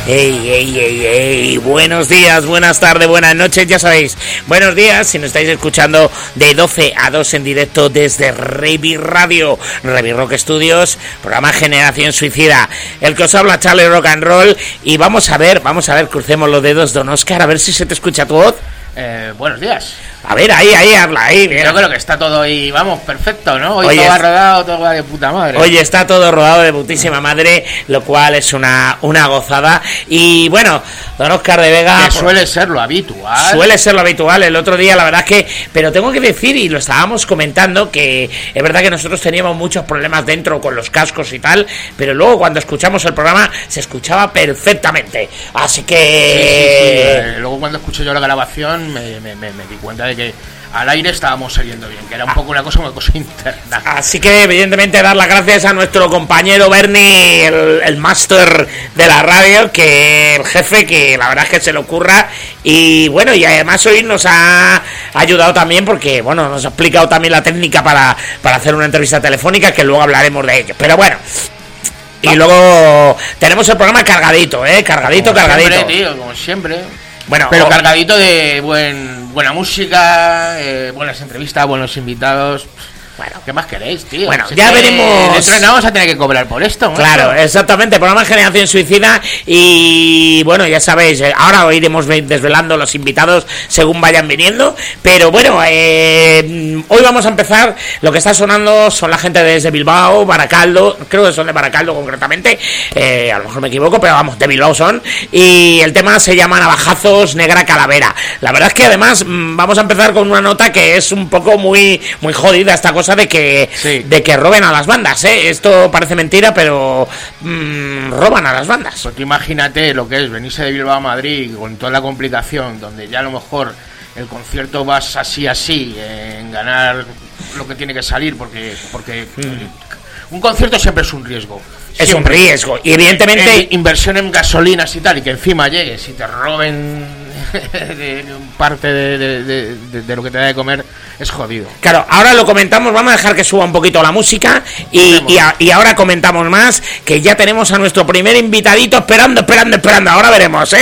Ey, buenos días, buenas tardes, buenas noches, ya sabéis. Buenos días si nos estáis escuchando de 12 a 2 en directo desde Revy Radio, Revy Rock Studios, programa Generación Suicida. El que os habla, Charlie Rock and Roll. Y vamos a ver, crucemos los dedos, don Oscar, a ver si se te escucha tu voz. Buenos días. A ver, ahí, habla, ahí. Yo creo que está todo ahí, vamos, perfecto, ¿no? Hoy todo va rodado, todo va de puta madre. Oye, está todo rodado de putísima madre, lo cual es una gozada. Y bueno, don Oscar de Vega... Que suele ser lo habitual. Suele ser lo habitual. El otro día, la verdad es que... Pero tengo que decir, y lo estábamos comentando, que es verdad que nosotros teníamos muchos problemas dentro con los cascos y tal, pero luego cuando escuchamos el programa se escuchaba perfectamente. Así que... Sí. Luego cuando escuché yo la grabación me di cuenta de que al aire estábamos saliendo bien, que era un poco una cosa interna. Así que evidentemente dar las gracias a nuestro compañero Bernie, el máster de la radio, que el jefe, que la verdad es que se le ocurra. Y bueno, y además hoy nos ha ayudado también porque, bueno, nos ha explicado también la técnica para hacer una entrevista telefónica, que luego hablaremos de ello. Pero bueno, y luego tenemos el programa cargadito, cargadito. Siempre, tío, como siempre. Bueno, pero cargadito de buena música, buenas entrevistas, buenos invitados. Bueno, ¿qué más queréis, tío? Bueno, ya veremos. Dentro no vamos a tener que cobrar por esto, ¿no? Claro, exactamente, programa Generación Suicida. Y bueno, ya sabéis, ahora iremos desvelando los invitados según vayan viniendo. Pero bueno, hoy vamos a empezar. Lo que está sonando son la gente desde Bilbao, Baracaldo. Creo que son de Baracaldo concretamente, a lo mejor me equivoco, pero vamos, de Bilbao son. Y el tema se llama Navajazos, Negra Calavera. La verdad es que además vamos a empezar con una nota que es un poco muy jodida, esta cosa de que roben a las bandas, Esto parece mentira, pero roban a las bandas. Porque imagínate lo que es venirse de Bilbao a Madrid con toda la complicación, donde ya a lo mejor el concierto vas así en ganar lo que tiene que salir, porque un concierto siempre es un riesgo. Es un riesgo, y evidentemente inversión en gasolinas y tal, y que encima llegues y te roben parte de lo que te da de comer, es jodido. Claro, ahora lo comentamos, vamos a dejar que suba un poquito la música y ahora comentamos más, que ya tenemos a nuestro primer invitadito esperando, ahora veremos,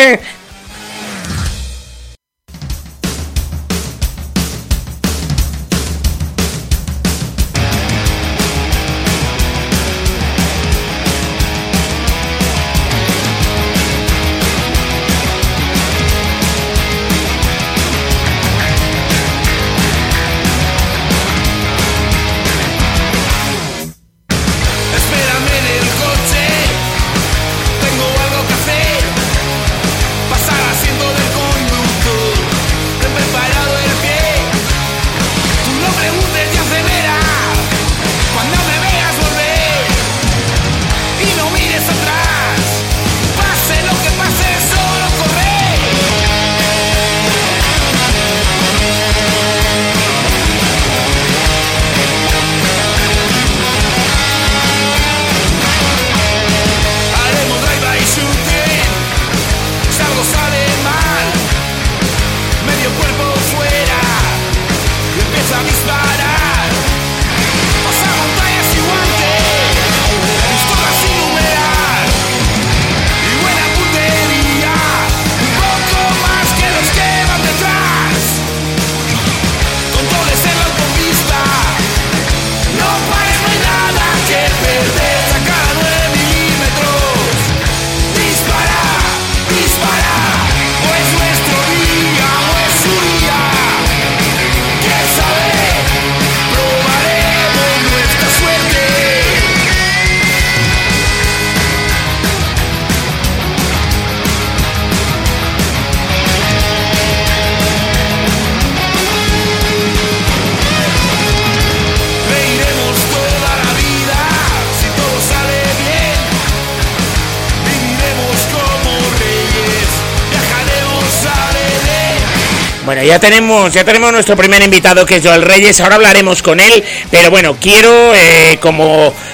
Bueno, ya tenemos nuestro primer invitado, que es Joel Reyes. Ahora hablaremos con él, pero bueno, quiero, como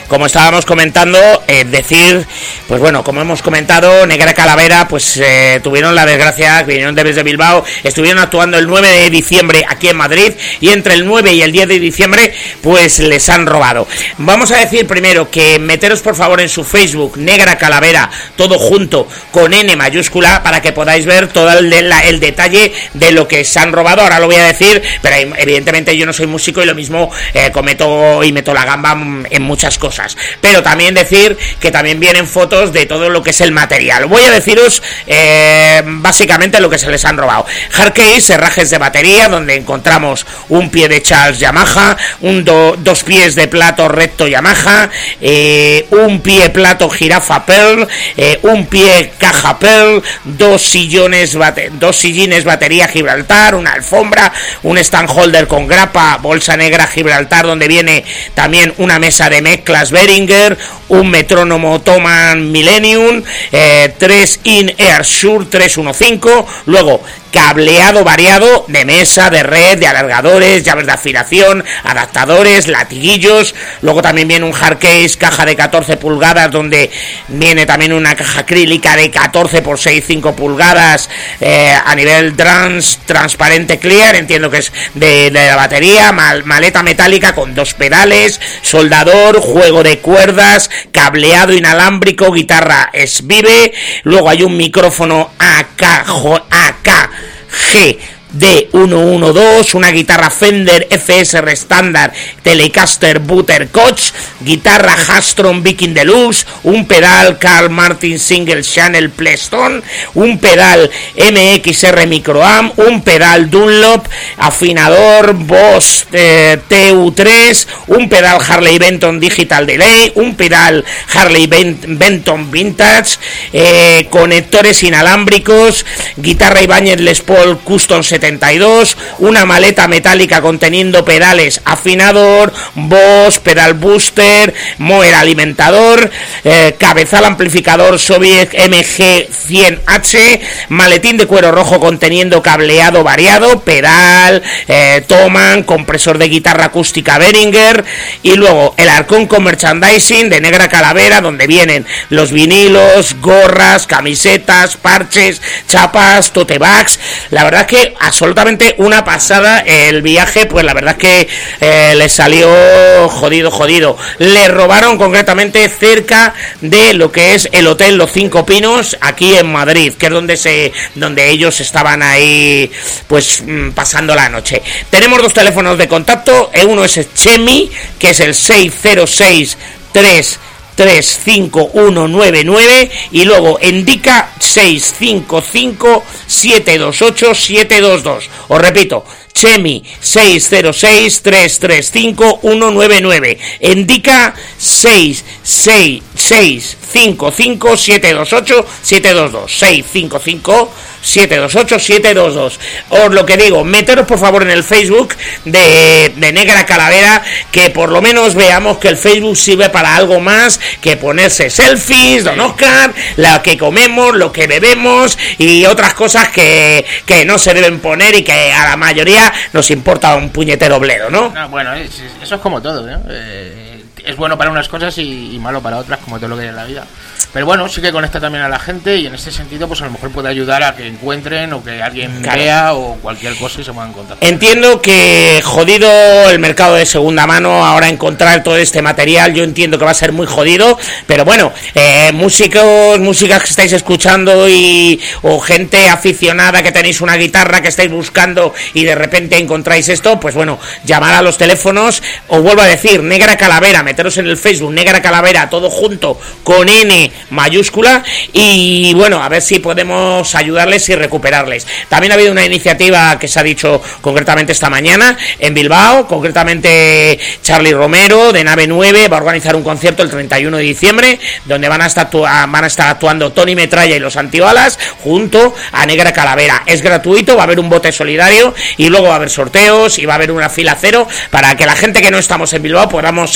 como estábamos comentando, decir, pues bueno, como hemos comentado, Negra Calavera, pues tuvieron la desgracia, vinieron desde Bilbao, estuvieron actuando el 9 de diciembre aquí en Madrid, y entre el 9 y el 10 de diciembre, pues les han robado. Vamos a decir primero que meteros por favor en su Facebook, Negra Calavera, todo junto, con N mayúscula, para que podáis ver todo el detalle de lo que se han robado. Ahora lo voy a decir, pero evidentemente yo no soy músico y lo mismo cometo y meto la gamba en muchas cosas, pero también decir que también vienen fotos de todo lo que es el material. Voy a deciros básicamente lo que se les han robado. Hardcase, herrajes de batería, donde encontramos un pie de Charles Yamaha, dos pies de plato recto Yamaha, un pie plato jirafa Pearl, un pie caja Pearl, dos sillines batería Gibraltar, una alfombra, un stand holder con grapa, bolsa negra Gibraltar, donde viene también una mesa de mezclas Behringer, un metrónomo Thomann Millennium, 3 in Air Shure 315, luego cableado variado de mesa, de red, de alargadores, llaves de afinación, adaptadores, latiguillos. Luego también viene un hardcase, caja de 14 pulgadas, donde viene también una caja acrílica de 14 por 6,5 pulgadas a nivel transparente clear, entiendo que es de la batería, maleta metálica con 2 pedales, soldador, juego de cuerdas, cableado inalámbrico, guitarra Svive. Luego hay un micrófono AKG D112, una guitarra Fender FSR Standard Telecaster Buttercoach, guitarra Hastron Viking Deluxe, un pedal Carl Martin Single Channel Pleston, un pedal MXR Microamp, un pedal Dunlop, afinador Boss TU3, un pedal Harley Benton Digital Delay, un pedal Harley Benton Vintage, conectores inalámbricos, guitarra Ibanez Les Paul Custom 72, una maleta metálica conteniendo pedales afinador, Boss, pedal booster, moer alimentador, cabezal amplificador Soviet MG100H, maletín de cuero rojo conteniendo cableado variado, pedal Thomann, compresor de guitarra acústica Behringer, y luego el arcón con merchandising de Negra Calavera, donde vienen los vinilos, gorras, camisetas, parches, chapas, tote bags. La verdad que absolutamente una pasada el viaje, pues la verdad que le salió jodido. Le robaron concretamente cerca de lo que es el Hotel Los Cinco Pinos, aquí en Madrid, que es donde ellos estaban ahí pues pasando la noche. Tenemos 2 teléfonos de contacto, uno es Chemi, que es el 606 35199, y luego indica 655 728 722. Os repito, Chemi 606 335 199, indica 655 728 722, 655 728 722. Os lo que digo, meteros por favor en el Facebook de Negra Calavera, que por lo menos veamos que el Facebook sirve para algo más que ponerse selfies, don Oscar, lo que comemos, lo que bebemos y otras cosas que no se deben poner y que a la mayoría nos importa un puñetero bledo, ¿no? Bueno, eso es como todo, ¿no? Es bueno para unas cosas y malo para otras, como todo lo que hay en la vida. Pero bueno, sí que conecta también a la gente, y en este sentido pues a lo mejor puede ayudar a que encuentren o que alguien vea o cualquier cosa y se puedan contactar. Entiendo que jodido el mercado de segunda mano ahora encontrar todo este material. Yo entiendo que va a ser muy jodido, pero bueno, músicas que estáis escuchando o gente aficionada que tenéis una guitarra que estáis buscando y de repente encontráis esto, pues bueno, llamar a los teléfonos. Os vuelvo a decir, Negra Calavera, meteros en el Facebook, Negra Calavera, todo junto, con N mayúscula, y bueno, a ver si podemos ayudarles y recuperarles. También ha habido una iniciativa que se ha dicho concretamente esta mañana en Bilbao, concretamente Charlie Romero de Nave 9 va a organizar un concierto el 31 de diciembre donde van a estar actuando Tony Metralla y los Antibalas junto a Negra Calavera. Es gratuito, va a haber un bote solidario y luego va a haber sorteos y va a haber una fila cero para que la gente que no estamos en Bilbao podamos ayudar.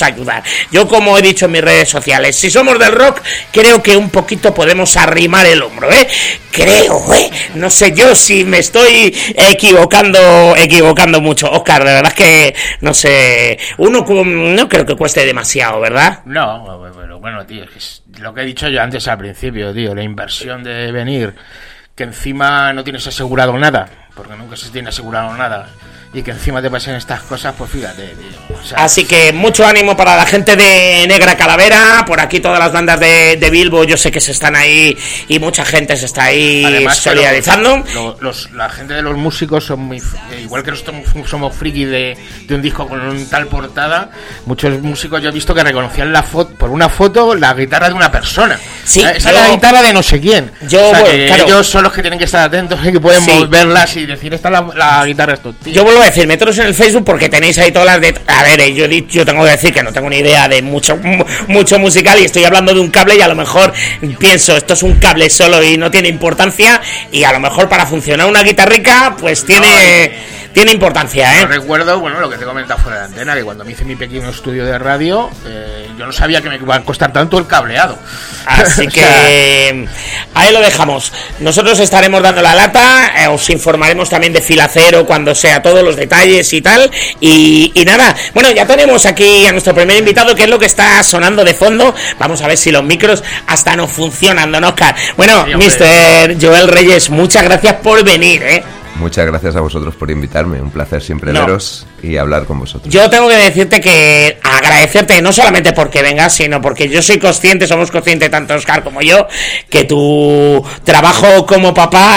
Yo, como he dicho en mis redes sociales, si somos del rock, creo que un poquito podemos arrimar el hombro, creo, no sé yo si me estoy equivocando mucho. Óscar, de verdad es que, no sé, uno no creo que cueste demasiado, ¿verdad? No, pero bueno, tío, es lo que he dicho yo antes al principio, tío, la inversión de venir, que encima no tienes asegurado nada, porque nunca se tiene asegurado nada, y que encima te pasen estas cosas, pues fíjate, tío. O sea, así que mucho ánimo para la gente de Negra Calavera. Por aquí todas las bandas de Bilbo, yo sé que se están ahí y mucha gente se está ahí además solidarizando. La gente de los músicos son muy, igual que nosotros somos friki de un disco con un tal portada, muchos músicos yo he visto que reconocían por una foto la guitarra de una persona. Sí, esa es la guitarra de no sé quién. Claro, ellos son los que tienen que estar atentos y que pueden verlas y decir, esta es la guitarra de estos tíos. Yo vuelvo a decir, meteros en el Facebook porque tenéis ahí todas las de... A ver, yo tengo que decir que no tengo ni idea de mucho musical y estoy hablando de un cable y a lo mejor pienso, esto es un cable solo y no tiene importancia, y a lo mejor para funcionar una guitarrica pues tiene importancia, Yo recuerdo, bueno, lo que te he comentado fuera de antena, que cuando me hice mi pequeño estudio de radio, yo no sabía que me iba a costar tanto el cableado. Así que ahí lo dejamos. Nosotros estaremos dando la lata, os informaremos también de Filacero cuando sea todos los detalles y tal. Y nada, bueno, ya tenemos aquí a nuestro primer invitado, que es lo que está sonando de fondo. Vamos a ver si los micros hasta no funcionan, don Óscar. Bueno, sí, Mr. Joel Reyes, muchas gracias por venir, Muchas gracias a vosotros por invitarme, un placer siempre veros y hablar con vosotros. Yo tengo que decirte que agradecerte no solamente porque vengas, sino porque yo soy consciente, somos conscientes tanto Óscar como yo, que tu trabajo como papá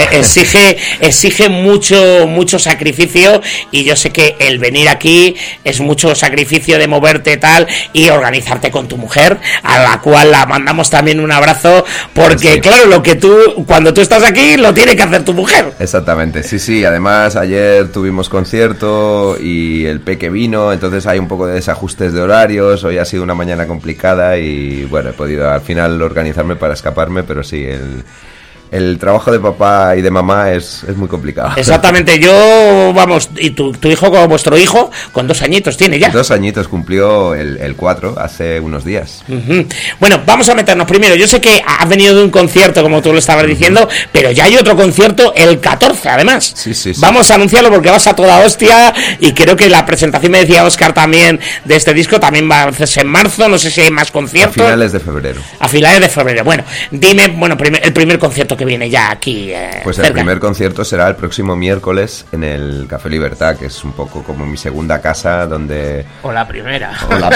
exige mucho sacrificio, y yo sé que el venir aquí es mucho sacrificio de moverte tal y organizarte con tu mujer, a la cual la mandamos también un abrazo, porque claro, cuando tú estás aquí lo tiene que hacer tu mujer. Exactamente. Sí, además ayer tuvimos concierto y el peque vino, entonces hay un poco de desajustes de horarios, hoy ha sido una mañana complicada y bueno, he podido al final organizarme para escaparme, pero sí, el trabajo de papá y de mamá es muy complicado. Exactamente, y tu hijo, como vuestro hijo, con 2 añitos tiene ya. 2 añitos, cumplió el 4 hace unos días. Uh-huh. Bueno, vamos a meternos primero. Yo sé que has venido de un concierto, como tú lo estabas diciendo, pero ya hay otro concierto el 14, además. Sí. Vamos a anunciarlo porque vas a toda hostia, y creo que la presentación, me decía Óscar también, de este disco también va a hacerse en marzo, no sé si hay más conciertos. A finales de febrero. Bueno, dime, el primer concierto que viene ya aquí pues cerca. El primer concierto será el próximo miércoles en el Café Libertad, que es un poco como mi segunda casa, donde... O la primera,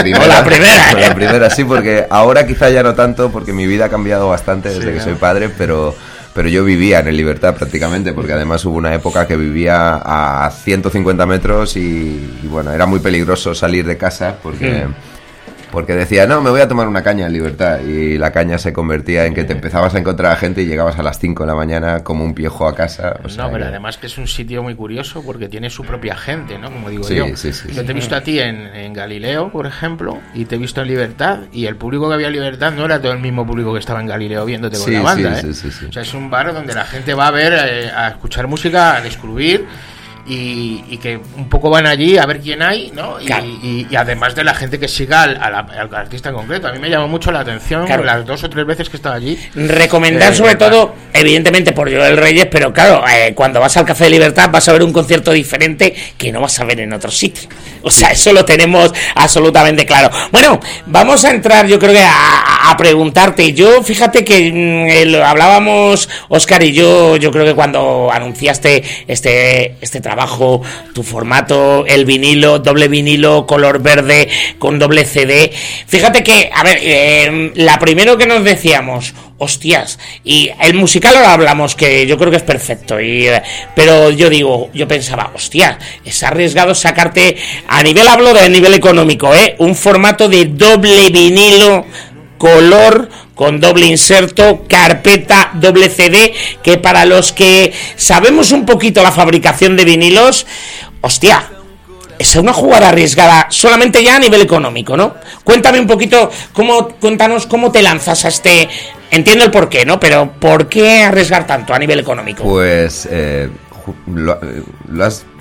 sí, porque ahora quizá ya no tanto, porque mi vida ha cambiado bastante desde que soy padre, pero yo vivía en el Libertad prácticamente, porque además hubo una época que vivía a 150 metros y bueno, era muy peligroso salir de casa porque decía, no, me voy a tomar una caña en Libertad, y la caña se convertía en que te empezabas a encontrar a gente y llegabas a las 5 de la mañana como un piojo a casa. Pero además que es un sitio muy curioso porque tiene su propia gente, ¿no? Como digo sí, yo. Sí. Yo te he visto a ti en Galileo, por ejemplo, y te he visto en Libertad, y el público que había en Libertad no era todo el mismo público que estaba en Galileo viéndote con la banda, Sí. O sea, es un bar donde la gente va a ver, a escuchar música, a descubrir, y que un poco van allí a ver quién hay, ¿no? Claro. Y además de la gente que siga al artista en concreto. A mí me llamó mucho la atención, claro, las 2 o 3 veces que estaba allí. Recomendar sobre todo, evidentemente por Joel Reyes, pero claro, cuando vas al Café de Libertad vas a ver un concierto diferente que no vas a ver en otro sitio. O sea, eso lo tenemos absolutamente claro. Bueno, vamos a entrar, yo creo que a preguntarte. Yo, fíjate que lo hablábamos Óscar y yo creo que cuando anunciaste este trabajo, tu formato, el vinilo, doble vinilo, color verde con doble CD, fíjate que, a ver, la primero que nos decíamos, hostias, y el musical ahora hablamos, que yo creo que es perfecto, pero yo pensaba, hostia, es arriesgado sacarte, hablo de nivel económico, un formato de doble vinilo, color, con doble inserto, carpeta, doble CD, que para los que sabemos un poquito la fabricación de vinilos, hostia, es una jugada arriesgada solamente ya a nivel económico, ¿no? Cuéntame un poquito, cuéntanos cómo te lanzas a este... Entiendo el porqué, ¿no? Pero ¿por qué arriesgar tanto a nivel económico? Pues lo has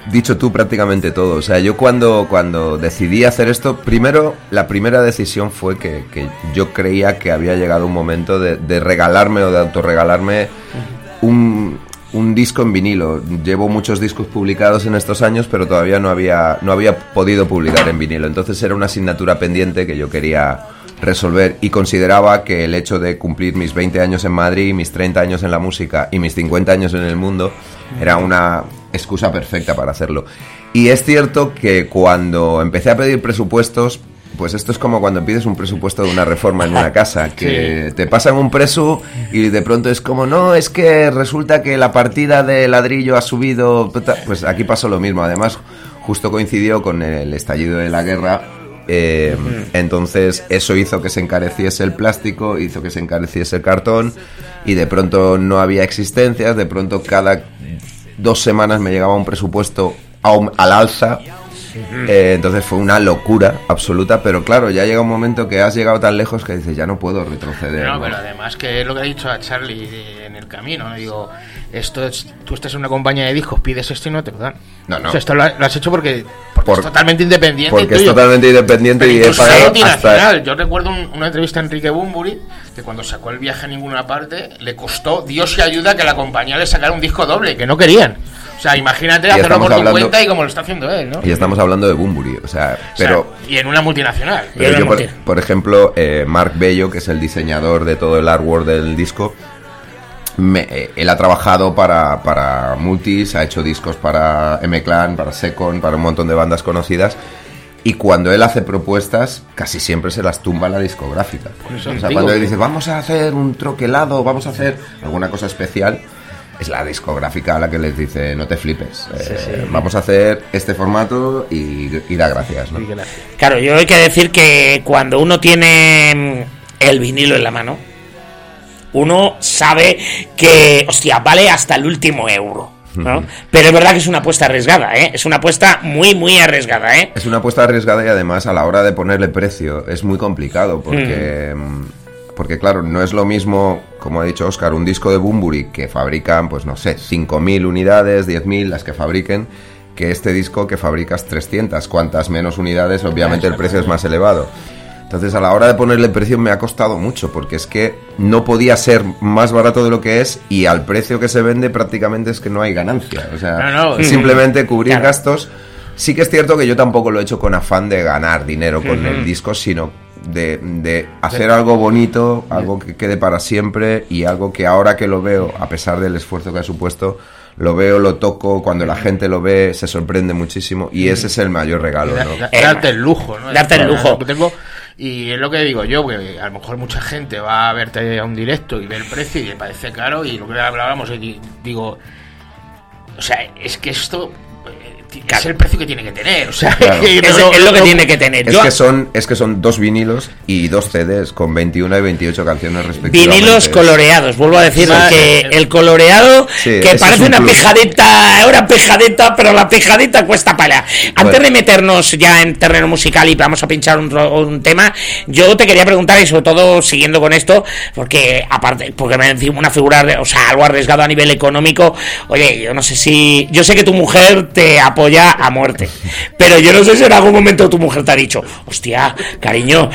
dicho tú prácticamente todo. O sea, yo cuando decidí hacer esto, la primera decisión fue que yo creía que había llegado un momento de regalarme o de autorregalarme un disco en vinilo. Llevo muchos discos publicados en estos años, pero todavía no había podido publicar en vinilo. Entonces era una asignatura pendiente que yo quería resolver, y consideraba que el hecho de cumplir mis 20 años en Madrid, mis 30 años en la música y mis 50 años en el mundo era una excusa perfecta para hacerlo. Y es cierto que cuando empecé a pedir presupuestos, pues esto es como cuando pides un presupuesto de una reforma en una casa, que te pasan un presu y de pronto es como, no, es que resulta que la partida de ladrillo ha subido. Pues aquí pasó lo mismo. Además, justo coincidió con el estallido de la guerra. Entonces eso hizo que se encareciese el plástico, hizo que se encareciese el cartón, y de pronto no había existencias. De pronto cada 2 semanas me llegaba un presupuesto al alza. Entonces fue una locura absoluta, pero claro, ya llega un momento que has llegado tan lejos que dices, ya no puedo retroceder. No, pero además, que es lo que ha dicho a Charlie en el camino, ¿no? Digo, tú estás en una compañía de discos, pides esto y no te lo dan. No. O sea, esto lo has hecho porque es totalmente independiente. Porque es totalmente independiente, pero y he pagado hasta... Yo recuerdo una entrevista a Enrique Bunbury, que cuando sacó El viaje a ninguna parte, le costó Dios y ayuda que la compañía le sacara un disco doble, que no querían. O sea, imagínate hacerlo por tu cuenta y como lo está haciendo él, ¿no? Y estamos hablando de Bunbury, pero... y en una multinacional. Pero yo, por ejemplo, Mark Bello, que es el diseñador de todo el artwork del disco, él ha trabajado para multis, ha hecho discos para M-Clan, para Second, para un montón de bandas conocidas, y cuando él hace propuestas, casi siempre se las tumba la discográfica. Cuando él dice, vamos a hacer un troquelado, vamos a hacer alguna cosa especial, es la discográfica a la que les dice, no te flipes, vamos a hacer este formato y da gracias, ¿no? Claro, yo hay que decir que cuando uno tiene el vinilo en la mano, uno sabe que, hostia, vale hasta el último euro, ¿no? Pero es verdad que es una apuesta arriesgada, es una apuesta muy, muy arriesgada, Es una apuesta arriesgada, y además a la hora de ponerle precio es muy complicado, porque claro, no es lo mismo, como ha dicho Óscar, un disco de Bunbury que fabrican, pues no sé, 5.000 unidades, 10.000, las que fabriquen, que este disco que fabricas 300. Cuantas menos unidades, obviamente el precio es más elevado. Entonces, a la hora de ponerle precio me ha costado mucho, porque es que no podía ser más barato de lo que es, y al precio que se vende prácticamente es que no hay ganancia. O sea, simplemente cubrir gastos. Sí que es cierto que yo tampoco lo he hecho con afán de ganar dinero con el disco, sino de hacer algo bonito, algo que quede para siempre, y algo que ahora que lo veo, a pesar del esfuerzo que ha supuesto, lo veo, lo toco, cuando la gente lo ve se sorprende muchísimo, y ese es el mayor regalo, ¿no? Darte el lujo, ¿no? Darte el lujo. Y es lo que digo yo, que a lo mejor mucha gente va a verte a un directo y ve el precio y le parece caro, y lo que hablábamos, digo, o sea, es que esto es el precio que tiene que tener, o sea, claro. es lo que tiene que tener. Es que son 2 vinilos y 2 CDs con 21 y 28 canciones respectivamente. Vinilos coloreados, vuelvo a decir que el coloreado, que parece una pejadeta, pero la pejadeta cuesta para. Antes de meternos ya en terreno musical y vamos a pinchar un tema, yo te quería preguntar, y sobre todo siguiendo con esto, porque me encima una figura, o sea, algo arriesgado a nivel económico. Oye, yo no sé yo sé que tu mujer te apoya a muerte, pero yo no sé si en algún momento tu mujer te ha dicho, hostia, cariño,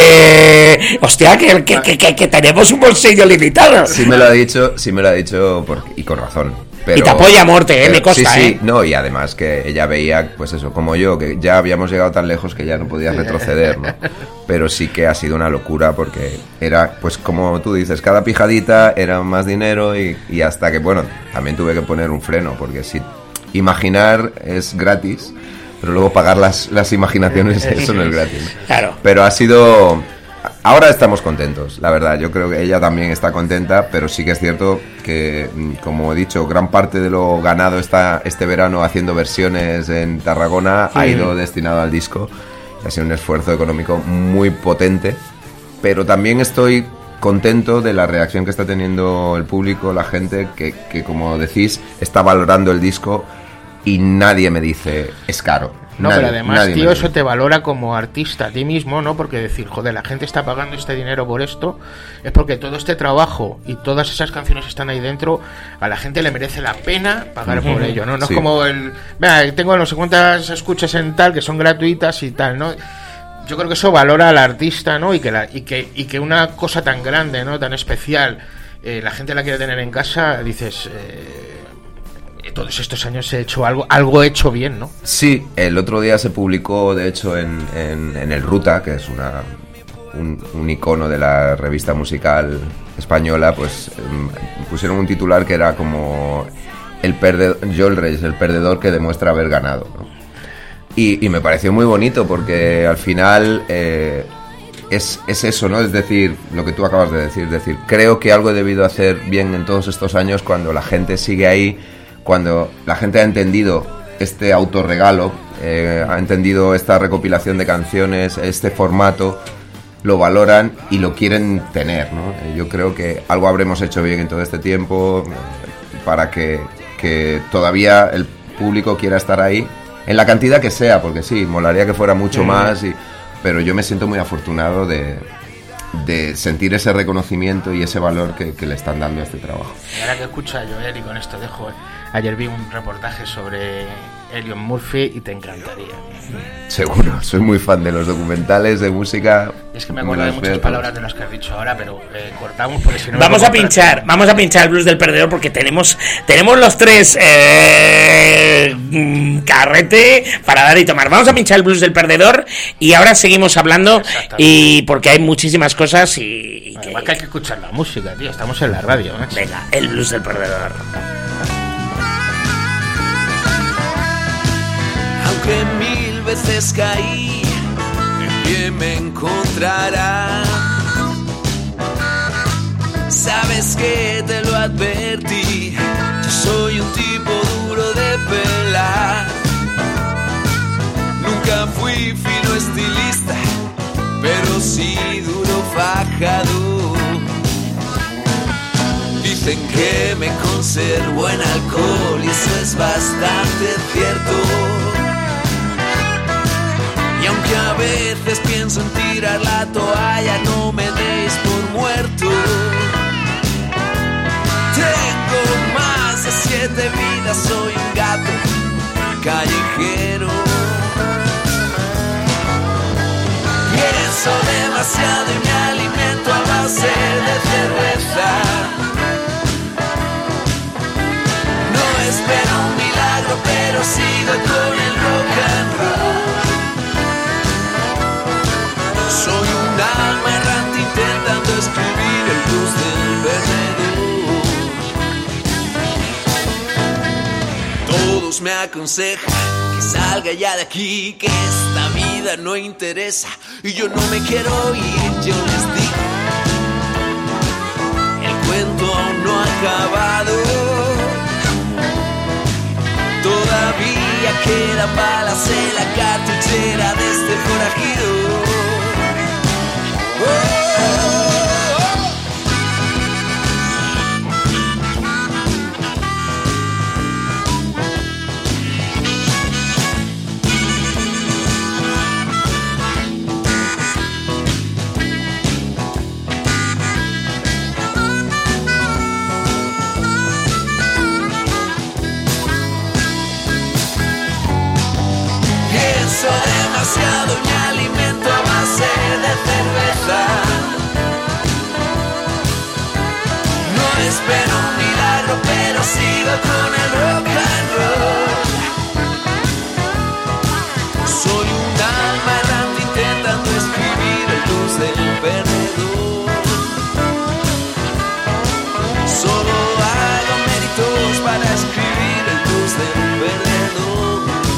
que tenemos un bolsillo limitado. Sí me lo ha dicho y con razón. Pero, y te apoya a muerte, me consta, sí, no, y además que ella veía, pues eso, como yo, que ya habíamos llegado tan lejos que ya no podías retroceder, ¿no? Pero sí que ha sido una locura, porque era, pues como tú dices, cada pijadita era más dinero, y hasta que, bueno, también tuve que poner un freno, porque si imaginar es gratis, pero luego pagar las imaginaciones, eso no es gratis, ¿no? Claro. Pero ha sido... Ahora estamos contentos, la verdad. Yo creo que ella también está contenta, pero sí que es cierto que, como he dicho, gran parte de lo ganado este verano haciendo versiones en Tarragona ha ido destinado al disco. Ha sido un esfuerzo económico muy potente, pero también estoy contento de la reacción que está teniendo el público, la gente que como decís, está valorando el disco, y nadie me dice, es caro. No, pero además, tío, eso te valora como artista a ti mismo, ¿no? Porque decir, joder, la gente está pagando este dinero por esto, es porque todo este trabajo y todas esas canciones están ahí dentro, a la gente le merece la pena pagar por ello, ¿no? No sí. Es como venga, tengo no sé cuántas escuchas en tal que son gratuitas y tal, ¿no? Yo creo que eso valora al artista, ¿no? Y que una cosa tan grande, ¿no? Tan especial, la gente la quiere tener en casa, dices... todos estos años he hecho algo hecho bien, ¿no? Sí, el otro día se publicó, de hecho, en el Ruta, que es un icono de la revista musical española, pues pusieron un titular que era como Joel Reyes, el perdedor que demuestra haber ganado, ¿no? Y me pareció muy bonito porque al final es eso, ¿no? Es decir, lo que tú acabas de decir, creo que algo he debido hacer bien en todos estos años cuando la gente sigue ahí, cuando la gente ha entendido este autorregalo, ha entendido esta recopilación de canciones, este formato, lo valoran y lo quieren tener, ¿no? Yo creo que algo habremos hecho bien en todo este tiempo para que todavía el público quiera estar ahí, en la cantidad que sea, porque sí, molaría que fuera mucho más, pero yo me siento muy afortunado de sentir ese reconocimiento y ese valor que le están dando a este trabajo. Y ahora que escucho a Joel, y con esto dejo, ayer vi un reportaje sobre Elliot Murphy y te encantaría. Seguro, soy muy fan de los documentales de música. Es que me acuerdo de muchas palabras de las que has dicho ahora, pero cortamos porque si no... Vamos a pinchar el Blues del Perdedor porque tenemos los tres carrete para dar y tomar. Vamos a pinchar el Blues del Perdedor y ahora seguimos hablando, y porque hay muchísimas cosas y además que hay que escuchar la música, tío, estamos en la radio, ¿eh? Venga, el Blues del Perdedor. Aunque 1000 veces caí, en pie me encontrará. Sabes que te lo advertí, yo soy un tipo duro de pelar. Nunca fui fino estilista, pero sí duro fajador. Dicen que me conservo en alcohol y eso es bastante cierto. Y aunque a veces pienso en tirar la toalla, no me deis por muerto. Tengo más de 7 vidas, soy un gato callejero. Pienso demasiado y me alimento a base de cerveza. No espero un milagro, pero sigo con el rock and roll. Soy un alma errante intentando escribir el blues del perdedor. Todos me aconsejan que salga ya de aquí, que esta vida no interesa y yo no me quiero ir. Yo les digo, el cuento aún no ha acabado. Todavía quedan balas en la cartuchera de este forajido. Pienso demasiado y me alimento a base de cerveza. No espero un milagro, pero sigo con el rock and roll. Soy un alma errante intentando escribir el blues del perdedor. Solo hago méritos para escribir el blues del perdedor.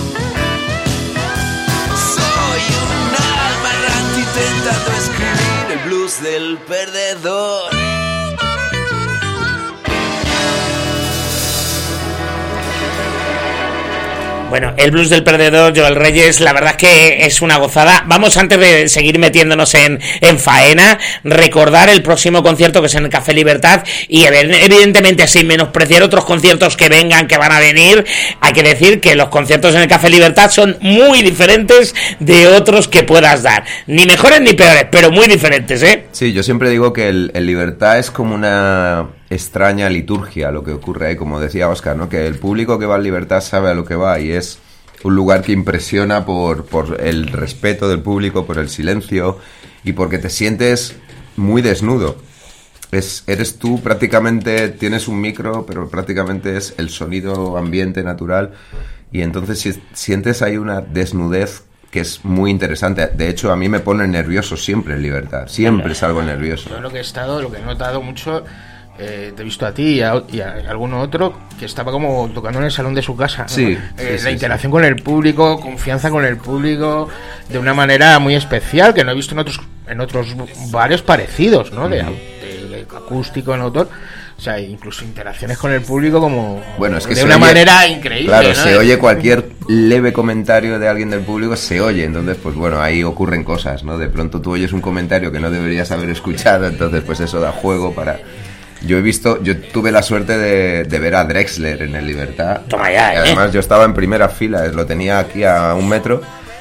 Soy un alma errante intentando escribir el blues del perdedor. Bueno, el blues del perdedor, Joel Reyes, la verdad es que es una gozada. Vamos, antes de seguir metiéndonos en faena, recordar el próximo concierto, que es en el Café Libertad, y evidentemente, sin menospreciar otros conciertos que vengan, que van a venir, hay que decir que los conciertos en el Café Libertad son muy diferentes de otros que puedas dar. Ni mejores ni peores, pero muy diferentes, ¿eh? Sí, yo siempre digo que el Libertad es como una extraña liturgia lo que ocurre ahí, como decía Óscar, ¿no? Que el público que va al Libertad sabe a lo que va y es un lugar que impresiona por el respeto del público, por el silencio y porque te sientes muy desnudo. Eres tú, prácticamente tienes un micro, pero prácticamente es el sonido ambiente natural y entonces sientes ahí una desnudez que es muy interesante. De hecho, a mí me pone nervioso siempre en Libertad, siempre salgo nervioso. Yo lo que he notado mucho, te he visto a ti y a alguno otro que estaba como tocando en el salón de su casa, ¿no? Sí, la interacción con el público, confianza con el público de una manera muy especial que no he visto en otros bares parecidos, ¿no? De acústico en autor. O sea, incluso interacciones con el público como bueno, es que de una manera increíble. Claro, ¿no? se oye cualquier leve comentario de alguien del público, se oye. Entonces, pues bueno, ahí ocurren cosas, ¿no? De pronto tú oyes un comentario que no deberías haber escuchado, entonces pues eso da juego para... Yo tuve la suerte de ver a Drexler en el Libertad. Toma ya, y además yo estaba en primera fila, lo tenía aquí a 1 metro.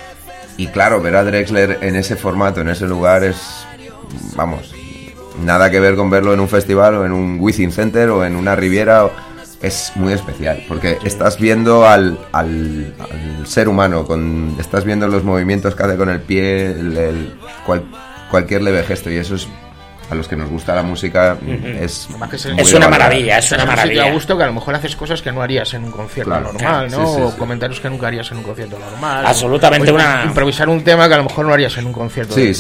Y claro, ver a Drexler en ese formato, en ese lugar es... Vamos... Nada que ver con verlo en un festival o en un Within Center o en una Riviera. Es muy especial porque estás viendo al ser humano, estás viendo los movimientos que hace con el pie, cualquier leve gesto, y eso es, a los que nos gusta la música, es una maravilla, es una maravilla. A gusto que a lo mejor haces cosas que no harías en un concierto normal, ¿no? Sí, o comentarios que nunca harías en un concierto normal. Absolutamente improvisar un tema que a lo mejor no harías en un concierto. Sí.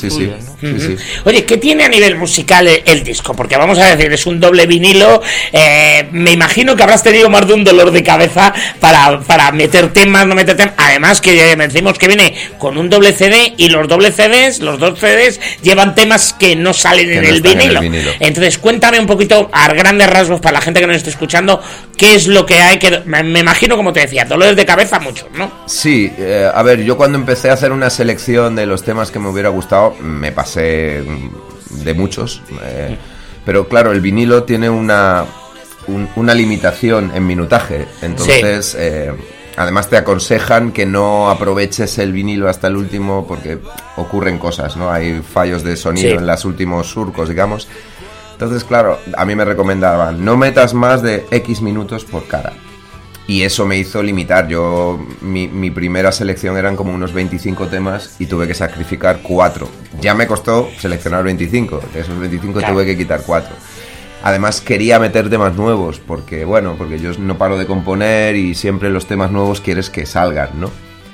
Oye, ¿qué tiene a nivel musical el disco? Porque vamos a decir, es un doble vinilo. Me imagino que habrás tenido más de un dolor de cabeza para meter temas, no meter temas. Además que ya decimos que viene con un doble CD y los dobles CDs, los 2 CDs llevan temas que no salen en el vinilo. Entonces cuéntame un poquito a grandes rasgos para la gente que nos esté escuchando qué es lo que hay, que me imagino, como te decía, dolores de cabeza muchos, ¿no? Sí, a ver, yo cuando empecé a hacer una selección de los temas que me hubiera gustado me pasé de muchos, pero claro, el vinilo tiene una limitación en minutaje, entonces además te aconsejan que no aproveches el vinilo hasta el último porque ocurren cosas, ¿no? Hay fallos de sonido en los últimos surcos, digamos. Entonces, claro, a mí me recomendaban, no metas más de X minutos por cara. Y eso me hizo limitar. Mi primera selección eran como unos 25 temas y tuve que sacrificar 4. Ya me costó seleccionar 25. De esos 25 tuve que quitar 4. Además quería meter temas nuevos porque yo no paro de componer y siempre los temas nuevos quieres que salgan, ¿no?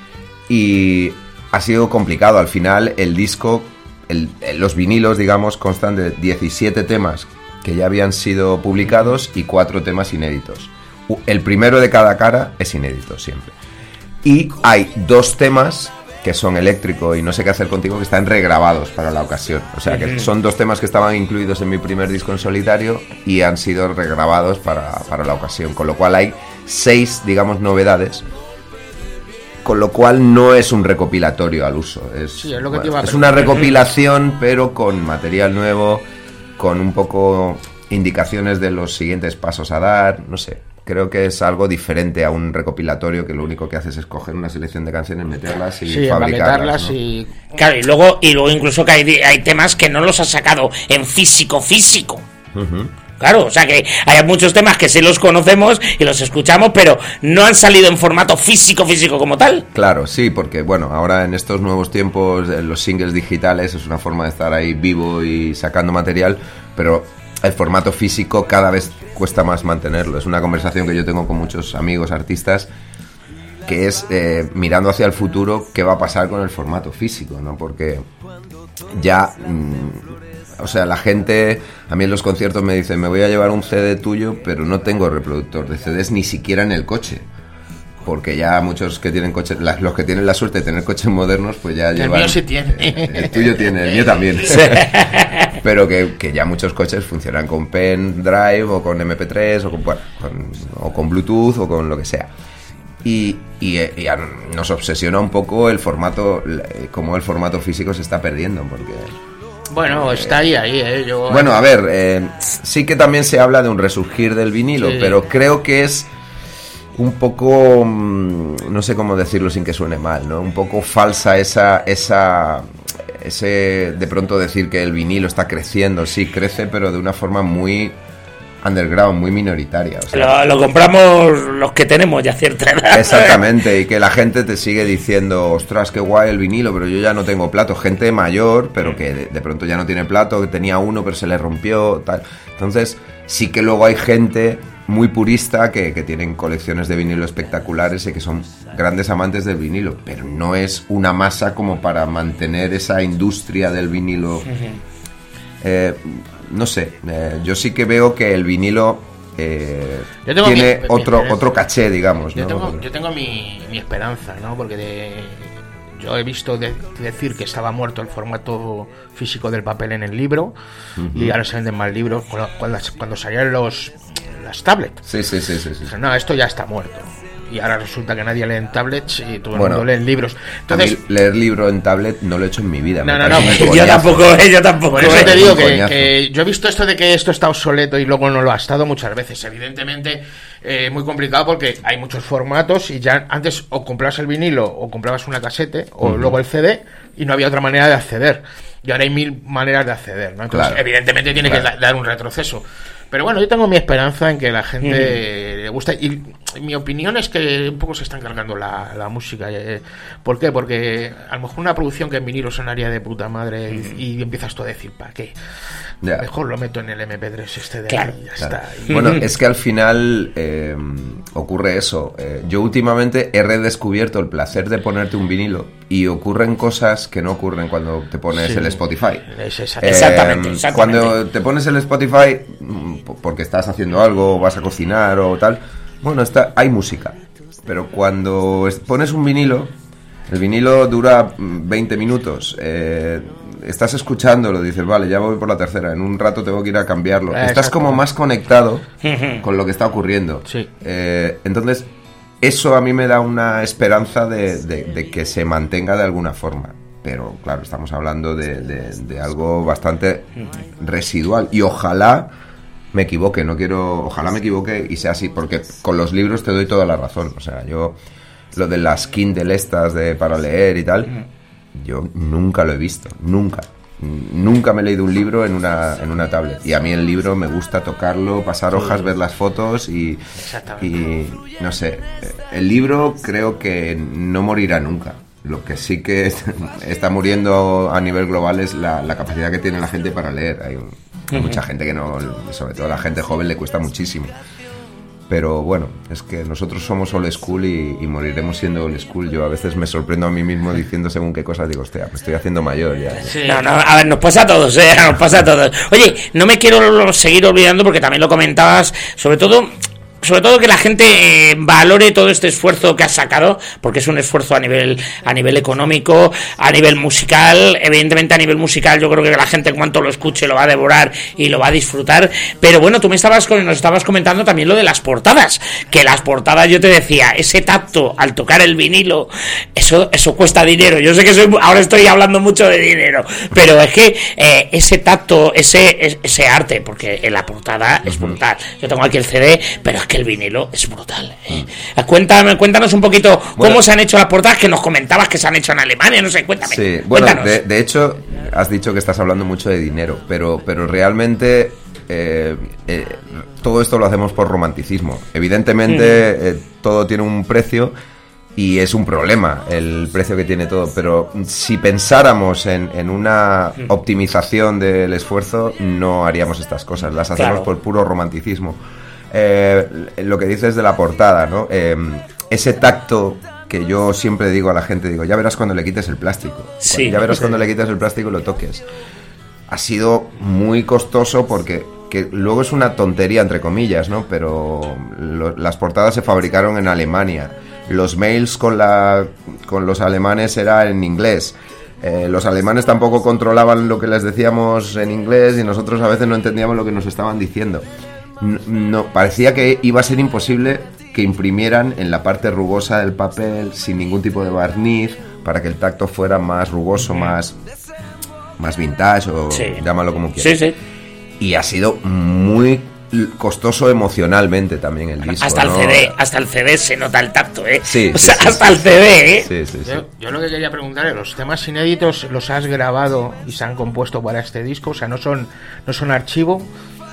Y ha sido complicado. Al final el disco, los vinilos, digamos, constan de 17 temas que ya habían sido publicados y 4 temas inéditos. El primero de cada cara es inédito siempre. Y hay 2 temas que son Eléctrico y No sé qué hacer contigo, que están regrabados para la ocasión. O sea, que son 2 temas que estaban incluidos en mi primer disco en solitario y han sido regrabados para la ocasión. Con lo cual hay 6, digamos, novedades. Con lo cual no es un recopilatorio al uso. Es una recopilación, pero con material nuevo, con un poco indicaciones de los siguientes pasos a dar, no sé. Creo que es algo diferente a un recopilatorio que lo único que haces es coger una selección de canciones, meterlas y fabricarlas, ¿no? Y... Claro, y luego incluso que hay temas que no los has sacado en físico. Claro, o sea que hay muchos temas que sí los conocemos y los escuchamos, pero no han salido en formato físico como tal. Claro, sí, porque bueno, ahora en estos nuevos tiempos los singles digitales es una forma de estar ahí vivo y sacando material, pero el formato físico cada vez cuesta más mantenerlo. Es una conversación que yo tengo con muchos amigos artistas, que es mirando hacia el futuro qué va a pasar con el formato físico, ¿no? Porque ya o sea, la gente a mí en los conciertos me dice, me voy a llevar un CD tuyo, pero no tengo reproductor de CDs ni siquiera en el coche, porque ya muchos que tienen coches, los que tienen la suerte de tener coches modernos, pues ya llevan... El mío sí tiene. El tuyo tiene, el mío también. Pero que ya muchos coches funcionan con pen drive o con MP3 o con Bluetooth o con lo que sea. Y nos obsesiona un poco el formato, cómo el formato físico se está perdiendo, porque... Bueno, está ahí, Bueno, a ver, sí que también se habla de un resurgir del vinilo, sí, pero creo que es un poco, no sé cómo decirlo sin que suene mal, ¿no? Un poco falsa ese de pronto decir que el vinilo está creciendo. Sí, crece, pero de una forma muy underground, muy minoritaria. O sea, lo compramos los que tenemos ya cierta edad. Exactamente, y que la gente te sigue diciendo, ostras, qué guay el vinilo, pero yo ya no tengo plato. Gente mayor, pero que de pronto ya no tiene plato, que tenía uno pero se le rompió, tal. Entonces, sí que luego hay gente muy purista que tienen colecciones de vinilo espectaculares y que son grandes amantes del vinilo, pero no es una masa como para mantener esa industria del vinilo. No sé, yo sí que veo que el vinilo tiene otro caché, digamos, ¿no? Yo tengo mi esperanza, ¿no? Porque yo he visto decir que estaba muerto el formato físico del papel en el libro, y ahora se venden más libros cuando salían las tablets. Sí. No, esto ya está muerto. Y ahora resulta que nadie lee en tablets y todo el mundo lee en libros. Entonces, a mí leer libro en tablet no lo he hecho en mi vida. No, yo tampoco. Por eso te digo que yo he visto esto de que esto está obsoleto y luego no lo ha estado muchas veces. Evidentemente, muy complicado porque hay muchos formatos y ya antes o comprabas el vinilo o comprabas una casete o luego el CD y no había otra manera de acceder. Y ahora hay 1000 maneras de acceder, ¿no? Entonces, evidentemente tiene que dar un retroceso. Pero bueno, yo tengo mi esperanza en que la gente le gusta. Y mi opinión es que un poco se está encargando la música. ¿Por qué? Porque a lo mejor una producción que en vinilo sonaría de puta madre y empiezas tú a decir, ¿para qué? Mejor lo meto en el MP3 este de ahí y ya está. Bueno, es que al final ocurre eso. Yo últimamente he redescubierto el placer de ponerte un vinilo y ocurren cosas que no ocurren cuando te pones el Spotify. Exactamente. Cuando te pones el Spotify porque estás haciendo algo, vas a cocinar o tal, bueno, hay música. Pero cuando pones un vinilo, el vinilo dura 20 minutos. Estás escuchándolo, dices, vale, ya voy por la tercera, en un rato tengo que ir a cambiarlo. Estás como más conectado con lo que está ocurriendo. Sí. Entonces, eso a mí me da una esperanza de que se mantenga de alguna forma. Pero, claro, estamos hablando de algo bastante residual. Y ojalá me equivoque, ojalá me equivoque y sea así, porque con los libros te doy toda la razón. O sea, yo, lo de las Kindle estas para leer y tal, yo nunca lo he visto, nunca me he leído un libro en una tablet. Y a mí el libro me gusta tocarlo, pasar hojas, ver las fotos y no sé, el libro creo que no morirá nunca. Lo que sí que está muriendo a nivel global es la capacidad que tiene la gente para leer. Hay mucha gente que no, sobre todo la gente joven, le cuesta muchísimo. Pero bueno, es que nosotros somos old school y moriremos siendo old school. Yo a veces me sorprendo a mí mismo diciendo según qué cosas, digo, hostia, me estoy haciendo mayor ya. Sí. No, a ver, nos pasa a todos, nos pasa a todos. Oye, no me quiero seguir olvidando porque también lo comentabas, sobre todo que la gente valore todo este esfuerzo que has sacado, porque es un esfuerzo a nivel económico, a nivel musical. Evidentemente a nivel musical yo creo que la gente en cuanto lo escuche lo va a devorar y lo va a disfrutar. Pero bueno, tú nos estabas comentando también lo de las portadas, que las portadas, yo te decía, ese tacto al tocar el vinilo, eso cuesta dinero. Yo sé que ahora estoy hablando mucho de dinero, pero es que ese tacto, ese arte, porque en la portada es brutal. Yo tengo aquí el CD, pero es que el vinilo es brutal. Cuéntanos un poquito cómo se han hecho las portadas, que nos comentabas que se han hecho en Alemania, no sé, cuéntame. Sí, bueno, de hecho, has dicho que estás hablando mucho de dinero, pero realmente todo esto lo hacemos por romanticismo. Evidentemente, todo tiene un precio y es un problema el precio que tiene todo, pero si pensáramos en una optimización del esfuerzo, no haríamos estas cosas, las hacemos por puro romanticismo. Lo que dices de la portada, ¿no? Ese tacto que yo siempre digo a la gente, digo, ya verás cuando le quites el plástico. Sí. Ya verás cuando le quites el plástico y lo toques. Ha sido muy costoso porque que luego es una tontería, entre comillas, ¿no? Pero las portadas se fabricaron en Alemania. Los mails con los alemanes era en inglés. Los alemanes tampoco controlaban lo que les decíamos en inglés y nosotros a veces no entendíamos lo que nos estaban diciendo. No, parecía que iba a ser imposible que imprimieran en la parte rugosa del papel sin ningún tipo de barniz para que el tacto fuera más rugoso, más vintage o llámalo como quieras. Sí. Y ha sido muy costoso emocionalmente también el disco. Hasta el CD se nota el tacto, ¿eh? Sí, hasta el CD, ¿eh? Sí. Yo lo que quería preguntar es, ¿los temas inéditos los has grabado y se han compuesto para este disco? O sea, ¿no son archivo?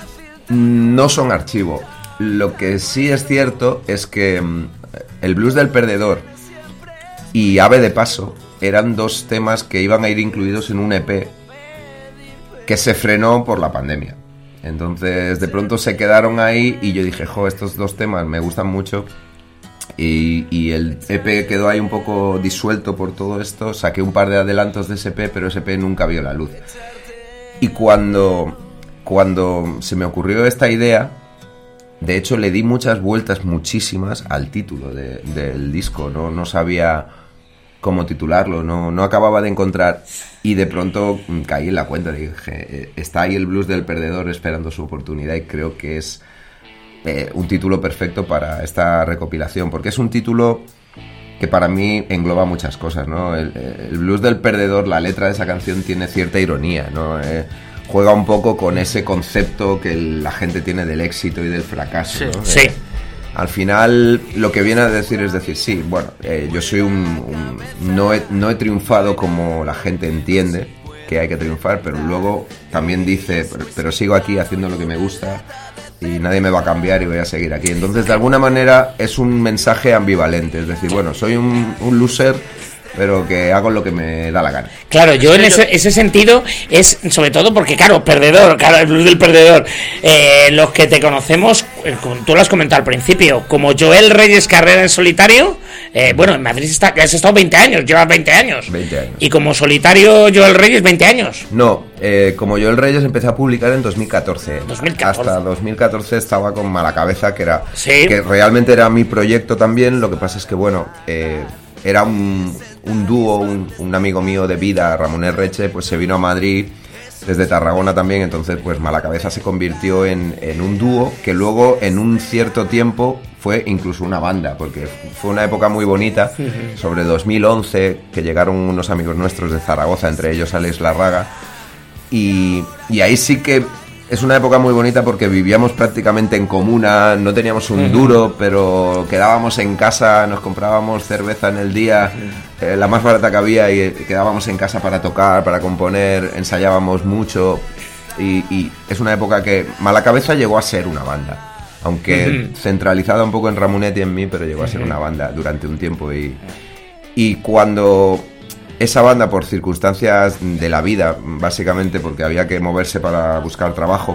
No son archivo. Lo que sí es cierto es que el Blues del Perdedor y Ave de Paso eran 2 temas que iban a ir incluidos en un EP que se frenó por la pandemia. Entonces de pronto se quedaron ahí y yo dije, estos 2 temas me gustan mucho, y el EP quedó ahí un poco disuelto por todo esto. Saqué un par de adelantos de ese EP, pero ese EP nunca vio la luz. Y cuando se me ocurrió esta idea, de hecho le di muchas vueltas, muchísimas, al título del disco. No sabía cómo titularlo, no acababa de encontrar, y de pronto caí en la cuenta. Dije, está ahí el Blues del Perdedor esperando su oportunidad, y creo que es un título perfecto para esta recopilación, porque es un título que para mí engloba muchas cosas, ¿no? El Blues del Perdedor, la letra de esa canción tiene cierta ironía, ¿no? Juega un poco con ese concepto que la gente tiene del éxito y del fracaso, ¿no? Sí. Al final lo que viene a decir es decir, sí, bueno, yo soy no he triunfado como la gente entiende que hay que triunfar, pero luego también dice, pero sigo aquí haciendo lo que me gusta y nadie me va a cambiar y voy a seguir aquí. Entonces, de alguna manera es un mensaje ambivalente, es decir, bueno, soy un loser, pero que hago lo que me da la gana. Claro, yo en ese sentido es sobre todo porque, claro, perdedor, el Blues del Perdedor, los que te conocemos, tú lo has comentado al principio, como Joel Reyes carrera en solitario, bueno, en Madrid has estado 20 años, llevas 20 años. 20 años. Y como solitario Joel Reyes, 20 años. No, como Joel Reyes empecé a publicar en 2014. 2014. Hasta 2014 estaba con Malacabeza, Sí. que realmente era mi proyecto también. Lo que pasa es que, bueno, era un dúo, un amigo mío de vida, Ramón Erreche, pues se vino a Madrid desde Tarragona también. Entonces pues Malacabeza se convirtió en un dúo que luego en un cierto tiempo fue incluso una banda, porque fue una época muy bonita, sobre 2011, que llegaron unos amigos nuestros de Zaragoza, entre ellos Alex Larraga, y ahí sí que es una época muy bonita porque vivíamos prácticamente en comuna, no teníamos un duro, pero quedábamos en casa, nos comprábamos cerveza en el día, la más barata que había, y quedábamos en casa para tocar, para componer, ensayábamos mucho, y es una época que Malacabeza llegó a ser una banda, aunque centralizada un poco en Ramonet y en mí, pero llegó a ser una banda durante un tiempo, y cuando esa banda, por circunstancias de la vida, básicamente porque había que moverse para buscar trabajo,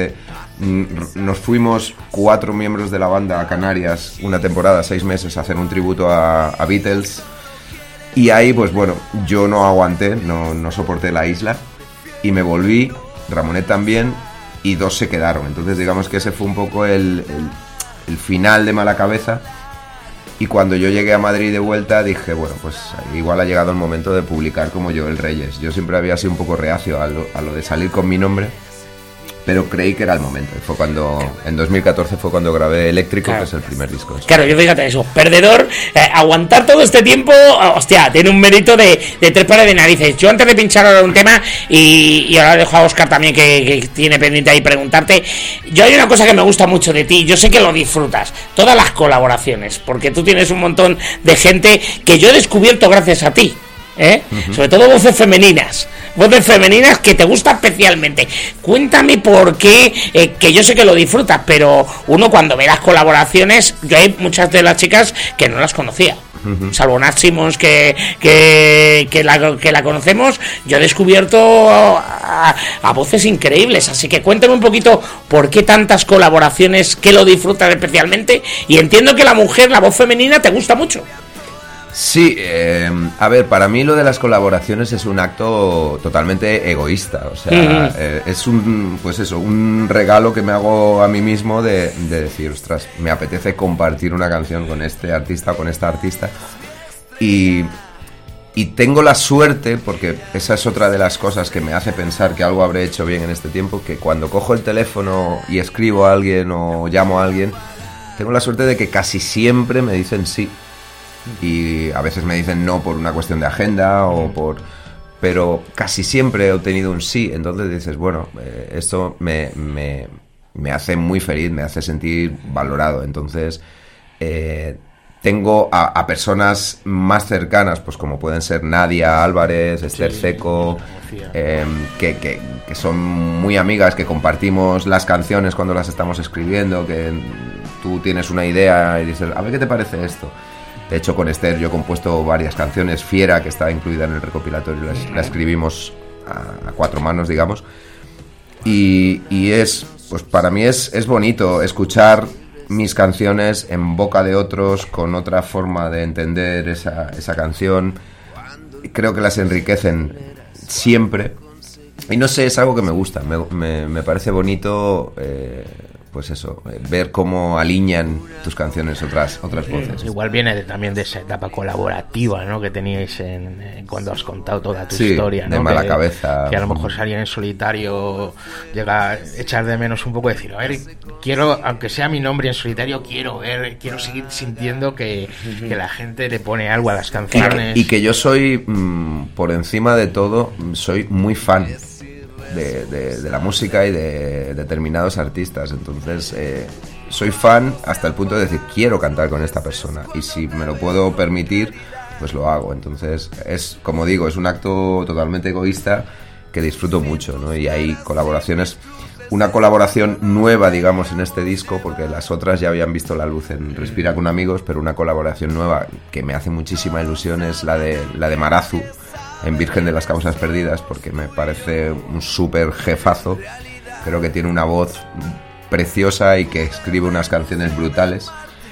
nos fuimos 4 miembros de la banda a Canarias una temporada, 6 meses, a hacer un tributo a Beatles, y ahí pues bueno, yo no aguanté, no soporté la isla y me volví, Ramonet también, y 2 se quedaron. Entonces digamos que ese fue un poco el final de Malacabeza. Y cuando yo llegué a Madrid de vuelta dije, bueno, pues igual ha llegado el momento de publicar como Joel Reyes. Yo siempre había sido un poco reacio a lo de salir con mi nombre, pero creí que era el momento. Fue cuando, en 2014 fue cuando grabé Eléctrico, claro, que es el primer disco. Claro, yo fíjate eso, perdedor, aguantar todo este tiempo, hostia, tiene un mérito de 3 pares de narices. Yo antes de pinchar ahora un tema, y ahora dejo a Óscar también que tiene pendiente ahí preguntarte, yo hay una cosa que me gusta mucho de ti, yo sé que lo disfrutas, todas las colaboraciones, porque tú tienes un montón de gente que yo he descubierto gracias a ti. Sobre todo voces femeninas que te gusta especialmente. Cuéntame por qué, que yo sé que lo disfrutas, pero uno cuando ve las colaboraciones, yo hay muchas de las chicas que no las conocía, salvo Nat Simmons que la conocemos. Yo he descubierto a voces increíbles, así que cuéntame un poquito por qué tantas colaboraciones, que lo disfrutas especialmente, y entiendo que la mujer, la voz femenina te gusta mucho. Sí, a ver, para mí lo de las colaboraciones es un acto totalmente egoísta, o sea, es un regalo que me hago a mí mismo de decir, ostras, me apetece compartir una canción con este artista o con esta artista, y tengo la suerte, porque esa es otra de las cosas que me hace pensar que algo habré hecho bien en este tiempo, que cuando cojo el teléfono y escribo a alguien o llamo a alguien, tengo la suerte de que casi siempre me dicen sí. Y a veces me dicen no por una cuestión de agenda o por... Pero casi siempre he obtenido un sí. Entonces dices, bueno, esto me hace muy feliz, me hace sentir valorado. Entonces tengo a personas más cercanas, pues como pueden ser Nadia Álvarez, Esther Ceco, que son muy amigas, que compartimos las canciones cuando las estamos escribiendo, que tú tienes una idea y dices, a ver qué te parece esto. De hecho, con Esther yo he compuesto varias canciones. Fiera, que está incluida en el recopilatorio, la escribimos a 4 manos, digamos. Y es, pues para mí es bonito escuchar mis canciones en boca de otros, con otra forma de entender esa canción. Creo que las enriquecen siempre. Y no sé, es algo que me gusta. Me parece bonito... pues eso, ver cómo alinean tus canciones otras voces. Igual viene también de esa etapa colaborativa, ¿no?, que teníais cuando has contado toda tu historia, ¿no? De Mala Cabeza. Que a lo mejor alguien en solitario llega a echar de menos un poco, decir, a ver, quiero, aunque sea mi nombre en solitario, quiero seguir sintiendo que la gente le pone algo a las canciones. Y que yo soy, por encima de todo, soy muy fan de la música y de determinados artistas. Entonces soy fan hasta el punto de decir, quiero cantar con esta persona, y si me lo puedo permitir, pues lo hago. Entonces es, como digo, es un acto totalmente egoísta que disfruto mucho, ¿no? Y hay colaboraciones, una colaboración nueva, digamos, en este disco, porque las otras ya habían visto la luz en Respira con Amigos, pero una colaboración nueva que me hace muchísima ilusión es la de Marazu en Virgen de las Causas Perdidas, porque me parece un súper jefazo. Creo que tiene una voz preciosa y que escribe unas canciones brutales,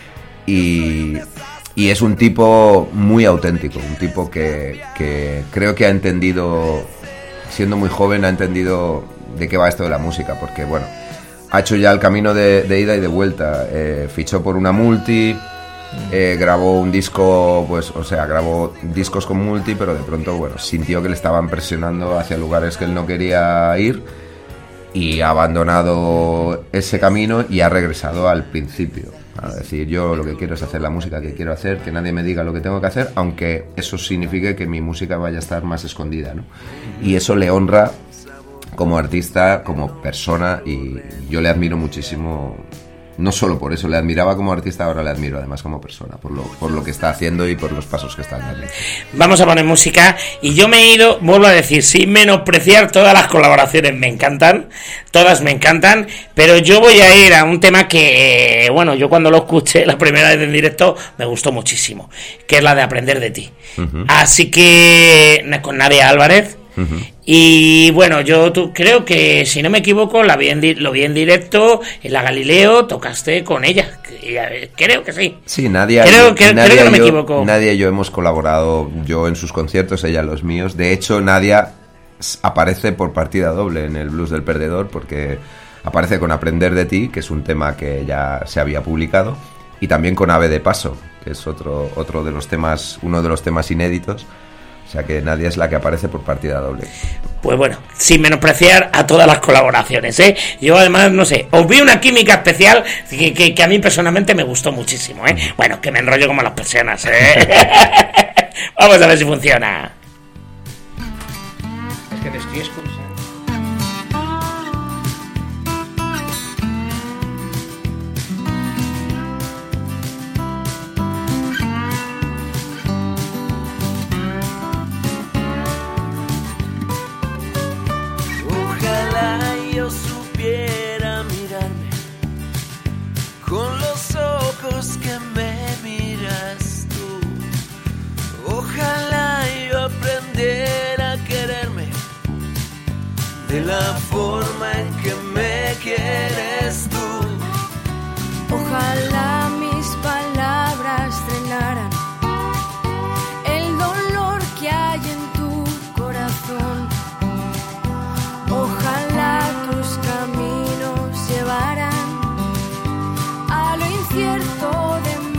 y es un tipo muy auténtico, un tipo que creo que ha entendido, siendo muy joven, ha entendido de qué va esto de la música, porque bueno, ha hecho ya el camino de ida y de vuelta. Fichó por una multi, grabó un disco, pues, o sea, grabó discos con multi, pero de pronto, bueno, sintió que le estaban presionando hacia lugares que él no quería ir, y ha abandonado ese camino y ha regresado al principio, a decir, yo lo que quiero es hacer la música que quiero hacer, que nadie me diga lo que tengo que hacer, aunque eso signifique que mi música vaya a estar más escondida, ¿no? Y eso le honra como artista, como persona, y yo le admiro muchísimo. No solo por eso, le admiraba como artista, ahora le admiro además como persona, por lo que está haciendo y por los pasos que está dando. Vamos a poner música, y yo me he ido, vuelvo a decir, sin menospreciar todas las colaboraciones, me encantan, todas me encantan, pero yo voy a ir a un tema que, bueno, yo cuando lo escuché la primera vez en directo me gustó muchísimo, que es la de Aprender de ti. Uh-huh. Así que, con Nadia Álvarez. Uh-huh. Y bueno, yo creo que, si no me equivoco, lo vi en directo en la Galileo, tocaste con ella, creo que sí. Sí, Nadia, creo que no me equivoco. Nadia y yo hemos colaborado, yo en sus conciertos, ella en los míos. De hecho, Nadia aparece por partida doble en el Blues del Perdedor, porque aparece con Aprender de ti, que es un tema que ya se había publicado, y también con Ave de Paso, que es otro de los temas, uno de los temas inéditos. O sea que Nadia es la que aparece por partida doble. Pues bueno, sin menospreciar a todas las colaboraciones, ¿eh? Yo además, no sé, os vi una química especial que a mí personalmente me gustó muchísimo, ¿eh? Bueno, que me enrollo como las persianas, ¿eh? Vamos a ver si funciona. Es que te estoy escuchando. De la forma en que me quieres tú. Ojalá mis palabras drenaran el dolor que hay en tu corazón. Ojalá tus caminos llevaran a lo incierto de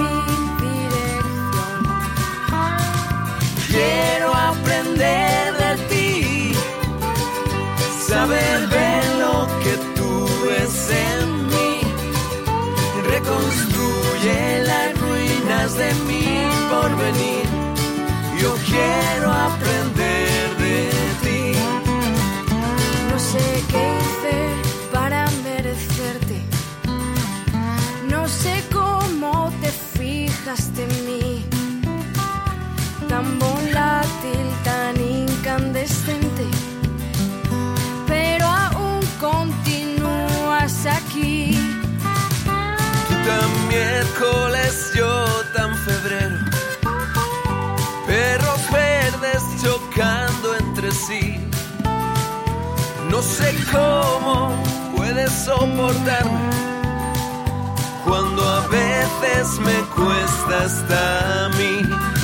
dejaste en mí, tan volátil, tan incandescente, pero aún continúas aquí. Tú tan miércoles, yo tan febrero, perros verdes chocando entre sí. No sé cómo puedes soportarme cuando a veces me cuesta hasta a mí.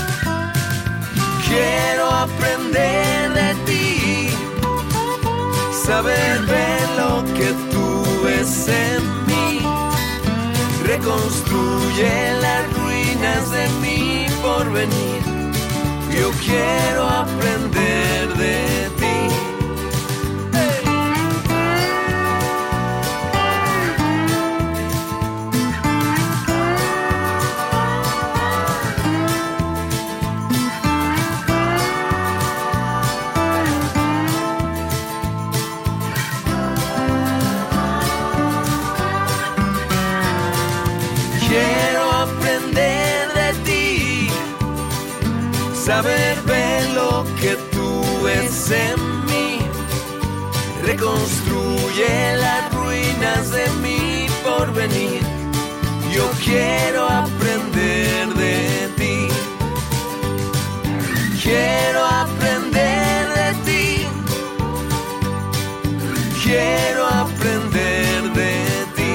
Quiero aprender de ti, saber ver lo que tú ves en mí. Reconstruye las ruinas de mi porvenir. Yo quiero aprender de ti. Saber ver lo que tú ves en mí. Reconstruye las ruinas de mi porvenir. Yo quiero aprender de ti. Quiero aprender de ti. Quiero aprender de ti.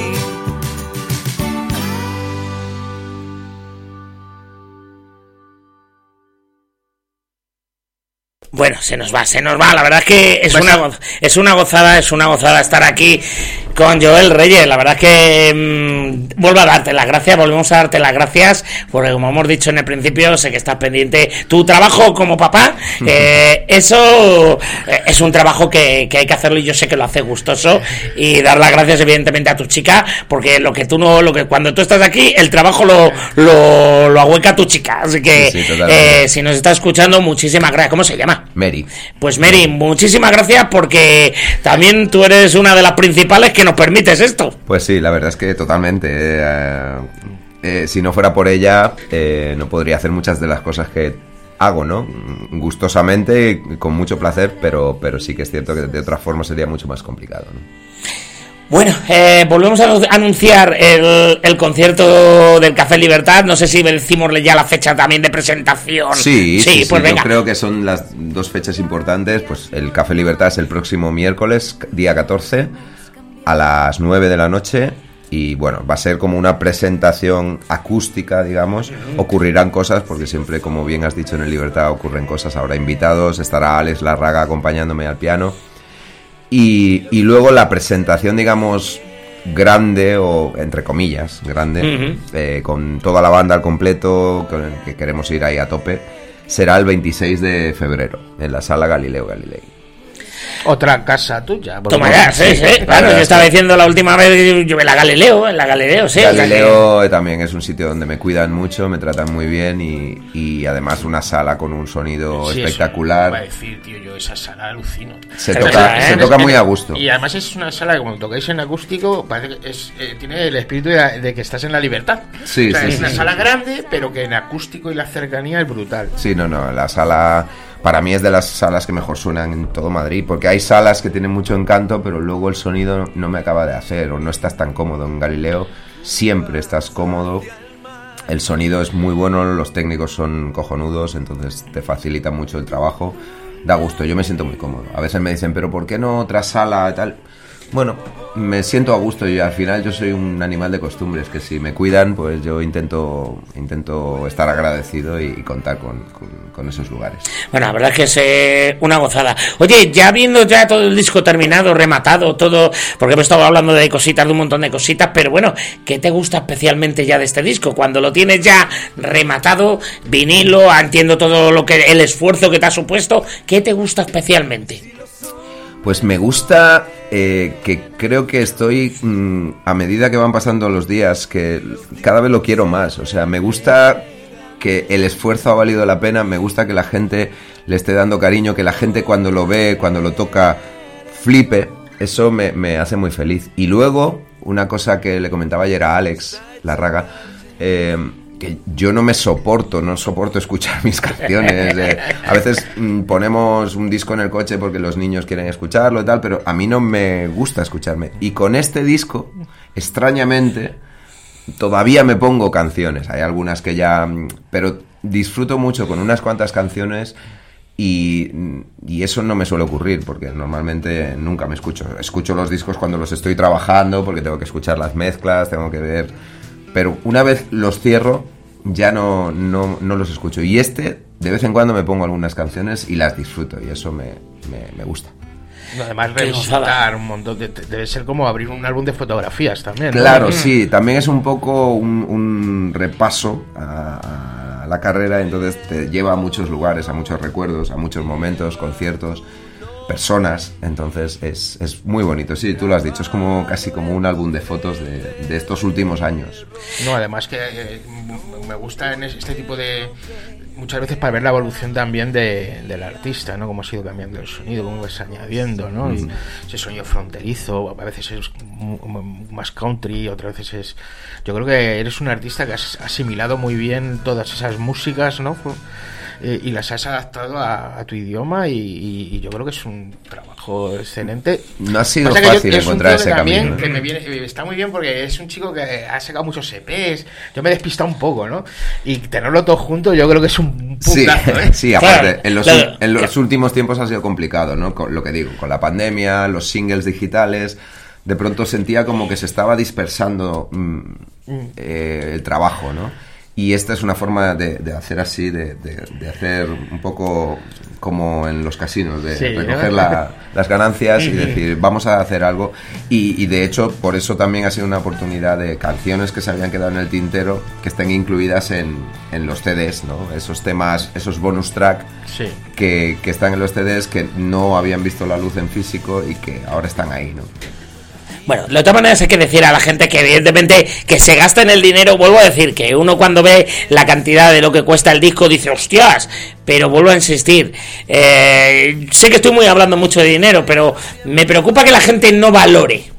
Bueno, se nos va, la verdad es que es una gozada estar aquí con Joel Reyes. La verdad es que volvemos a darte las gracias, porque como hemos dicho en el principio, sé que estás pendiente. Tu trabajo como papá, eso es un trabajo que hay que hacerlo, y yo sé que lo hace gustoso, y dar las gracias evidentemente a tu chica, porque cuando tú estás aquí, el trabajo lo ahueca tu chica, así que sí, si nos está escuchando, muchísimas gracias. ¿Cómo se llama? Mary. Pues Mary, muchísimas gracias, porque también tú eres una de las principales que nos permites esto. Pues sí, la verdad es que totalmente. Si no fuera por ella, no podría hacer muchas de las cosas que hago, ¿no? Gustosamente, con mucho placer, pero sí que es cierto que de otra forma sería mucho más complicado, ¿no? Bueno, volvemos a anunciar el concierto del Café Libertad. No sé si decimos ya la fecha también de presentación. Sí, pues venga. Yo creo que son las dos fechas importantes. Pues el Café Libertad es el próximo miércoles, día 14, a las 9 de la noche. Y bueno, va a ser como una presentación acústica, digamos. Ocurrirán cosas, porque siempre, como bien has dicho, en el Libertad ocurren cosas. Habrá invitados, estará Alex Larraga acompañándome al piano. Y luego la presentación, digamos, grande, o entre comillas, grande, con toda la banda al completo, con el que queremos ir ahí a tope, será el 26 de febrero, en la Sala Galileo Galilei. Otra casa tuya. Toma ya, sí, claro, yo estaba diciendo la última vez, yo en la Galileo, sí. Galileo también es un sitio donde me cuidan mucho, me tratan muy bien, y además una sala con un sonido espectacular. Iba a decir, tío, yo esa sala alucino. Se toca muy a gusto. Y además es una sala que, cuando tocáis en acústico, parece que tiene el espíritu de que estás en la libertad. Sí, es una sala grande, pero que en acústico y la cercanía es brutal. Sí, no, la sala... Para mí es de las salas que mejor suenan en todo Madrid, porque hay salas que tienen mucho encanto, pero luego el sonido no me acaba de hacer, o no estás tan cómodo. En Galileo siempre estás cómodo, el sonido es muy bueno, los técnicos son cojonudos, entonces te facilita mucho el trabajo, da gusto, yo me siento muy cómodo. A veces me dicen, pero ¿por qué no otra sala tal? Bueno, me siento a gusto, y al final yo soy un animal de costumbres, que si me cuidan, pues yo intento estar agradecido y contar con esos lugares. Bueno, la verdad es que es una gozada. Oye, ya viendo ya todo el disco terminado, rematado, todo, porque hemos estado hablando de cositas, de un montón de cositas, pero bueno, ¿qué te gusta especialmente ya de este disco? Cuando lo tienes ya rematado, vinilo, entiendo todo el esfuerzo que te ha supuesto, ¿qué te gusta especialmente? Pues me gusta que creo que estoy, a medida que van pasando los días, que cada vez lo quiero más. O sea, me gusta que el esfuerzo ha valido la pena, me gusta que la gente le esté dando cariño, que la gente cuando lo ve, cuando lo toca, flipe. Eso me hace muy feliz. Y luego, una cosa que le comentaba ayer a Alex Larraga, que yo no soporto escuchar mis canciones. A veces ponemos un disco en el coche porque los niños quieren escucharlo y tal, pero a mí no me gusta escucharme. Y con este disco, extrañamente, todavía me pongo canciones. Hay algunas que ya... pero disfruto mucho con unas cuantas canciones y eso no me suele ocurrir porque normalmente nunca me escucho. Escucho los discos cuando los estoy trabajando porque tengo que escuchar las mezclas, tengo que ver... Pero una vez los cierro, ya no los escucho. Y de vez en cuando me pongo algunas canciones y las disfruto y eso me gusta. Además, revisitar un montón. Debe ser como abrir un álbum de fotografías también, ¿no? Claro, sí. También es un poco un repaso a la carrera. Entonces te lleva a muchos lugares, a muchos recuerdos, a muchos momentos, conciertos, personas. Entonces es muy bonito. Sí, tú lo has dicho. Es casi como un álbum de fotos de estos últimos años. No, además que me gusta en este tipo de... Muchas veces para ver la evolución también del artista, ¿no? Cómo ha ido cambiando el sonido, cómo vas añadiendo, ¿no? Y ese sonido fronterizo, a veces es más country, otras veces es... Yo creo que eres un artista que has asimilado muy bien todas esas músicas, ¿no? Y las has adaptado a tu idioma y yo creo que es un trabajo excelente. No ha sido fácil encontrar ese camino, ¿no? Que está muy bien porque es un chico que ha sacado muchos EPs. Yo me he despistado un poco, ¿no? Y tenerlo todo junto yo creo que es un puntazo, ¿eh? Sí, aparte, en los últimos tiempos ha sido complicado, ¿no? Con lo que digo, con la pandemia, los singles digitales, de pronto sentía como que se estaba dispersando el trabajo, ¿no? Y esta es una forma de hacer así, de hacer un poco como en los casinos, de recoger las ganancias y decir, vamos a hacer algo. Y de hecho, por eso también ha sido una oportunidad de canciones que se habían quedado en el tintero, que estén incluidas en los CDs, ¿no? Esos temas, esos bonus track que están en los CDs, que no habían visto la luz en físico y que ahora están ahí, ¿no? Bueno, de todas maneras hay que decir a la gente que evidentemente que se gasta en el dinero. Vuelvo a decir que uno cuando ve la cantidad de lo que cuesta el disco dice hostias, pero vuelvo a insistir, sé que estoy hablando mucho de dinero, pero me preocupa que la gente no valore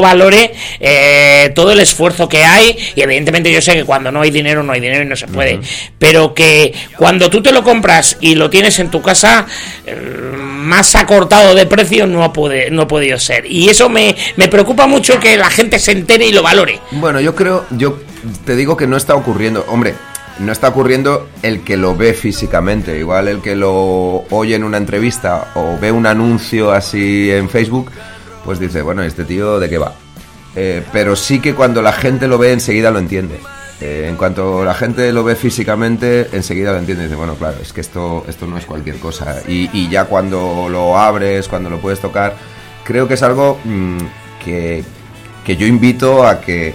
todo el esfuerzo que hay. Y evidentemente yo sé que cuando no hay dinero y no se puede, pero que cuando tú te lo compras y lo tienes en tu casa, más acortado de precio no ha podido ser, y eso me preocupa mucho, que la gente se entere y lo valore. Bueno, yo te digo que no está ocurriendo, hombre. No está ocurriendo el que lo ve físicamente. Igual el que lo oye en una entrevista o ve un anuncio así en Facebook, pues dice, bueno, ¿este tío de qué va? Pero sí que cuando la gente lo ve, enseguida lo entiende. En cuanto la gente lo ve físicamente, enseguida lo entiende. Dice, bueno, claro, es que esto no es cualquier cosa. Y ya cuando lo abres, cuando lo puedes tocar, creo que es algo que yo invito a que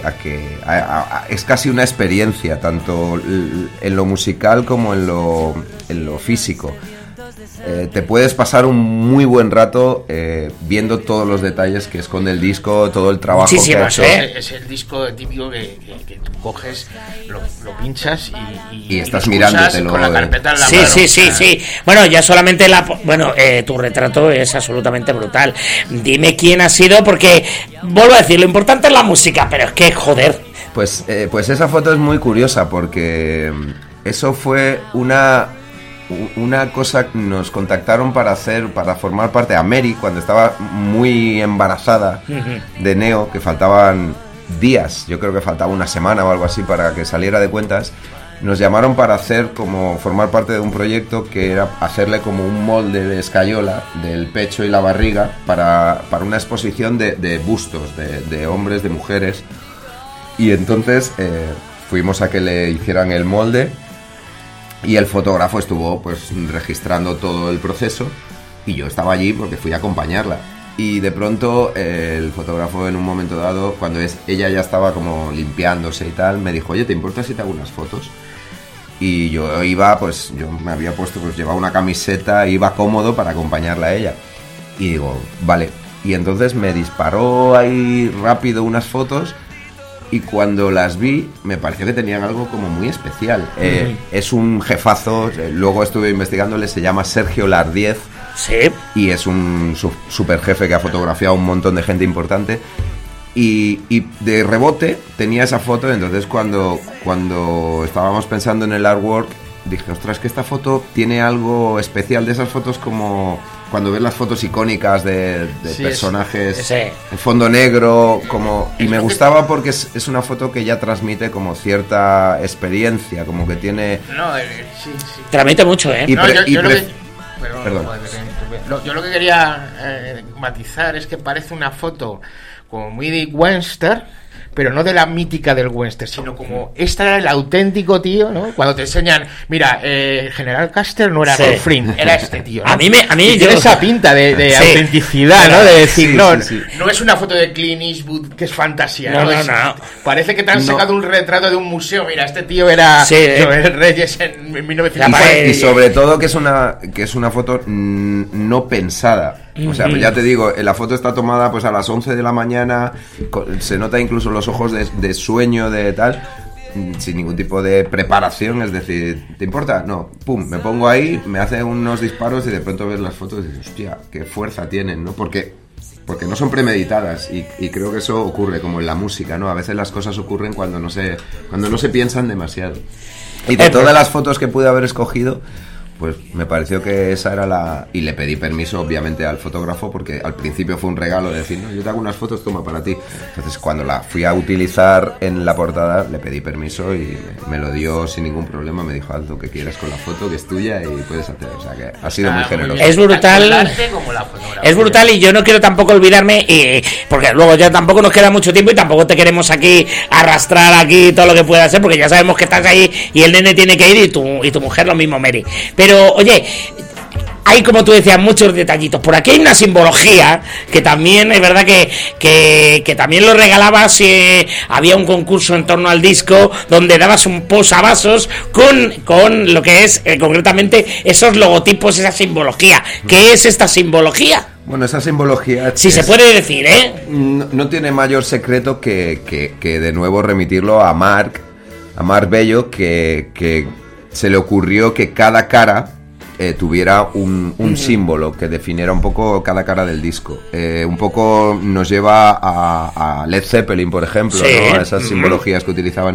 es casi una experiencia, tanto en lo musical como en lo físico. Te puedes pasar un muy buen rato viendo todos los detalles que esconde el disco, todo el trabajo que ha hecho. Es el disco típico que tú coges, lo pinchas y estás mirándotelo con la carpeta en la mano. Sí. Bueno, ya solamente tu retrato es absolutamente brutal. Dime quién ha sido, porque vuelvo a decir, lo importante es la música, pero es que joder. Pues esa foto es muy curiosa porque eso fue una cosa que nos contactaron para formar parte a Mary cuando estaba muy embarazada de Neo, que faltaban días, yo creo que faltaba una semana o algo así para que saliera de cuentas. Nos llamaron para formar parte de un proyecto que era hacerle como un molde de escayola del pecho y la barriga para una exposición de bustos de hombres, de mujeres. Y entonces fuimos a que le hicieran el molde. Y el fotógrafo estuvo pues registrando todo el proceso y yo estaba allí porque fui a acompañarla. Y de pronto el fotógrafo, en un momento dado, cuando ella ya estaba como limpiándose y tal, me dijo, oye, ¿te importa si te hago unas fotos? Y yo iba, pues yo me había puesto, pues llevaba una camiseta, iba cómodo para acompañarla a ella. Y digo, vale. Y entonces me disparó ahí rápido unas fotos. Y cuando las vi, me pareció que tenían algo como muy especial. Es un jefazo, luego estuve investigándole, se llama Sergio Lardiez. Sí. Y es un super jefe que ha fotografiado a un montón de gente importante. Y de rebote tenía esa foto, entonces cuando estábamos pensando en el artwork, dije, ostras, que esta foto tiene algo especial, de esas fotos como cuando ves las fotos icónicas de personajes, el fondo negro, y me gustaba porque es una foto que ya transmite como cierta experiencia, como que tiene... Transmite mucho, ¿eh? Yo lo que quería matizar es que parece una foto como muy de western, pero no de la mítica del western, sino como esta era el auténtico tío, ¿no? Cuando te enseñan, mira, General Custer no era Rolf Fring, era este tío, ¿no? A mí tiene esa pinta de autenticidad, ¿no? De decir, no es una foto de Clint Eastwood que es fantasía, no. Parece que te han sacado un retrato de un museo, mira, este tío era Joel Reyes en 1950. Y sobre todo que es una foto no pensada. O sea, pues ya te digo, la foto está tomada pues a las 11 de la mañana, se nota incluso los ojos de sueño, de tal, sin ningún tipo de preparación, es decir, ¿te importa? No, pum, me pongo ahí, me hacen unos disparos y de pronto ves las fotos y dices, hostia, qué fuerza tienen, ¿no? Porque no son premeditadas y creo que eso ocurre como en la música, ¿no? A veces las cosas ocurren cuando no se piensan demasiado. Y de todas las fotos que pude haber escogido, pues me pareció que esa era la... Y le pedí permiso, obviamente, al fotógrafo, porque al principio fue un regalo de decir, no, yo te hago unas fotos, toma para ti. Entonces, cuando la fui a utilizar en la portada, le pedí permiso y me lo dio sin ningún problema. Me dijo, haz lo que quieras con la foto, que es tuya y puedes hacer. O sea, que ha sido muy generoso. Es brutal. Es brutal y yo no quiero tampoco olvidarme, porque luego ya tampoco nos queda mucho tiempo y tampoco te queremos aquí arrastrar aquí todo lo que pueda ser, porque ya sabemos que estás ahí y el nene tiene que ir y tu mujer lo mismo, Mary. Pero, oye, hay, como tú decías, muchos detallitos. Por aquí hay una simbología que también es verdad que también lo regalabas si había un concurso en torno al disco donde dabas un posavasos con lo que es concretamente esos logotipos, esa simbología. ¿Qué es esta simbología? Bueno, esa simbología... Si se puede decir, ¿eh? No tiene mayor secreto que de nuevo remitirlo a Marc Bello, que se le ocurrió que cada cara tuviera un símbolo que definiera un poco cada cara del disco. Un poco nos lleva a Led Zeppelin, por ejemplo, ¿no? A esas simbologías que utilizaban.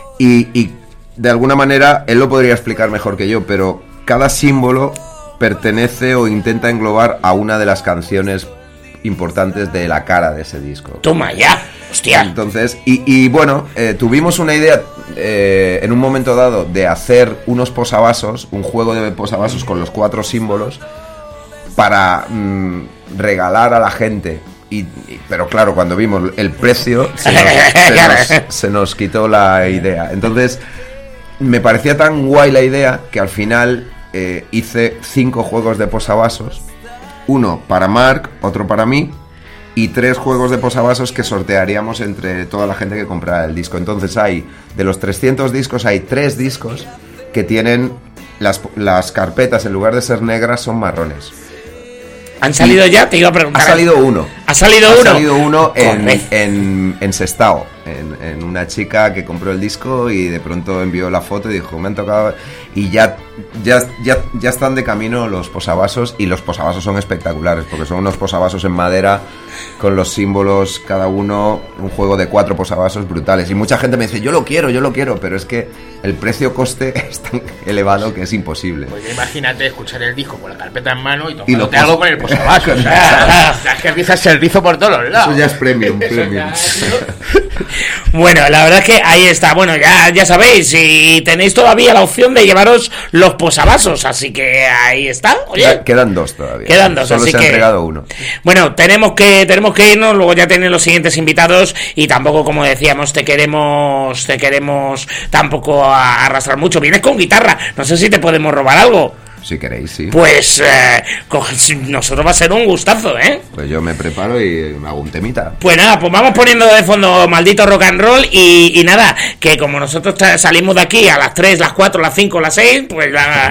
Y de alguna manera, él lo podría explicar mejor que yo, pero cada símbolo pertenece o intenta englobar a una de las canciones importantes de la cara de ese disco. ¡Toma ya! ¡Hostia! Entonces, y bueno, tuvimos una idea en un momento dado de hacer unos posavasos, un juego de posavasos con los 4 símbolos para regalar a la gente. Pero claro, cuando vimos el precio se nos quitó la idea. Entonces me parecía tan guay la idea que al final hice 5 juegos de posavasos, uno para Marc, otro para mí, y 3 juegos de posavasos que sortearíamos entre toda la gente que comprara el disco. Entonces de los 300 discos, hay 3 discos que tienen las carpetas, en lugar de ser negras, son marrones. ¿Han salido ya? Te iba a preguntar. Ha salido uno. ¿Ha salido uno? Ha salido uno en Sestao, en una chica que compró el disco y de pronto envió la foto y dijo, me han tocado... Y ya están de camino los posavasos, y los posavasos son espectaculares, porque son unos posavasos en madera con los símbolos, cada uno, un juego de 4 posavasos brutales. Y mucha gente me dice, yo lo quiero, pero es que el precio-coste es tan elevado que es imposible. Pues imagínate escuchar el disco con la carpeta en mano y tomándote algo con el posavasos. O sea, es que empieza a ser rizo por todos los lados. Eso ya es premium. Bueno, la verdad es que ahí está. Bueno, ya sabéis, si tenéis todavía la opción de llevaros los posavasos, así que ahí está. Oye, quedan 2 todavía. Quedan 2, solo así se ha entregado 1. Bueno, tenemos que irnos, luego ya tienen los siguientes invitados y tampoco, como decíamos, te queremos tampoco arrastrar mucho. Vienes con guitarra, no sé si te podemos robar algo. Si queréis, sí. Pues nosotros va a ser un gustazo, ¿eh? Pues yo me preparo y me hago un temita. Pues nada, pues vamos poniendo de fondo Maldito Rock and Roll y nada, que como nosotros salimos de aquí a las 3, las 4, las 5, las 6, pues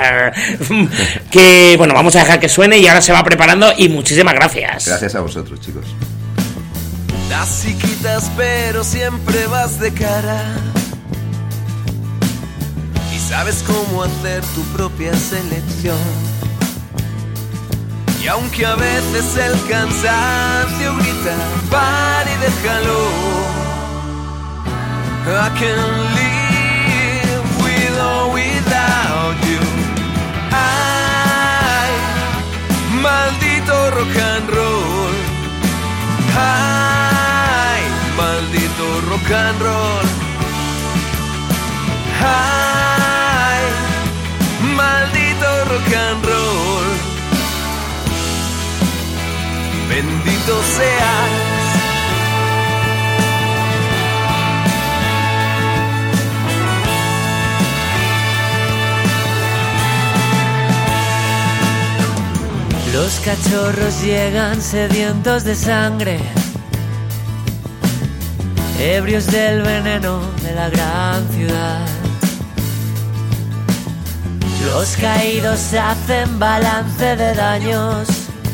que bueno, vamos a dejar que suene y ahora se va preparando y muchísimas gracias. Gracias a vosotros, chicos. Das y quitas, pero siempre vas de cara. Sabes cómo hacer tu propia selección. Y Y aunque a veces el cansancio grita, para y déjalo. I can live with or without you. Ay, maldito rock and roll. Ay, maldito rock and roll. Ay, maldito rock and roll. Bendito seas. Los cachorros llegan sedientos de sangre, ebrios del veneno de la gran ciudad. Los caídos hacen balance de daños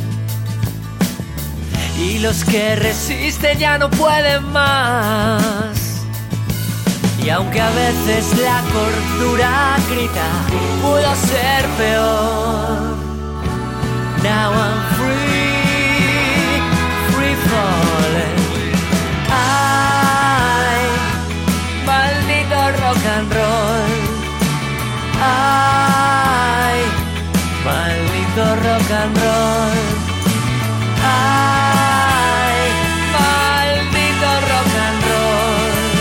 y los que resisten ya no pueden más. Y aunque a veces la cordura grita, pudo ser peor. Now I'm free, free falling. Ay, maldito rock and roll. Ay, maldito rock and roll. Ay, maldito rock and roll.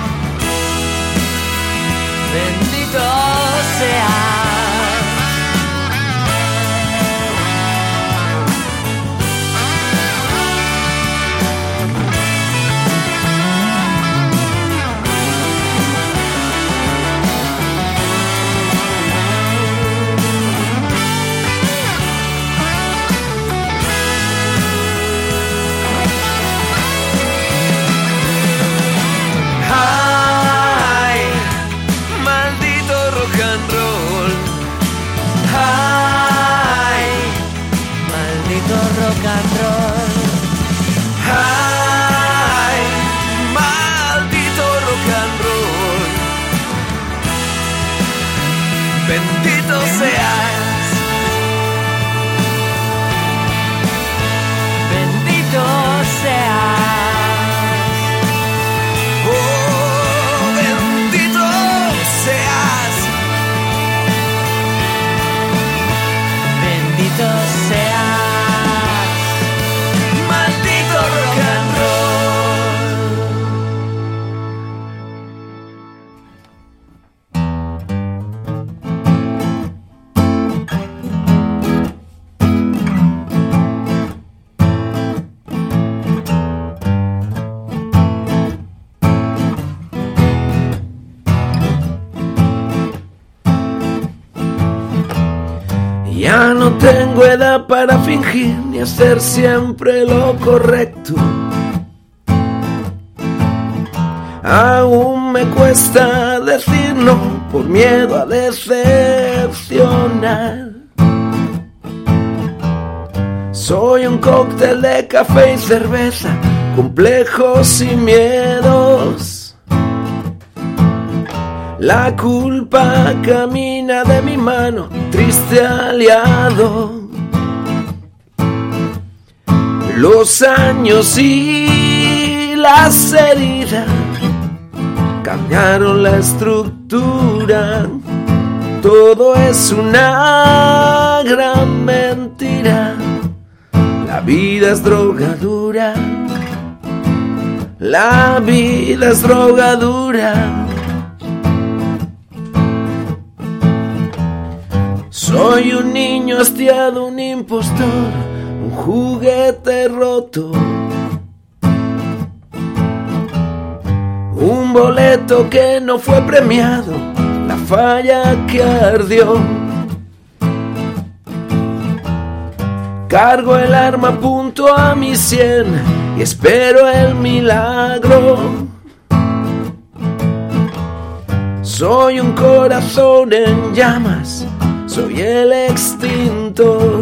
Bendito sea. Rock and roll. Ay, maldito rock and roll. Bendito seas. Bendito seas. Oh, bendito seas. Bendito seas. Ya no tengo edad para fingir ni hacer siempre lo correcto. Aún me cuesta decir no por miedo a decepcionar. Soy un cóctel de café y cerveza, complejos y miedos. La culpa camina de mi mano, triste aliado. Los años y las heridas cambiaron la estructura. Todo es una gran mentira. La vida es drogadura. La vida es drogadura. Soy un niño hastiado, un impostor, un juguete roto, un boleto que no fue premiado, la falla que ardió. Cargo el arma, apunto a mi sien y espero el milagro. Soy un corazón en llamas, soy el extintor.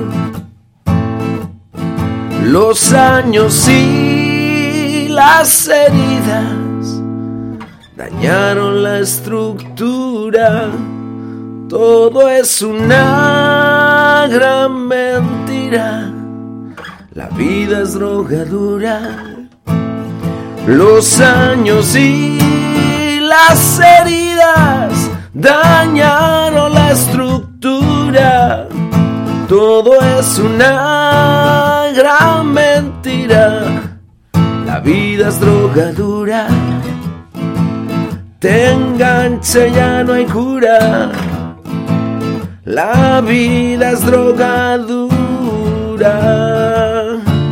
Los años y las heridas dañaron la estructura. Todo es una gran mentira. La vida es drogadura. Los años y las heridas dañaron la estructura. Todo es una gran mentira. La vida es drogadura. Te engancha, ya no hay cura. La vida es drogadura.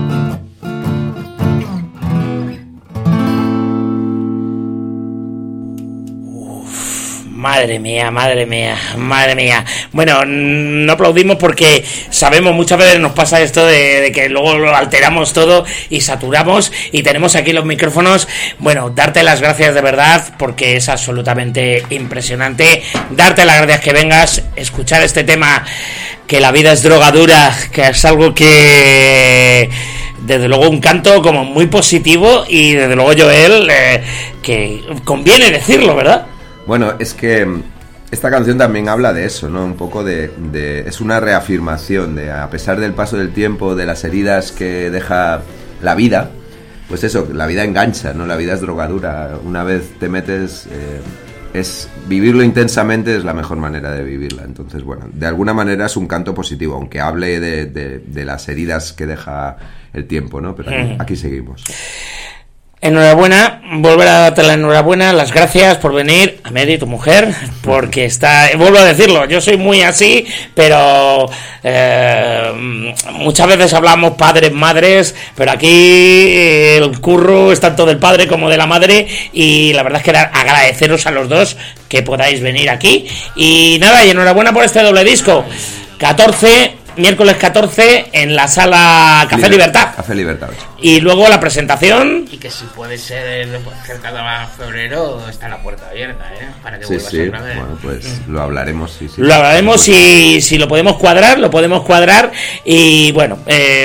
Madre mía, madre mía, madre mía. Bueno, no aplaudimos porque sabemos, muchas veces nos pasa esto de que luego lo alteramos todo y saturamos, y tenemos aquí los micrófonos. Bueno, darte las gracias de verdad porque es absolutamente impresionante. Darte las gracias que vengas, escuchar este tema, que la vida es drogadura, que es algo que... desde luego un canto como muy positivo, y desde luego Joel, que conviene decirlo, ¿verdad? Bueno, es que esta canción también habla de eso, ¿no? Un poco es una reafirmación de, a pesar del paso del tiempo, de las heridas que deja la vida, pues eso, la vida engancha, ¿no? La vida es drogadura. Una vez te metes, es vivirlo intensamente es la mejor manera de vivirla. Entonces, bueno, de alguna manera es un canto positivo, aunque hable de las heridas que deja el tiempo, ¿no? Pero aquí seguimos. Enhorabuena, volver a darte la enhorabuena, las gracias por venir, a Medi, tu mujer, porque vuelvo a decirlo, yo soy muy así, pero muchas veces hablamos padres, madres, pero aquí el curro es tanto del padre como de la madre, y la verdad es que agradeceros a los dos que podáis venir aquí, y nada, y enhorabuena por este doble disco, miércoles 14 en la sala Café Libertad. Café Libertad 8. Y luego la presentación. Y que si puede ser cerca de febrero, está la puerta abierta, para que vuelvas sí. otra vez. Bueno, pues lo hablaremos. Sí. Lo hablaremos y si lo podemos cuadrar. Y bueno,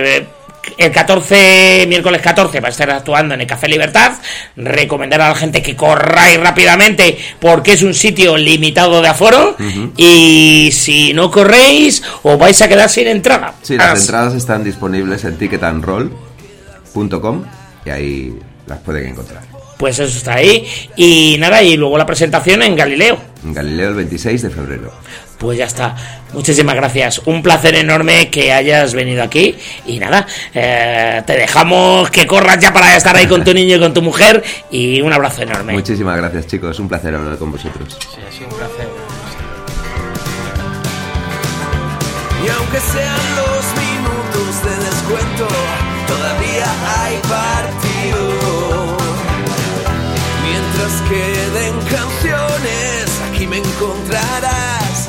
el miércoles 14 va a estar actuando en el Café Libertad. Recomendar a la gente que corráis rápidamente porque es un sitio limitado de aforo. Y si no corréis, os vais a quedar sin entrada. Sí, las entradas están disponibles en ticketandroll.com y ahí las pueden encontrar. Pues eso está ahí. Y nada, y luego la presentación en Galileo. En Galileo el 26 de febrero. Pues ya está. Muchísimas gracias. Un placer enorme que hayas venido aquí. Y nada, te dejamos que corras ya para estar ahí con tu niño y con tu mujer. Y un abrazo enorme. Muchísimas gracias, chicos. Un placer hablar con vosotros. Sí, ha sido un placer. Y aunque sean los minutos de descuento, todavía hay partido. Mientras queden canciones, aquí me encontrarás.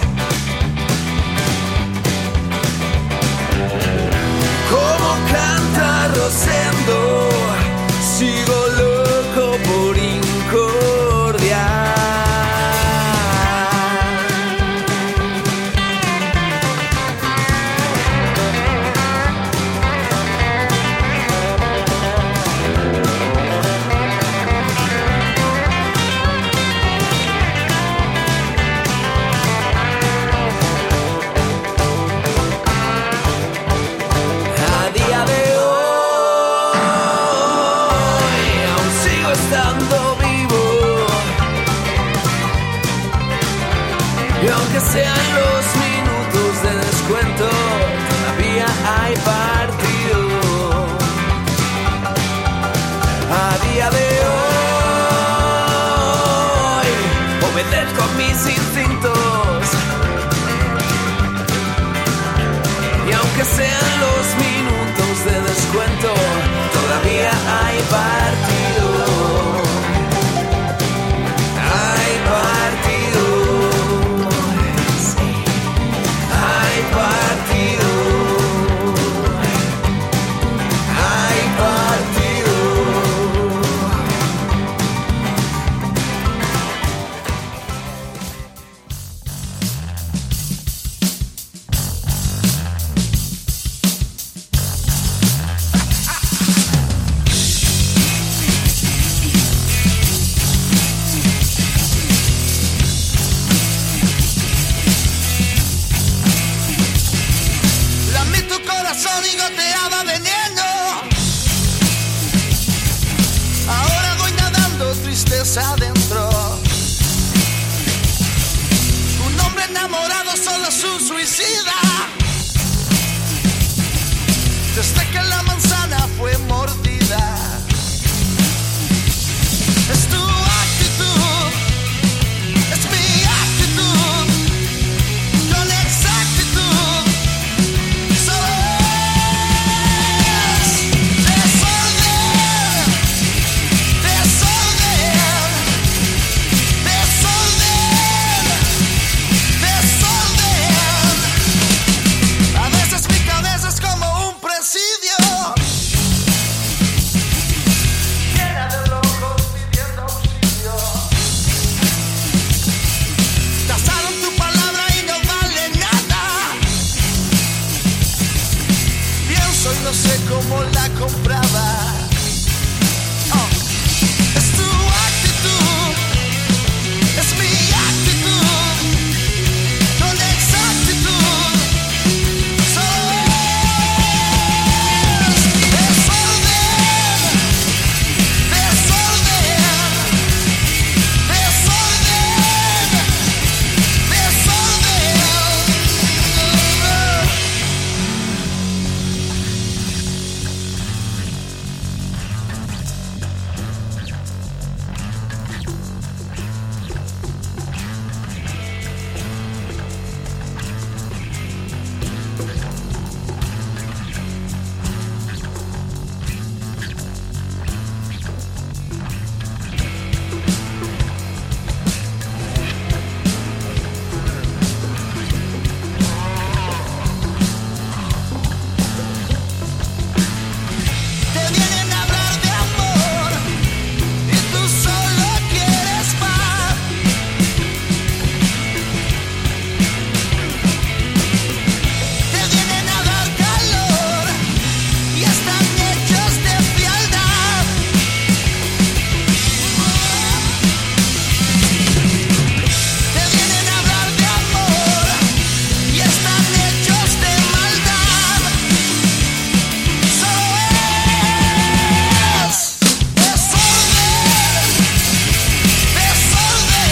Como canta Rosendo, sigo loco por incordiar. Sean los minutos de descuento, todavía hay partido. A día de hoy, obedezco mis instintos. Y aunque sean los minutos de descuento, todavía hay partido. Hay partido. más adentro. Un hombre enamorado solo es un suicida. Desde que la manzana fue mordida. Es tu actitud, es mi actitud, con exactitud. Solo es desorden, desorden, desorden, desorden. A veces mi cabeza es como un presidio, llena de locos pidiendo auxilio. Tasaron tu palabra y no vale nada. Pienso y no sé cómo la compraba. Oh. Es tu actitud, es mi actitud, con exactitud. Solo es desorden, desorden, te vienen a hablar de amor y tú solo quieres paz. Te vienen a dar calor y están hechos de frialdad. Te vienen a hablar de amor y están hechos de maldad. Solo es desorden, desorden,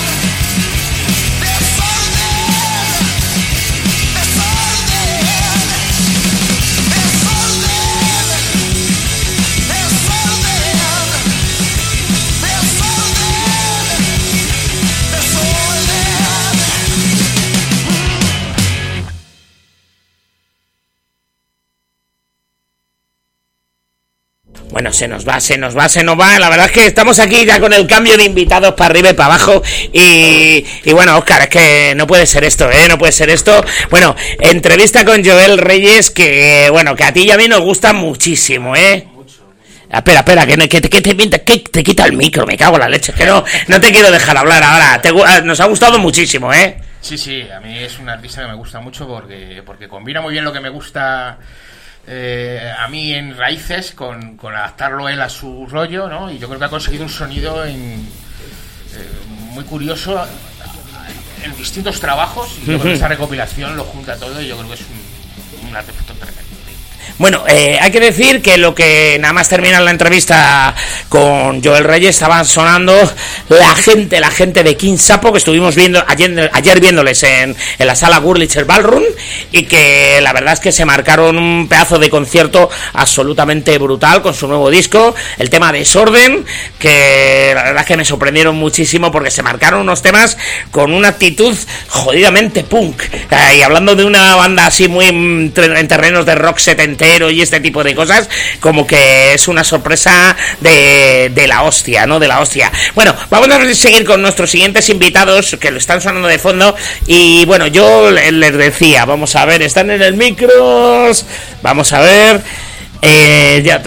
Bueno, se nos va. La verdad es que estamos aquí ya con el cambio de invitados para arriba y para abajo. Y bueno, Óscar, es que no puede ser esto, no puede ser esto. Bueno, entrevista con Joel Reyes, que bueno, que a ti y a mí nos gusta muchísimo, Espera, que te quita el micro, me cago en la leche, que no te quiero dejar hablar ahora. Nos ha gustado muchísimo, Sí, a mí es un artista que me gusta mucho porque combina muy bien lo que me gusta a mí en Raíces con adaptarlo él a su rollo, ¿no? Y yo creo que ha conseguido un sonido muy curioso en distintos trabajos, y yo creo que esta recopilación lo junta todo y yo creo que es un artefacto tremendo. Bueno, hay que decir que lo que nada más termina la entrevista con Joel Reyes, estaban sonando la gente de King Sapo, que estuvimos viendo ayer viéndoles en la sala Wurlitzer Ballroom, y que la verdad es que se marcaron un pedazo de concierto absolutamente brutal con su nuevo disco, el tema Desorden, que la verdad es que me sorprendieron muchísimo porque se marcaron unos temas con una actitud jodidamente punk, y hablando de una banda así muy en terrenos de rock setentero y este tipo de cosas, como que es una sorpresa de la hostia, ¿no? De la hostia. Bueno, vamos a seguir con nuestros siguientes invitados, que lo están sonando de fondo, y bueno, yo les decía, vamos a ver, están en el micros, vamos a ver, ya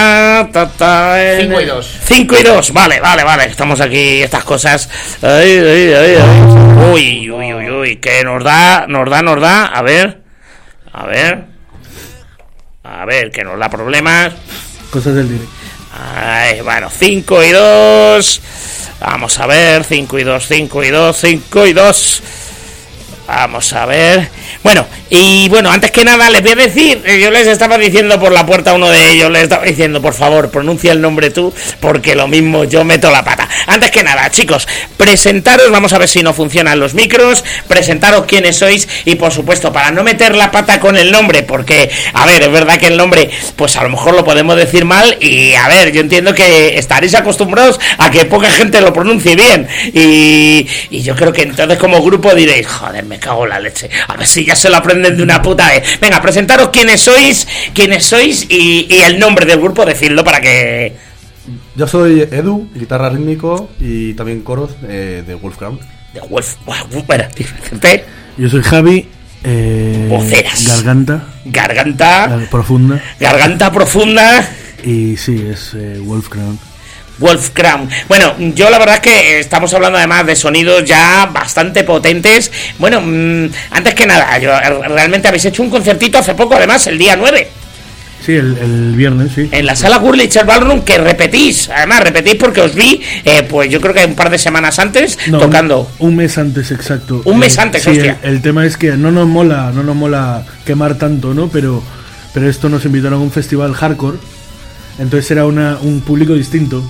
5 y 2. 5 y 2, vale, estamos aquí, estas cosas. Ay. Uy, que nos da, a ver, que nos da problemas. Cosas del directo. Ay, bueno, 5 y 2. Vamos a ver, 5 y 2. Vamos a ver. Bueno, y bueno, antes que nada les voy a decir, yo les estaba diciendo por la puerta a uno de ellos, les estaba diciendo, por favor, pronuncia el nombre tú, porque lo mismo yo meto la pata. Antes que nada, chicos, presentaros, vamos a ver si no funcionan los micros, presentaros quiénes sois y por supuesto, para no meter la pata con el nombre, porque, a ver, es verdad que el nombre, pues a lo mejor lo podemos decir mal y, a ver, yo entiendo que estaréis acostumbrados a que poca gente lo pronuncie bien y yo creo que entonces como grupo diréis, joder, me cago en la leche, a ver si ya se lo aprenden de una puta vez. Venga, presentaros quiénes sois y el nombre del grupo, decidlo para que... Yo soy Edu, guitarra rítmico y también coros de Wolfcrown. De Wolf, bueno, diferente. Yo soy Javi, voceras. Garganta profunda. Garganta profunda. Y sí, es Wolfcrown. Wolfcrown. Bueno, yo la verdad es que estamos hablando además de sonidos ya bastante potentes. Bueno, antes que nada, realmente habéis hecho un concertito hace poco, además, el día 9. Sí, el viernes, sí. En la sala Gurlicher Ballroom, que repetís porque os vi, pues yo creo que un par de semanas antes, tocando. Un mes antes, exacto. Un mes antes, sí, hostia. El tema es que no nos mola quemar tanto, ¿no? Pero esto nos invitaron a un festival hardcore, entonces era un público distinto.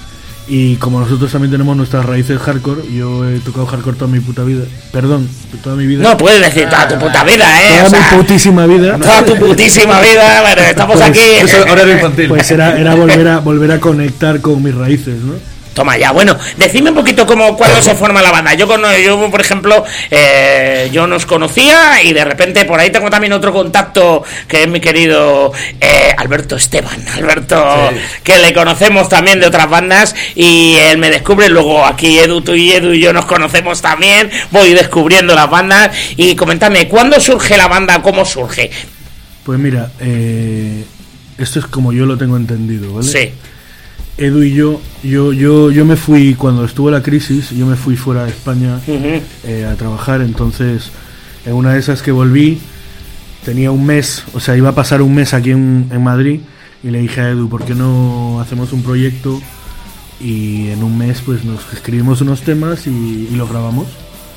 Y como nosotros también tenemos nuestras raíces hardcore, yo he tocado hardcore toda mi puta vida. Perdón, toda mi vida. No puedes decir toda tu puta vida, Toda mi putísima vida. Toda tu putísima vida. Bueno, estamos pues, aquí. Eso ahora era infantil. Pues era volver a conectar con mis raíces, ¿no? Toma ya, bueno, decidme un poquito cuándo se forma la banda. Yo por ejemplo, yo nos conocía y de repente por ahí tengo también otro contacto que es mi querido Alberto Esteban, sí, que le conocemos también de otras bandas y él me descubre, luego aquí Edu y yo nos conocemos también, voy descubriendo las bandas y coméntame, ¿cuándo surge la banda? ¿Cómo surge? Pues mira, esto es como yo lo tengo entendido, ¿vale? Sí. Edu y yo me fui cuando estuvo la crisis, yo me fui fuera de España a trabajar, entonces en una de esas que volví tenía un mes, o sea, iba a pasar un mes aquí en Madrid y le dije a Edu, ¿por qué no hacemos un proyecto? Y en un mes pues nos escribimos unos temas y los grabamos.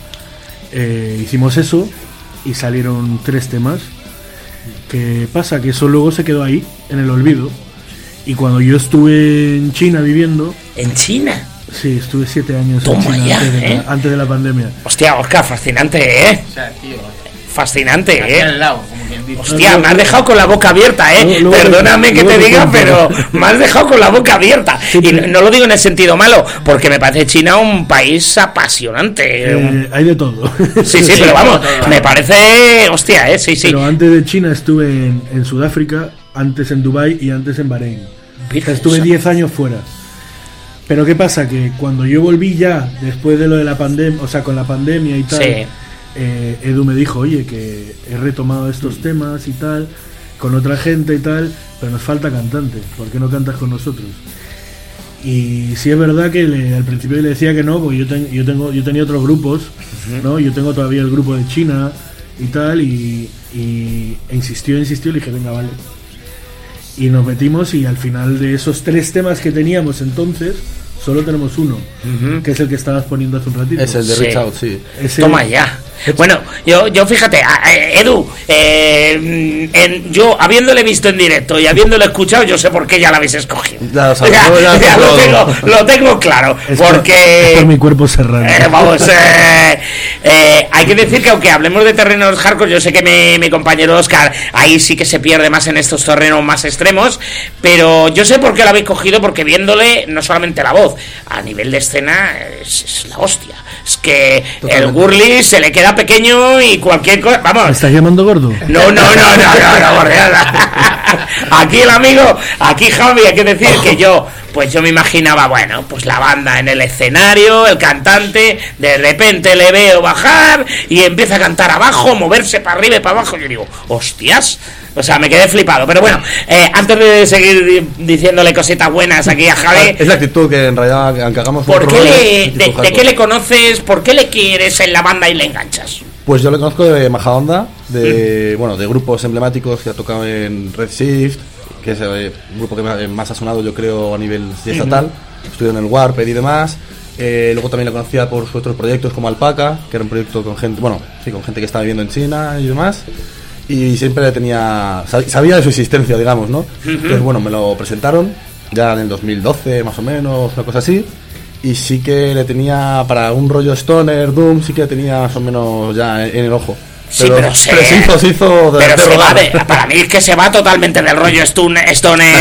Hicimos eso y salieron 3 temas. ¿Qué pasa? Que eso luego se quedó ahí, en el olvido. Y cuando yo estuve en China viviendo... ¿En China? Sí, estuve 7 años Toma en China ya, antes de la pandemia. Hostia, Oscar, fascinante, ¿eh? O sea, tío, fascinante, aquí al lado, como quien dice. Hostia, me has dejado con la boca abierta, ¿eh? Perdóname que te diga, pero me has dejado con la boca abierta. Y no lo digo en el sentido malo, porque me parece China un país apasionante. Hay de todo. Sí, pero vamos, me parece... Hostia, sí. Pero antes de China estuve en Sudáfrica, antes en Dubái y antes en Bahrein. O sea, estuve 10 años fuera. Pero ¿qué pasa? Que cuando yo volví ya, después de lo de la pandemia, o sea, con la pandemia y tal, sí. Edu me dijo, oye, que he retomado estos temas y tal, con otra gente y tal, pero nos falta cantante, ¿por qué no cantas con nosotros? Y sí es verdad que al principio le decía que no, porque yo tenía otros grupos, ¿no? Yo tengo todavía el grupo de China y tal, y insistió, le dije, venga, vale. Y nos metimos y al final de esos 3 temas que teníamos entonces, solo tenemos uno, que es el que estabas poniendo hace un ratito. Es el de Reach Out, sí. Toma ya. Bueno, yo fíjate, Edu, yo habiéndole visto en directo y habiéndole escuchado, yo sé por qué ya la habéis escogido. Lo tengo claro. Porque es por mi cuerpo serrano. Hay que decir que aunque hablemos de terrenos hardcore, yo sé que mi compañero Oscar ahí sí que se pierde más en estos terrenos más extremos, pero yo sé por qué la habéis cogido, porque viéndole no solamente la voz, a nivel de escena es la hostia. Es que totalmente. El Gurli se le queda pequeño y cualquier cosa, vamos. ¿Me estás llamando gordo? No, aquí el amigo, aquí Javi, hay que decir que yo me imaginaba, bueno, pues la banda en el escenario, el cantante, de repente le veo bajar y empieza a cantar abajo, moverse para arriba y para abajo, y yo digo, hostias. O sea, me quedé flipado. Pero bueno, antes de seguir diciéndole cositas buenas aquí a Javi... Es la actitud que en realidad, aunque hagamos... ¿De qué le conoces? ¿Por qué le quieres en la banda y le enganchas? Pues yo le conozco de Majadahonda, de grupos emblemáticos que ha tocado en Red Shift, que es un grupo que más ha sonado, yo creo, a nivel estatal. Estudió en el Warped y demás. Luego también la conocía por sus otros proyectos como Alpaca, que era un proyecto con gente, con gente que estaba viviendo en China y demás. Y siempre le tenía, sabía de su existencia, digamos, ¿no? Entonces, bueno, me lo presentaron ya en el 2012, más o menos, una cosa así. Y sí que le tenía, para un rollo Stoner, Doom, sí que le tenía más o menos ya en el ojo. Pero se hizo de rodar. Para mí es que se va totalmente del rollo Stoner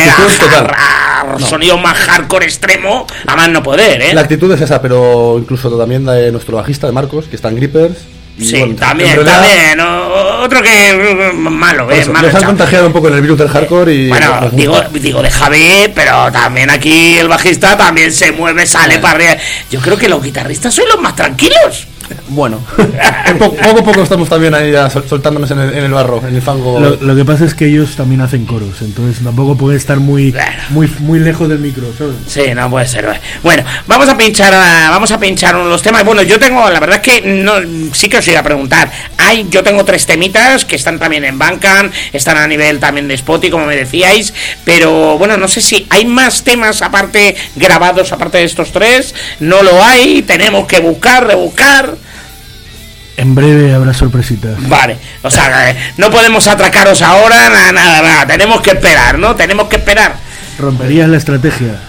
sonido más hardcore extremo, a más no poder, ¿eh? La actitud es esa, pero incluso también de nuestro bajista de Marcos, que está en Grippers. Sí, bueno, también, otro que malo, nos han contagiado un poco en el virus del hardcore y... Bueno, digo de Javi, pero también aquí el bajista también se mueve, sale para arriba. Yo creo que los guitarristas son los más tranquilos. Bueno, poco a poco estamos también ahí ya soltándonos en el barro, en el fango. Lo que pasa es que ellos también hacen coros, entonces tampoco puede estar muy lejos del micro, ¿sabes? Sí, no puede ser. Bueno, vamos a pinchar uno de los temas. Bueno, yo tengo, la verdad es que sí que os iba a preguntar. Yo tengo 3 temitas que están también en Bandcamp, están a nivel también de Spotify, como me decíais, pero bueno, no sé si hay más temas aparte grabados aparte de estos 3. No lo hay, tenemos que rebuscar. En breve habrá sorpresitas. Vale, o sea, no podemos atracaros ahora, nada, tenemos que esperar, ¿no? Tenemos que esperar. Romperías la estrategia.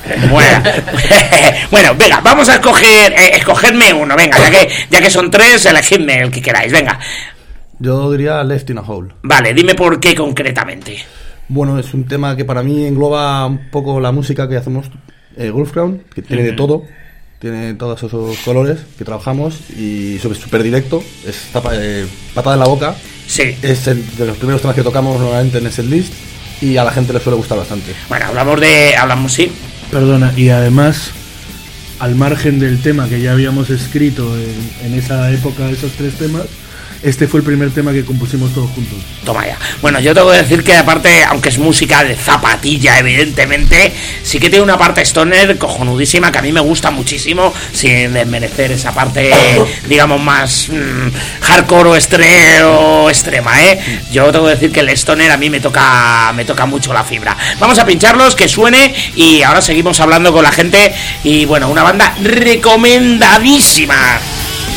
Bueno, venga, vamos a escogerme uno, venga, ya que son 3, elegidme el que queráis, venga. Yo diría Left in a Hole. Vale, dime por qué concretamente. Bueno, es un tema que para mí engloba un poco la música que hacemos, Wolfground, que tiene de todo. Tiene todos esos colores que trabajamos y súper directo, es patada en la boca. Sí. Es de los primeros temas que tocamos normalmente en el setlist y a la gente le suele gustar bastante. Bueno, hablamos sí. Perdona, y además, al margen del tema que ya habíamos escrito en esa época, esos 3 temas, este fue el primer tema que compusimos todos juntos. Toma ya. Bueno, yo tengo que decir que aparte, aunque es música de zapatilla, evidentemente, sí que tiene una parte stoner cojonudísima que a mí me gusta muchísimo, sin desmerecer esa parte, digamos, más hardcore o extrema, ¿eh? Yo tengo que decir que el stoner a mí me toca mucho la fibra. Vamos a pincharlos, que suene, y ahora seguimos hablando con la gente. Y bueno, una banda recomendadísima.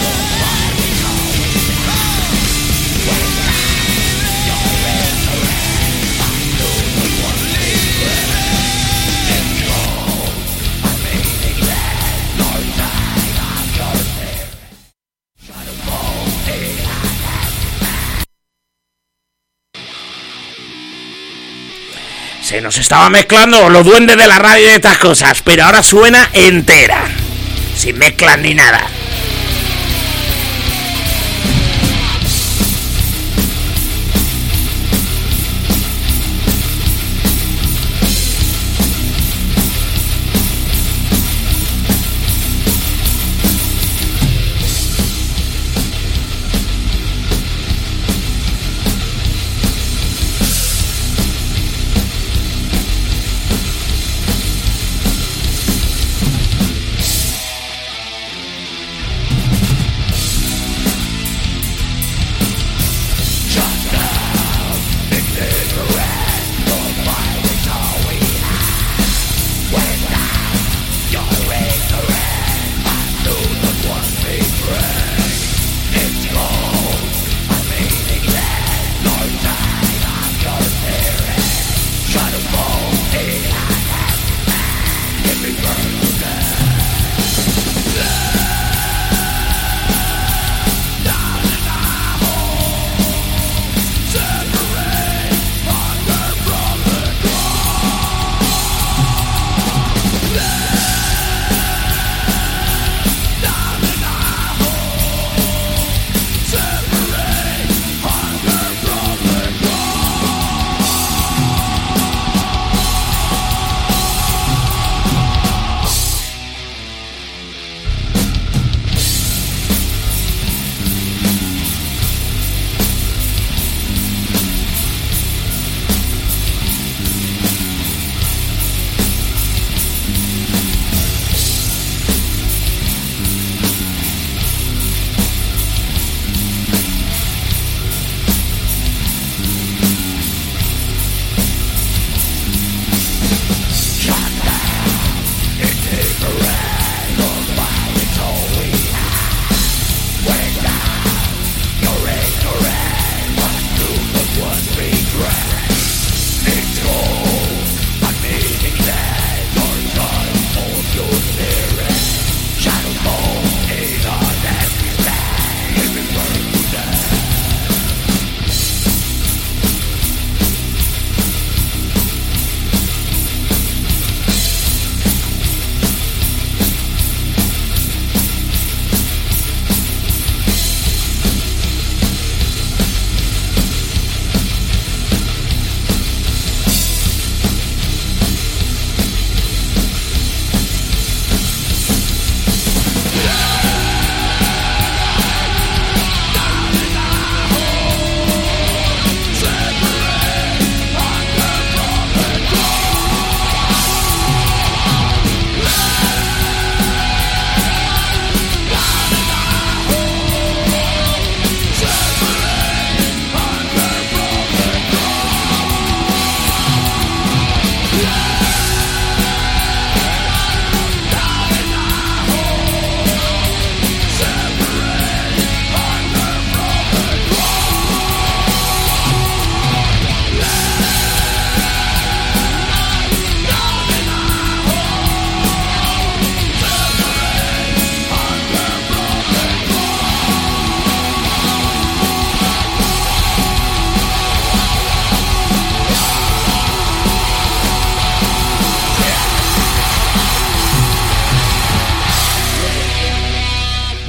Se nos estaba mezclando los duendes de la radio y estas cosas, pero ahora suena entera, sin mezclas ni nada.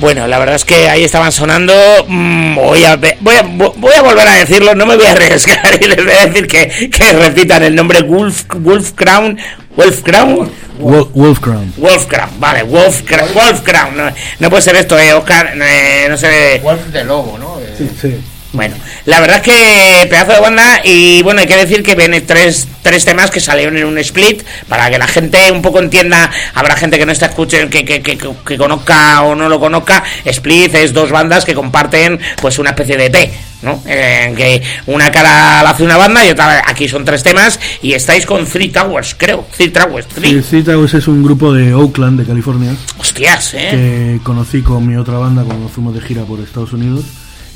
Bueno, la verdad es que ahí estaban sonando. Voy a volver a decirlo, no me voy a arriesgar y les voy a decir que repitan el nombre Wolfcrown, vale, Wolfcrown. No puede ser esto, Oscar, no sé. Wolf de lobo, ¿no? Sí. Bueno, la verdad es que pedazo de banda. Y bueno, hay que decir que vienen tres temas que salieron en un split, para que la gente un poco entienda. Habrá gente que no está escuchando, que conozca o no lo conozca. Split es dos bandas que comparten pues una especie de EP, ¿no? Que una cara la hace una banda y otra, aquí son tres temas. Y estáis con Three Towers, creo. Three Towers es un grupo de Oakland, de California. Hostias, que conocí con mi otra banda cuando fuimos de gira por Estados Unidos.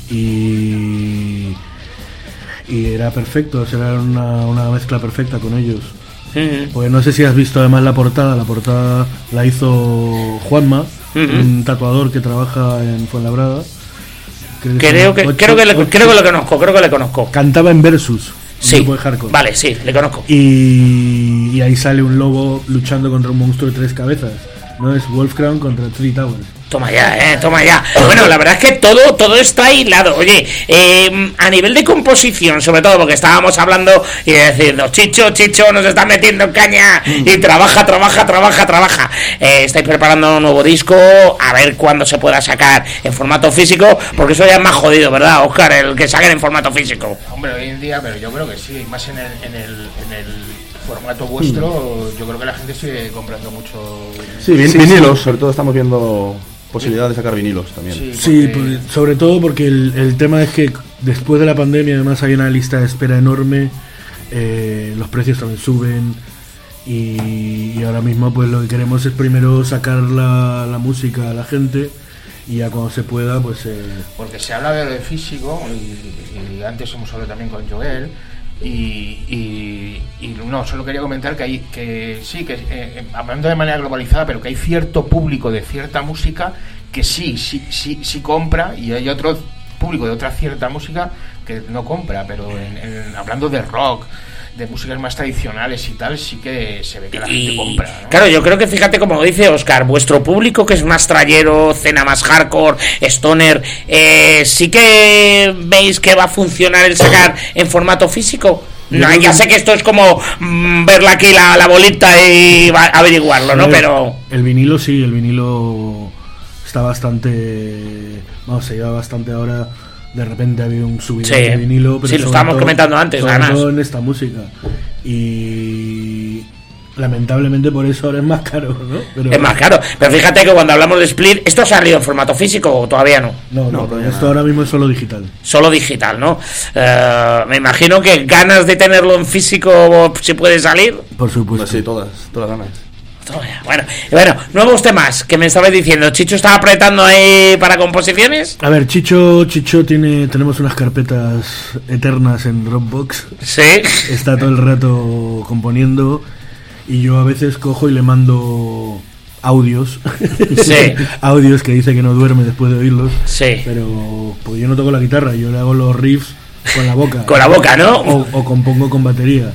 Y era perfecto, era una mezcla perfecta con ellos. Pues no sé si has visto además la portada la hizo Juanma, un tatuador que trabaja en Fuenlabrada. Creo que le conozco. Cantaba en Versus, sí, grupo de hardcore. Vale, sí, le conozco. Y ahí sale un lobo luchando contra un monstruo de 3 cabezas. No es Wolfcrown contra Three Towers. Toma ya. Bueno, la verdad es que todo está hilado. Oye, a nivel de composición, sobre todo, porque estábamos hablando y diciendo, Chicho nos está metiendo caña y trabaja. Estáis preparando un nuevo disco, a ver cuándo se pueda sacar en formato físico, porque eso ya es más jodido, ¿verdad, Oscar? El que saquen en formato físico. Hombre, hoy en día, pero yo creo que sí, más en el formato vuestro, yo creo que la gente sigue comprando mucho. Sí, vinilos, sobre todo estamos viendo posibilidad de sacar vinilos también. Sí, pues, sobre todo porque el tema es que después de la pandemia además hay una lista de espera enorme, los precios también suben y ahora mismo pues lo que queremos es primero sacar la música a la gente y ya cuando se pueda pues... Porque se habla de lo de físico y antes hemos hablado también con Joel. Y no, solo quería comentar que hablando de manera globalizada, pero que hay cierto público de cierta música que sí compra, y hay otro público de otra cierta música que no compra, pero hablando de rock, de músicas más tradicionales y tal, sí que se ve que la gente compra, ¿no? Claro, yo creo que, fíjate, como dice Oscar, vuestro público, que es más trayero, cena más hardcore, stoner, sí que veis que va a funcionar el sacar en formato físico. No, ya sé que esto es como verla aquí la bolita y averiguarlo, ¿no? Pero el vinilo sí, el vinilo está bastante, se lleva bastante ahora. De repente ha habido un subidón de vinilo, pero sí, lo estábamos comentando antes, además, en esta música, y lamentablemente por eso ahora es más caro, ¿no? Es más caro, pero fíjate que cuando hablamos de Split, ¿esto ha salido en formato físico o todavía no? No, esto ahora mismo es solo digital, ¿no? Me imagino que ganas de tenerlo en físico, si puede salir. Por supuesto. Sí, todas ganas. Bueno, nuevos temas que me estabas diciendo. Chicho está apretando ahí para composiciones. A ver, Chicho tenemos unas carpetas eternas en Dropbox. Sí. Está todo el rato componiendo y yo a veces cojo y le mando audios. Sí. Audios que dice que no duerme después de oírlos. Sí. Pero pues yo no toco la guitarra, yo le hago los riffs con la boca. Con la boca, ¿no? O compongo con batería.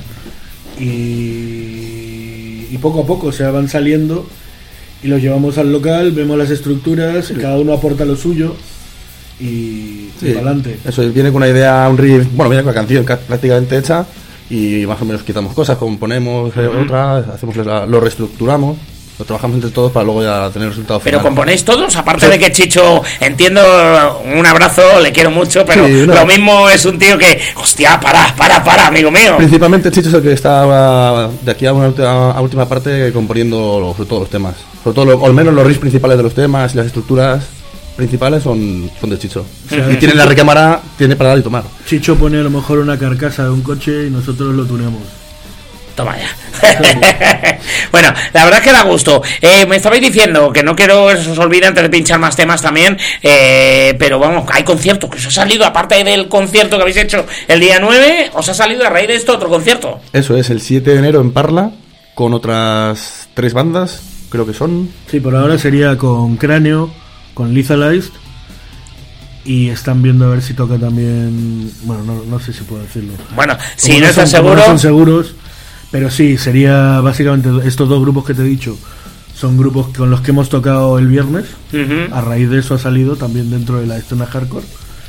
Y poco a poco van saliendo y los llevamos al local, vemos las estructuras, cada uno aporta lo suyo y para adelante. Eso, viene con una idea, un riff, viene con la canción prácticamente hecha y más o menos quitamos cosas, componemos otras, lo reestructuramos, lo trabajamos entre todos para luego ya tener el resultado final. ¿Pero componéis todos? Aparte de que Chicho, entiendo, un abrazo, le quiero mucho, pero lo mismo es un tío que, hostia, para, amigo mío. Principalmente Chicho es el que está de aquí a última parte componiendo sobre todos los temas. Sobre todo, o al menos los riffs principales de los temas y las estructuras principales son de Chicho. Y tiene la recámara, tiene para dar y tomar. Chicho pone a lo mejor una carcasa de un coche y nosotros lo tunemos. Toma ya. Bueno, la verdad es que da gusto. Me estabais diciendo que no quiero que se os olvide antes de pinchar más temas también, pero vamos, hay conciertos que os ha salido, aparte del concierto que habéis hecho el día 9, os ha salido a raíz de esto otro concierto. Eso es, el 7 de enero en Parla, con otras 3 bandas, creo que son. Sí, por ahora sería con Cráneo, con Lethalized, y están viendo a ver si toca también, no sé si puedo decirlo. Bueno, si no están seguros. No son seguros. Pero sí, sería básicamente estos dos grupos que te he dicho son grupos con los que hemos tocado el viernes. Ujú. A raíz de eso ha salido también dentro de la escena hardcore.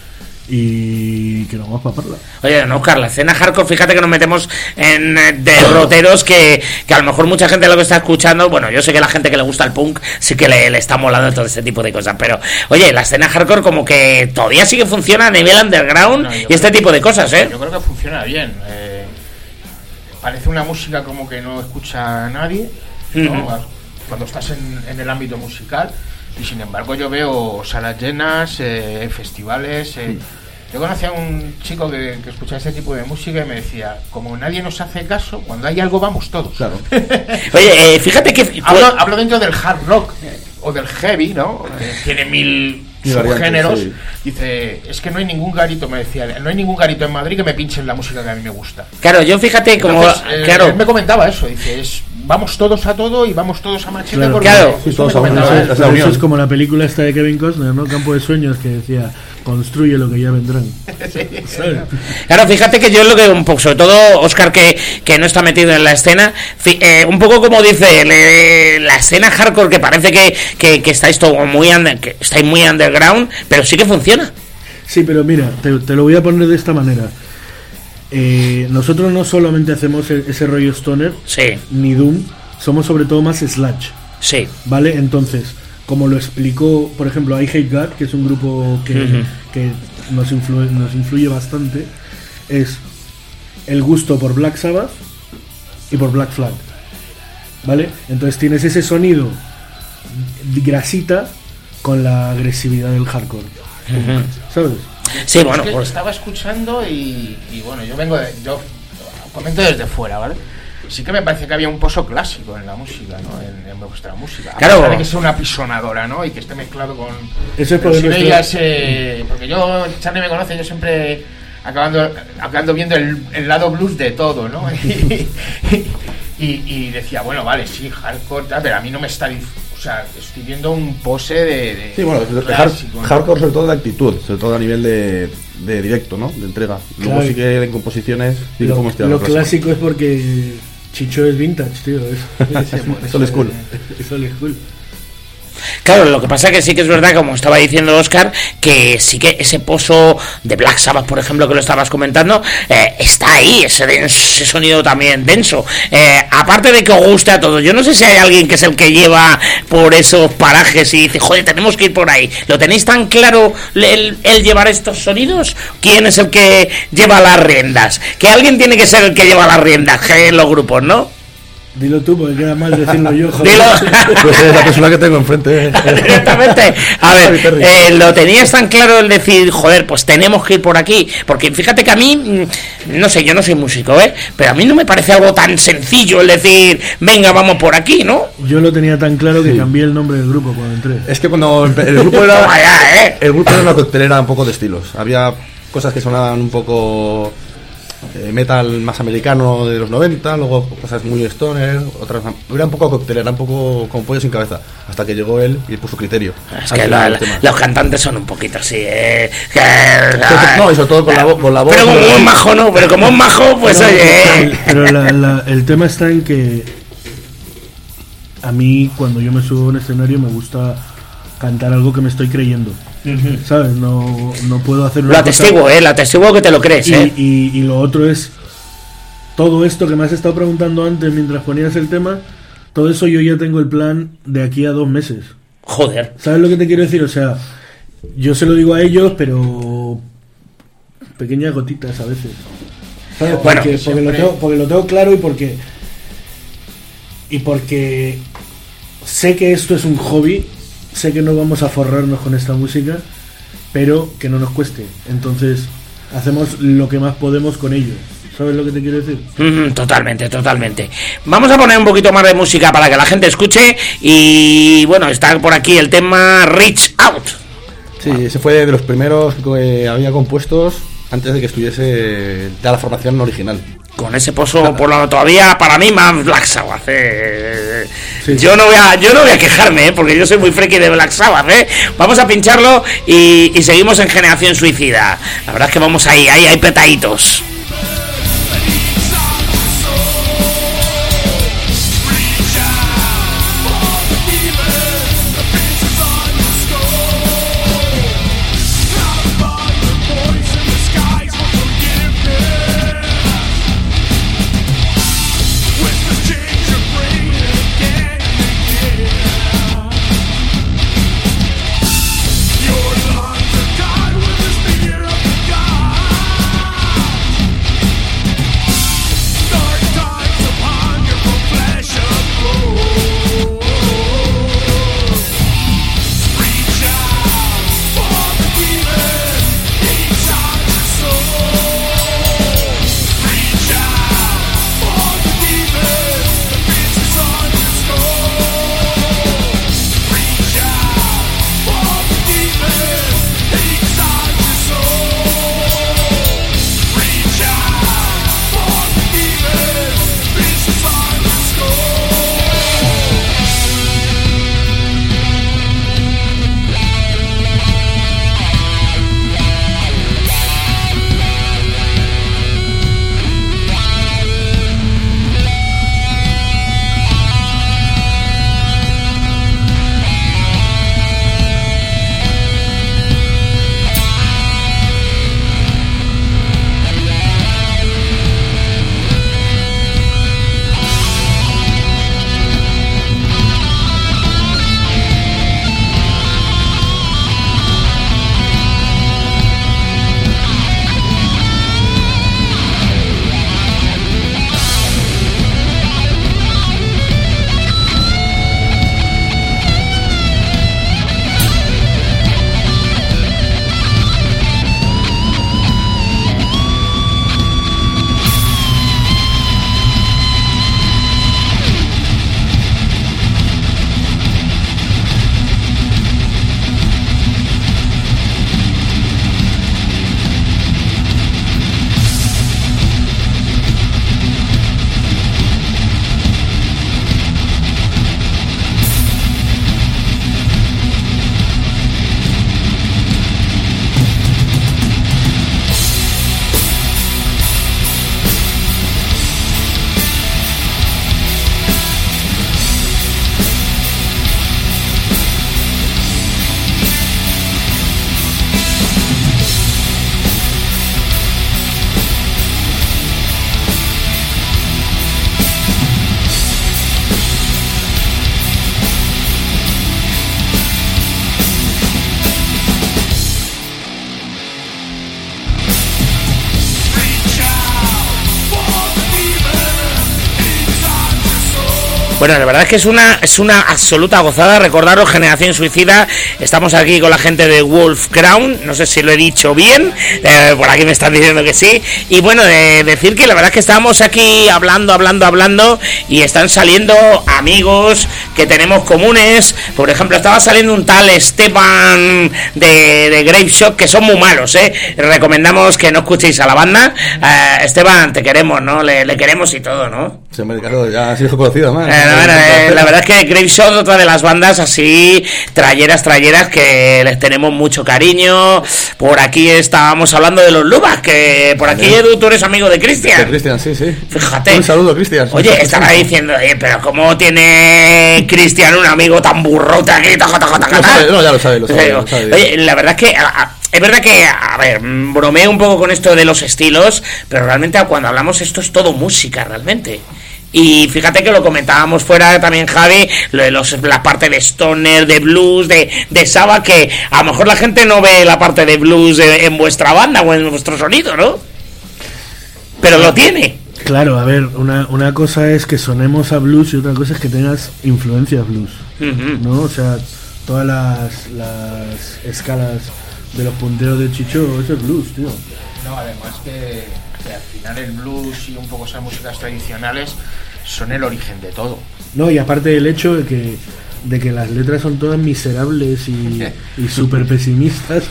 Y que no vamos a paparla. Oye, no, Oscar, la escena hardcore, fíjate que nos metemos en derroteros que a lo mejor mucha gente lo que está escuchando, bueno, yo sé que la gente que le gusta el punk sí que le está molando todo este tipo de cosas, pero oye, la escena hardcore como que todavía sí que funciona a nivel underground y este tipo de cosas, ¿eh? Yo creo que funciona bien. Parece una música como que no escucha a nadie, ¿no? Ujú. Cuando estás en el ámbito musical, y sin embargo yo veo salas llenas, festivales. Yo conocía a un chico que escuchaba ese tipo de música y me decía, como nadie nos hace caso, cuando hay algo vamos todos. Claro. Oye, fíjate que... Hablo dentro del hard rock o del heavy, ¿no? Tiene mil subgéneros. Sí. Dice, es que no hay ningún garito, me decía, no hay ningún garito en Madrid que me pinchen la música que a mí me gusta. Claro, yo fíjate como... Entonces, claro. él me comentaba eso, dice, vamos todos a todo y vamos todos a machete. Claro, porque claro. eso Todos me a una, comentaba él. esa Pero eso unión. es como la película esta de Kevin Costner, ¿no? Campo de Sueños, que decía, construye lo que ya vendrán. ¿Sabes? Claro, fíjate que yo es lo que un poco, sobre todo Oscar que no está metido en la escena, un poco como dice la escena hardcore, que parece que estáis todo muy que estáis muy underground, pero sí que funciona. Sí, pero mira, te lo voy a poner de esta manera. Nosotros no solamente hacemos ese rollo stoner, Sí, ni doom, somos sobre todo más sludge, sí. ¿vale? Entonces, como lo explicó, por ejemplo, I Hate God, que es un grupo que nos influye bastante, es el gusto por Black Sabbath y por Black Flag, ¿vale? Entonces tienes ese sonido grasita con la agresividad del hardcore, ¿sabes? Sí, Es bueno, que pues estaba escuchando y bueno, yo comento desde fuera, ¿vale? Sí que me parece que había un pozo clásico en la música, ¿no? En vuestra música. A Claro. pesar de que sea una pisonadora, ¿no? Y que esté mezclado con... Eso es pero porque sí nuestro- veía ese... Porque yo, Charlie me conoce, yo siempre acabando viendo el lado blues de todo, ¿no? y decía, bueno, vale, sí, hardcore, tal, pero a mí no me está... O sea, estoy viendo un pose de Sí, bueno, clásico, ¿no? hardcore sobre todo de actitud, sobre todo a nivel de directo, ¿no? De entrega. Luego Claro. sí que en composiciones sí Lo, como este lo clásico es porque Chicho es vintage, tío. Es old school. Es old school. claro, lo que pasa que sí que es verdad, como estaba diciendo Oscar, que sí que ese pozo de Black Sabbath, por ejemplo, que lo estabas comentando, está ahí, ese sonido también denso. Aparte de que os guste a todos, yo no sé si hay alguien que es el que lleva por esos parajes y dice, joder, tenemos que ir por ahí. ¿Lo tenéis tan claro el llevar estos sonidos? ¿Quién es el que lleva las riendas? Que alguien tiene que ser el que lleva las riendas en los grupos, ¿no? Dilo tú, porque queda mal decirlo yo, joder. Dilo. Pues es la persona que tengo enfrente. Directamente. A ver, Terry. ¿lo tenías tan claro el decir, joder, pues tenemos que ir por aquí? Porque fíjate que a mí, no sé, yo no soy músico, pero a mí no me parece algo tan sencillo el decir, venga, vamos por aquí, ¿no? Yo lo tenía tan claro que Sí. cambié el nombre del grupo cuando entré. Es que cuando el grupo era Toma ya, el grupo era una coctelera un poco de estilos. Había cosas que sonaban un poco metal más americano de los 90, luego cosas muy stoner, otras era un poco coctelera, un poco con pollo sin cabeza, hasta que llegó él y puso criterio. Es al que final del tema. los cantantes son un poquito así, No, y sobre todo con la voz. Pero como un majo, ¿no? Pero como un majo, pues oye. Pero el tema está en que a mí, cuando yo me subo a un escenario, me gusta cantar algo que me estoy creyendo. ¿Sabes? No puedo hacer una Lo cosa- atestiguo, lo atestiguo que te lo crees, y lo otro es todo esto que me has estado preguntando antes mientras ponías el tema. Todo eso yo ya tengo el plan de aquí a 2 meses. Joder. ¿Sabes lo que te quiero decir? O sea, yo se lo digo a ellos, pero pequeñas gotitas a veces. ¿Sabes? Bueno, porque lo tengo claro y porque sé que esto es un hobby, sé que no vamos a forrarnos con esta música, pero que no nos cueste. Entonces, hacemos lo que más podemos con ello. ¿Sabes lo que te quiero decir? Totalmente, totalmente. Vamos a poner un poquito más de música para que la gente escuche. Y bueno, está por aquí el tema Reach Out. Sí, ese fue de los primeros que había compuestos antes de que estuviese ya la formación original. Con ese pozo, por lo todavía para mí más Black Sabbath. Sí. Yo no voy a quejarme, porque yo soy muy friki de Black Sabbath. Vamos a pincharlo y seguimos en Generación Suicida. La verdad es que vamos ahí hay petaditos. Reach out for the Bueno, la verdad es que es una absoluta gozada. Recordaros, Generación Suicida, estamos aquí con la gente de Wolf Crown, no sé si lo he dicho bien, por aquí me están diciendo que sí. Y bueno, decir que la verdad es que estábamos aquí hablando y están saliendo amigos que tenemos comunes. Por ejemplo, estaba saliendo un tal Esteban de Grave Shock, que son muy malos, recomendamos que no escuchéis a la banda. Esteban, te queremos, ¿no? Le queremos y todo, ¿no? Sí, hombre, claro, ya ha sido conocido, man. La verdad es que Grave Shock, otra de las bandas así trayeras que les tenemos mucho cariño. Por aquí estábamos hablando de los Lubas, que por aquí, Edu, tú eres amigo de Cristian. De Cristian, sí. Fíjate. Un saludo, Cristian. Oye, estaba diciendo, pero ¿cómo tiene Cristian un amigo tan burrote aquí? Ya lo sabe. Oye, la verdad es que... Es verdad que, a ver, bromeo un poco con esto de los estilos, pero realmente cuando hablamos esto es todo música, realmente. Y fíjate que lo comentábamos fuera también, Javi, lo de la parte de stoner, de blues, de Saba, que a lo mejor la gente no ve la parte de blues en vuestra banda o en vuestro sonido, ¿no? Pero lo tiene. Claro, a ver, una cosa es que sonemos a blues y otra cosa es que tengas influencias blues, ¿no? O sea, todas las escalas de los punteros de Chicho, eso es blues, tío. No, además que al final el blues y un poco esas músicas tradicionales son el origen de todo. No, y aparte del hecho de que las letras son todas miserables y súper pesimistas.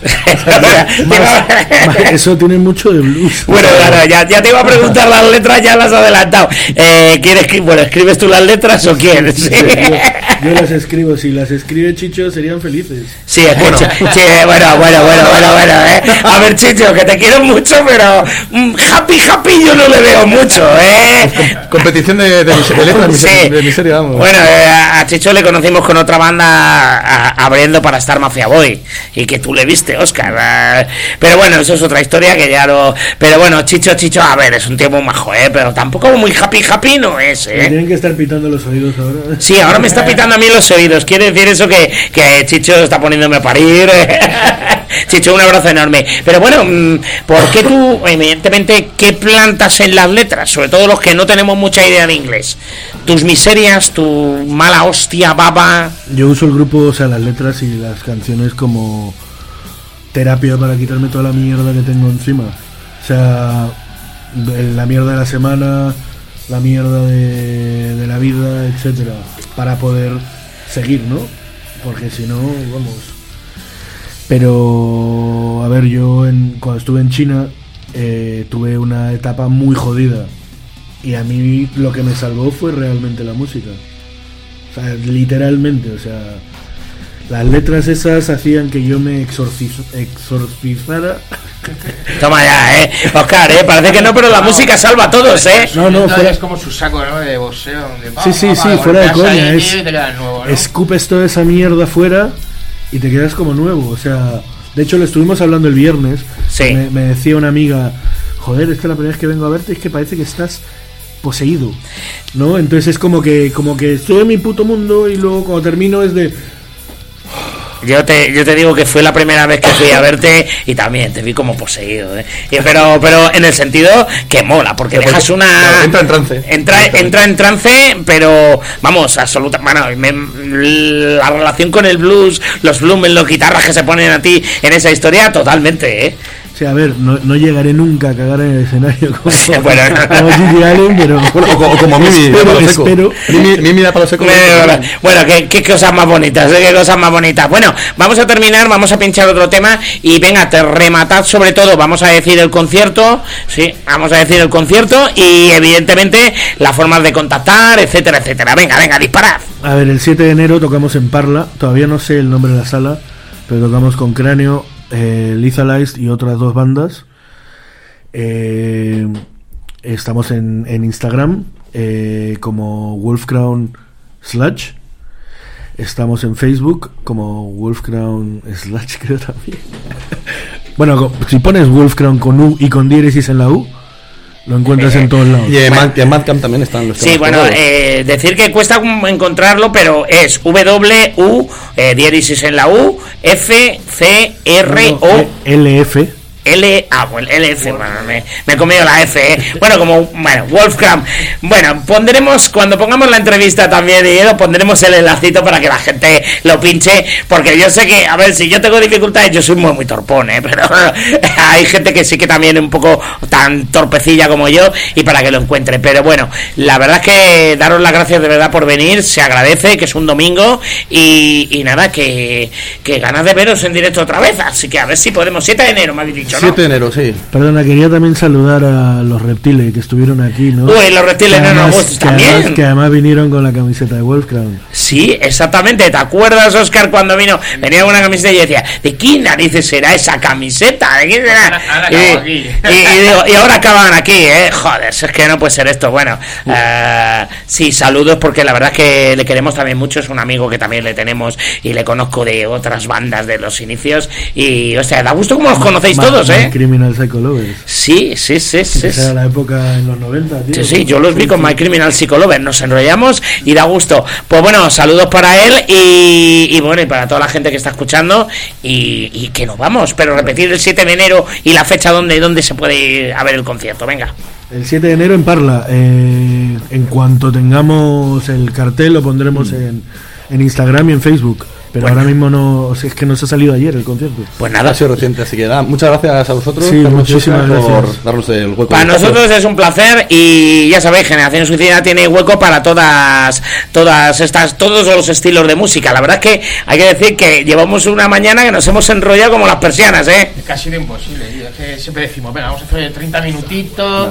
Eso tiene mucho de blues. Bueno, claro, ya te iba a preguntar las letras, ya las has adelantado. ¿Escribes tú las letras o quién? Sí. Yo las escribo, si las escribe Chicho serían felices. Sí, bueno. Bueno. A ver, Chicho, que te quiero mucho, pero happy yo no le veo mucho, Competición de letras, sí. de miseria, vamos. Bueno, a Chicho le conocimos con otra banda abriendo para Star Mafia Boy, y que tú le viste, Oscar. Pero bueno, eso es otra historia que ya lo... Pero bueno, Chicho, a ver, es un tío muy majo, pero tampoco muy happy no es, Me tienen que estar pitando los oídos ahora. Sí, ahora me está pitando a mí los oídos. Quiere decir eso que Chicho está poniéndome a parir. Chicho, un abrazo enorme. Pero bueno, ¿por qué tú, evidentemente, qué plantas en las letras? Sobre todo los que no tenemos mucha idea de inglés. Tus miserias, tu mala hostia, baba. Yo uso el grupo, o sea, las letras y las canciones como terapia para quitarme toda la mierda que tengo encima. O sea, la mierda de la semana, la mierda de la vida, etcétera, para poder seguir, ¿no? Porque si no, vamos. Pero, a ver, yo cuando estuve en China tuve una etapa muy jodida. Y a mí lo que me salvó fue realmente la música. O sea, literalmente, o sea, las letras esas hacían que yo me exorcizara. Toma ya, Oscar, parece que no, pero la música salva a todos, No, fuera... es como su saco, ¿no? De boxeo. Sí, fuera de coña. Nuevo, ¿no? Escupes toda esa mierda fuera y te quedas como nuevo. O sea, de hecho lo estuvimos hablando el viernes. Sí. Me decía una amiga, joder, es que la primera vez que vengo a verte es que parece que estás poseído, ¿no? Entonces es como que estoy en mi puto mundo y luego cuando termino es de... Yo te digo que fue la primera vez que fui a verte y también te vi como poseído, pero en el sentido que mola, porque dejas una... Entra en trance. Entra en trance, pero vamos, absoluta... Bueno, la relación con el blues, los blumen, los guitarras que se ponen a ti en esa historia, totalmente, O sea, a ver, no llegaré nunca a cagar en el escenario como Gigi Allen, pero... o como Mimi, espero. Mimi da palo seco. Bueno, qué cosas más bonitas, qué cosas más bonitas. Bueno, vamos a terminar, vamos a pinchar otro tema y venga, te rematad sobre todo, vamos a decir el concierto, sí, vamos a decir el concierto y evidentemente las formas de contactar, etcétera. Venga, disparad. A ver, el 7 de enero tocamos en Parla, todavía no sé el nombre de la sala, pero tocamos con Cráneo, Lethalized y otras dos bandas. Estamos en Instagram como Wolfcrown Sludge. Estamos en Facebook como Wolfcrown Sludge, creo también. Bueno, si pones Wolfcrown con U y con diéresis en la U, lo encuentras en todos lados. Y en Bandcamp también están los temas. Sí, bueno, decir que cuesta encontrarlo, pero es W, U, diéresis en la U, F, C, R, O... LF. LF, bueno, me he comido la F, bueno, Wolfgram. Bueno, cuando pongamos la entrevista también, y lo pondremos el enlacito para que la gente lo pinche, porque yo sé que, a ver, si yo tengo dificultades, yo soy muy torpón, pero hay gente que sí que también es un poco tan torpecilla como yo, y para que lo encuentre. Pero bueno, la verdad es que daros las gracias de verdad por venir, se agradece, que es un domingo, y nada, que ganas de veros en directo otra vez, así que a ver si podemos. 7 de enero me habéis dicho, ¿no? 7 de enero, sí. Perdona, quería también saludar a los reptiles que estuvieron aquí, ¿no? Uy, los reptiles no nos gustan también. Que además vinieron con la camiseta de Wolfgram. Sí, exactamente. ¿Te acuerdas, Óscar, cuando venía con una camiseta y yo decía, ¿de quién narices será esa camiseta? ¿De quién será? Y ahora acaban aquí, joder, es que no puede ser esto. Bueno, sí, saludos, porque la verdad es que le queremos también mucho. Es un amigo que también le tenemos y le conozco de otras bandas de los inicios. Y, o sea, da gusto como los conocéis todos, ¿eh? Criminal Psycho Lovers. Sí. Esa era la época en los 90, tío. Sí, yo los vi con My Criminal Psycho Lovers. Nos enrollamos y da gusto. Pues bueno, saludos para él y bueno, y para toda la gente que está escuchando y que nos vamos. Pero repetir el 7 de enero y la fecha donde se puede ir a ver el concierto. Venga. El 7 de enero en Parla. En cuanto tengamos el cartel lo pondremos en Instagram y en Facebook. Pero ahora mismo no, es que nos ha salido ayer el concierto. Pues nada, ha sido reciente, así que nada, muchas gracias a vosotros. Sí, muchísimas gracias por darnos el hueco. Para nosotros es un placer y ya sabéis, Generación Suicida tiene hueco para todos los estilos de música. La verdad es que hay que decir que llevamos una mañana que nos hemos enrollado como las persianas, ¿eh? Es casi imposible, tío. Es que siempre decimos, venga, vamos a hacer 30 minutitos.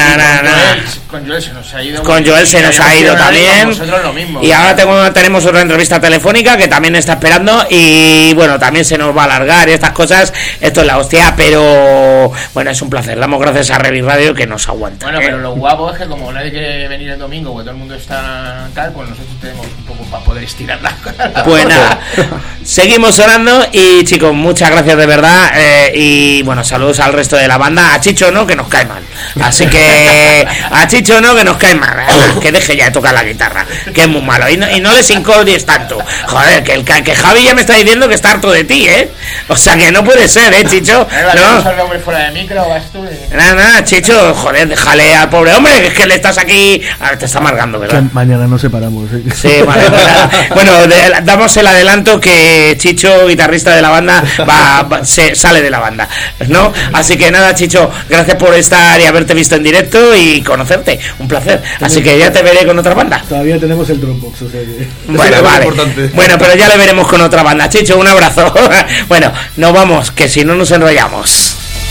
Con Joel se nos ha ido. Con Joel se nos ha ido también. Nosotros lo mismo. Y ahora tenemos otra entrevista telefónica que también está esperando y bueno, también se nos va a alargar y estas cosas. Esto es la hostia, pero bueno, es un placer. Damos gracias a Revi Radio que nos aguanta. Bueno, pero lo guapo es que como nadie quiere venir el domingo, porque todo el mundo está tal, pues nosotros tenemos un poco para poder estirar las cosas. Pues nada, seguimos orando y chicos, muchas gracias de verdad y bueno, saludos al resto de la banda. A Chicho no, que nos cae mal. Así que a Chicho no, que nos cae mal. Que deje ya de tocar la guitarra, que es muy malo. Y no les incordies tanto. Joder, que Javi ya me está diciendo que está harto de ti, o sea que no puede ser, Chicho. No. Fuera de micro, vas tú. Nada, Chicho, joder, déjale al pobre hombre, que es que le estás aquí. A ver, te está amargando, ¿verdad? Que mañana nos separamos. Sí, vale. Bueno, damos el adelanto que Chicho, guitarrista de la banda, se sale de la banda, ¿no? Así que nada, Chicho, gracias por estar y haberte visto en directo y conocerte, un placer. Así que ya te veré con otra banda. Todavía tenemos el Dropbox, o sea que... Bueno, vale. Bueno, pero ya le veremos con otra banda. Chicho, un abrazo. Bueno, nos vamos, que si no nos enrollamos.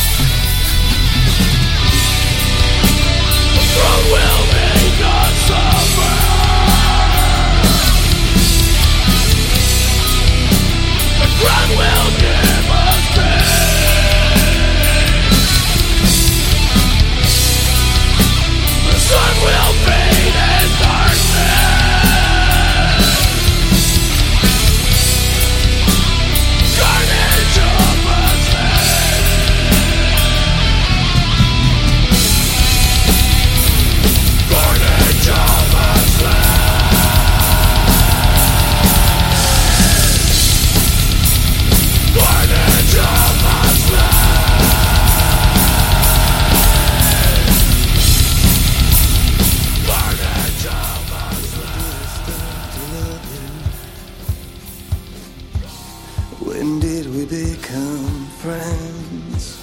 When did we become friends?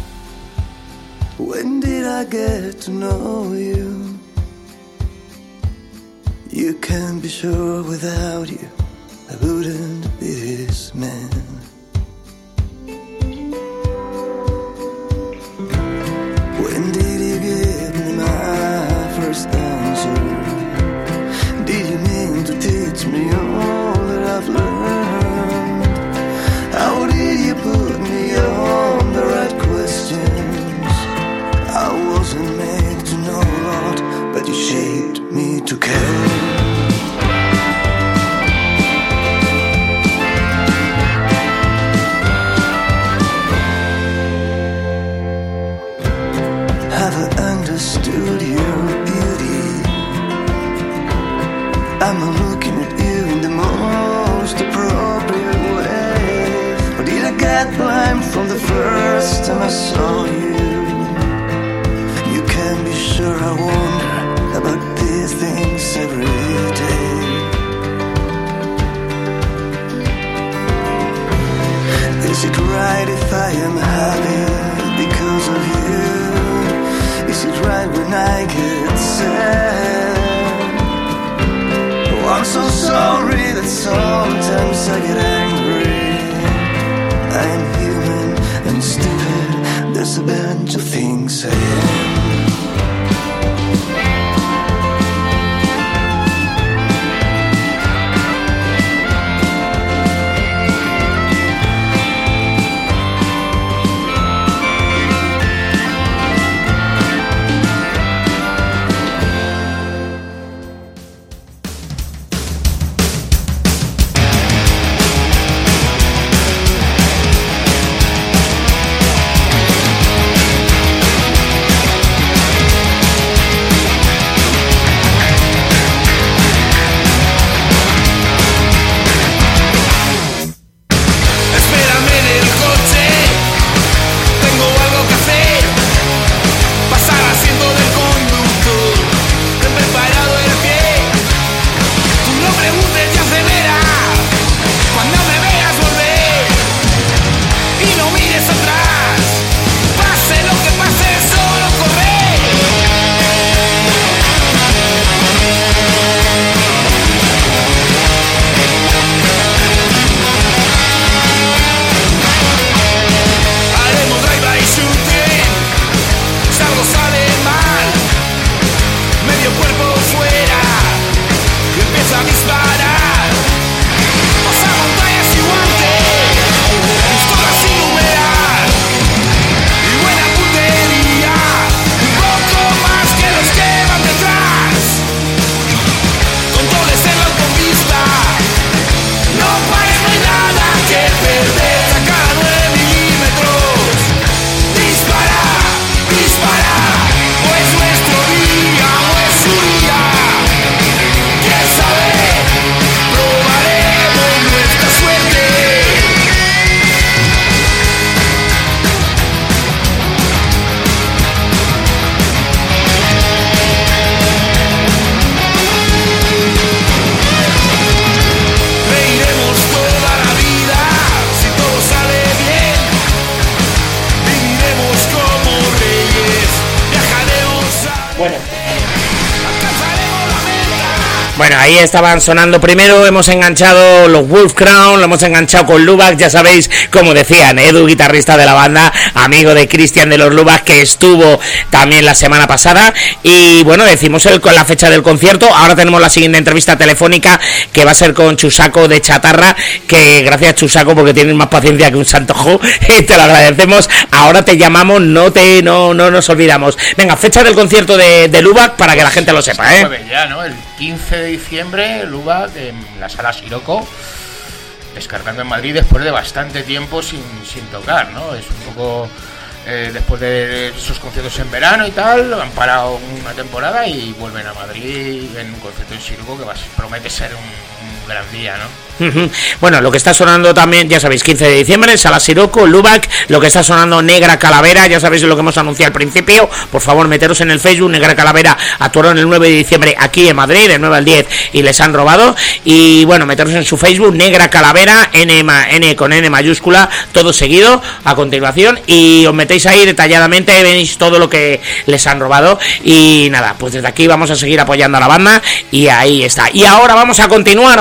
When did I get to know you? You can be sure without you I wouldn't be this man. When did you give me my first answer? Did you mean to teach me all that I've learned? How did you put me on the right questions? I wasn't made to know a lot, but you shaped me to care. get blind from the first time I saw you. You can be sure I wonder about these things every day. Is it right if I am happy because of you? Is it right when I get sad? Oh, I'm so sorry that sometimes I get angry. I am human and stupid. There's a bunch of things I am. Bueno, ahí estaban sonando. Primero hemos enganchado los Wolf Crown, lo hemos enganchado con Lubac, ya sabéis, como decían, Edu, guitarrista de la banda, amigo de Cristian de los Lubac, que estuvo también la semana pasada. Y bueno, decimos con la fecha del concierto. Ahora tenemos la siguiente entrevista telefónica, que va a ser con Chusaco de Chatarra, que gracias, Chusaco, porque tienes más paciencia que un santojo, y te lo agradecemos. Ahora te llamamos, no nos olvidamos. Venga, fecha del concierto de Lubac, para que la gente lo sepa, ¿eh? Ya, ¿no? El 15 de diciembre, Lubac en la Sala Siroco, descargando en Madrid después de bastante tiempo sin tocar, ¿no? Es un poco después de esos conciertos en verano y tal, han parado una temporada y vuelven a Madrid en un concierto en Siroco que promete ser un gran día, ¿no? Bueno, lo que está sonando también, ya sabéis, 15 de diciembre, Sala Siroco, Lubac. Lo que está sonando, Negra Calavera, ya sabéis lo que hemos anunciado al principio. Por favor, meteros en el Facebook. Negra Calavera actuaron el 9 de diciembre aquí en Madrid, del 9 al 10, y les han robado. Y bueno, meteros en su Facebook, Negra Calavera, N con N mayúscula, todo seguido a continuación, y os metéis ahí detalladamente, veis todo lo que les han robado. Y nada, pues desde aquí vamos a seguir apoyando a la banda, y ahí está. Y ahora vamos a continuar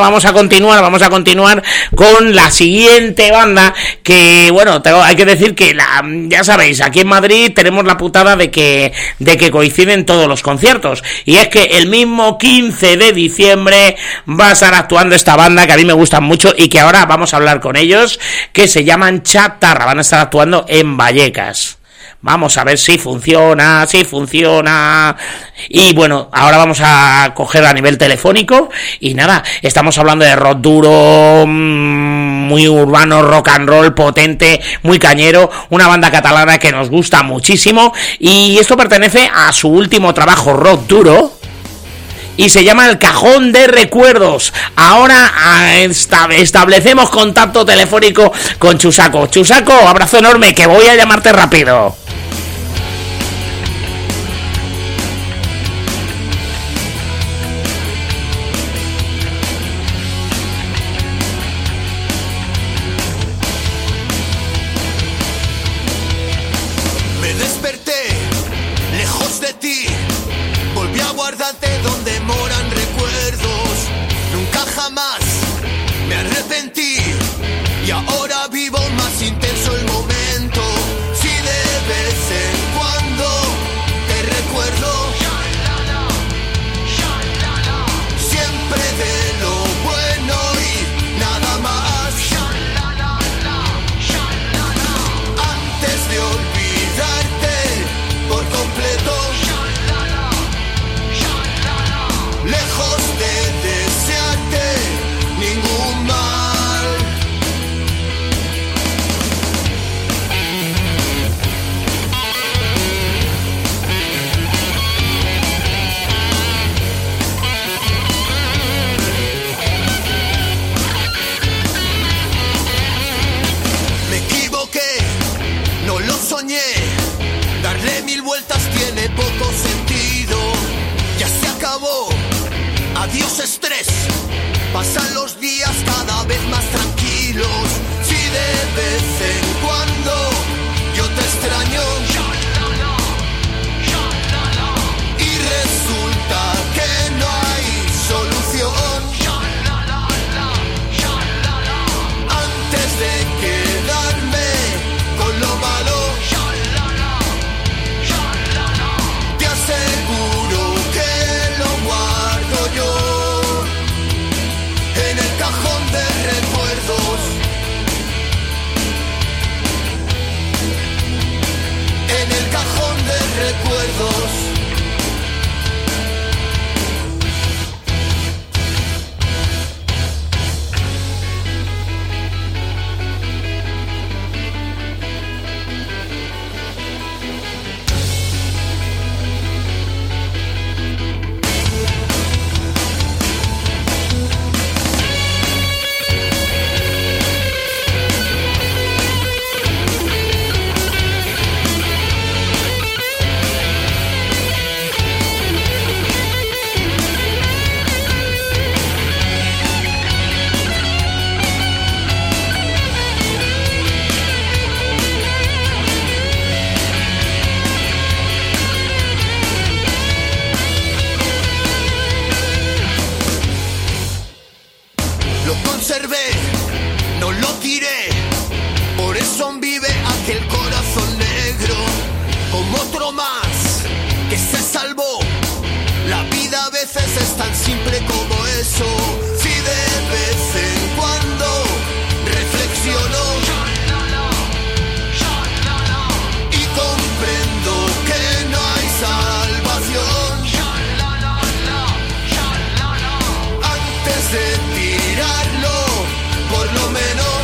con la siguiente banda, que bueno, hay que decir que ya sabéis, aquí en Madrid tenemos la putada de que coinciden todos los conciertos, y es que el mismo 15 de diciembre va a estar actuando esta banda que a mí me gustan mucho y que ahora vamos a hablar con ellos, que se llaman Chatarra. Van a estar actuando en Vallecas. Vamos a ver si funciona. Y bueno, ahora vamos a coger a nivel telefónico. Y nada, estamos hablando de rock duro, muy urbano, rock and roll, potente, muy cañero. Una banda catalana que nos gusta muchísimo. Y esto pertenece a su último trabajo, Rock Duro. y se llama El Cajón de Recuerdos. Ahora establecemos contacto telefónico con Chusaco. Chusaco, abrazo enorme, que voy a llamarte rápido. Me desperté lejos de ti, volví a guardarte donde moran recuerdos. Nunca jamás me arrepentí y ahora vivo más intenso el momento. Si de vez en cuando te recuerdo, siempre de lo bueno y nada más. Antes de olvidarte por completo, lejos de desearte ningún mal. Me equivoqué, no lo soñé. Darle 1000 vueltas tiene poco sentido. Ya se acabó, adiós estrés. Pasan los días cada vez más tranquilos. Si de vez en cuando yo te extraño y resulta que no hay solución, antes de quedarme con lo malo, te aseguro que lo guardo yo en el cajón de recuerdos. En el cajón de recuerdos. Lo conservé, no lo tiré, por eso vive aquel corazón negro, como otro más que se salvó. La vida a veces es tan simple como eso. Si de vez en cuando reflexiono y comprendo que no hay salvación, antes de tirarlo, por lo menos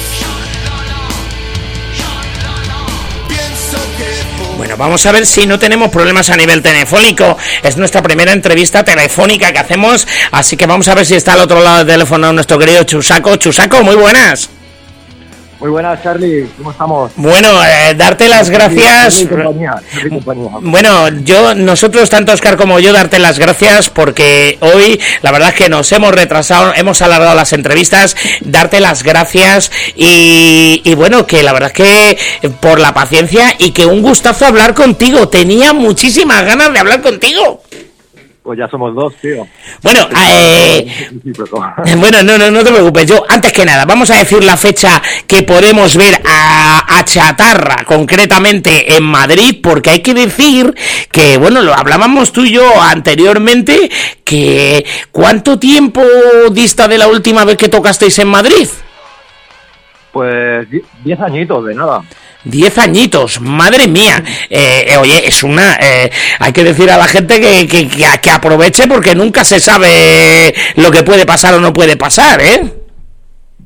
pienso que Bueno, vamos a ver si no tenemos problemas a nivel telefónico. Es nuestra primera entrevista telefónica que hacemos, así que vamos a ver si está al otro lado del teléfono nuestro querido Chusaco. Chusaco, muy buenas. Muy buenas, Charlie, ¿cómo estamos? Bueno, darte las gracias. Bueno, nosotros, tanto Oscar como yo, darte las gracias porque hoy, la verdad es que nos hemos retrasado, hemos alargado las entrevistas, darte las gracias y bueno, que la verdad es que por la paciencia y que un gustazo hablar contigo. Tenía muchísimas ganas de hablar contigo. Pues ya somos dos, tío. Bueno, bueno, no te preocupes. Yo, antes que nada, vamos a decir la fecha que podemos ver a Chatarra, concretamente en Madrid, porque hay que decir que, bueno, lo hablábamos tú y yo anteriormente, que ¿cuánto tiempo dista de la última vez que tocasteis en Madrid? Pues 10 añitos, de nada. 10 añitos, madre mía. Oye, es una... hay que decir a la gente que aproveche porque nunca se sabe lo que puede pasar o no puede pasar, ¿eh?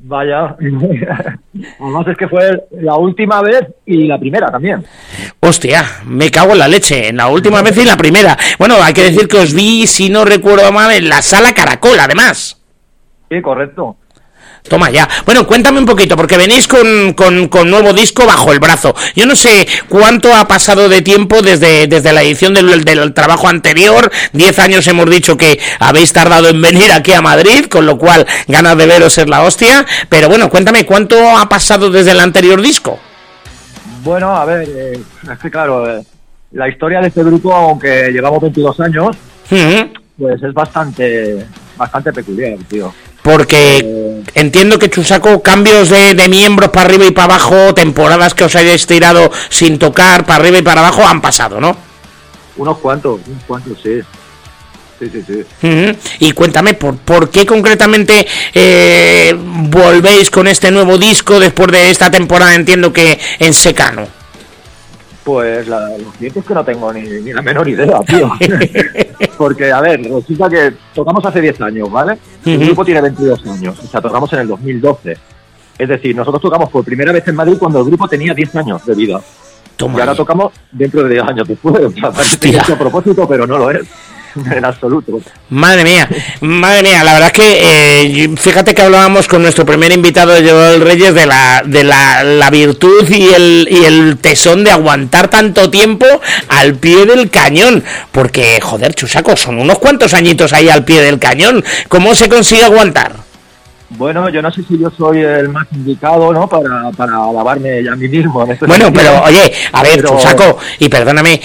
Vaya. Además es que fue la última vez y la primera también. Hostia, me cago en la leche, en la última vez y la primera. Bueno, hay que decir que os vi, si no recuerdo mal, en la Sala Caracol, además. Sí, correcto. Toma ya. Bueno, cuéntame un poquito, porque venís con nuevo disco bajo el brazo. Yo no sé cuánto ha pasado de tiempo desde la edición del trabajo anterior. 10 años hemos dicho que habéis tardado en venir aquí a Madrid, con lo cual ganas de veros es la hostia. Pero bueno, cuéntame, ¿cuánto ha pasado desde el anterior disco? Bueno, a ver, es que claro, la historia de este grupo, aunque llevamos 22 años, pues es bastante peculiar, tío. Porque entiendo que, Chusaco, cambios de miembros para arriba y para abajo, temporadas que os hayáis tirado sin tocar para arriba y para abajo, han pasado, ¿no? Unos cuantos, sí. Sí. Y cuéntame, ¿por qué concretamente volvéis con este nuevo disco después de esta temporada, entiendo que en secano? Pues lo cierto es que no tengo ni la menor idea, tío. Porque, a ver, resulta que tocamos hace 10 años, ¿vale? El grupo tiene 22 años, o sea, tocamos en el 2012. Es decir, nosotros tocamos por primera vez en Madrid cuando el grupo tenía 10 años de vida. Toma y ahora tocamos dentro de 10 años después. O sea, parece que es a propósito, pero no lo es. En absoluto. Madre mía, la verdad es que fíjate que hablábamos con nuestro primer invitado de Joel Reyes de la virtud y el tesón de aguantar tanto tiempo al pie del cañón, porque joder, Chusaco, son unos cuantos añitos ahí al pie del cañón. ¿Cómo se consigue aguantar? Bueno, yo no sé si yo soy el más indicado, ¿no? Para alabarme a mí mismo. En este bueno, sentido. pero oye, a ver, Chusaco, y perdóname,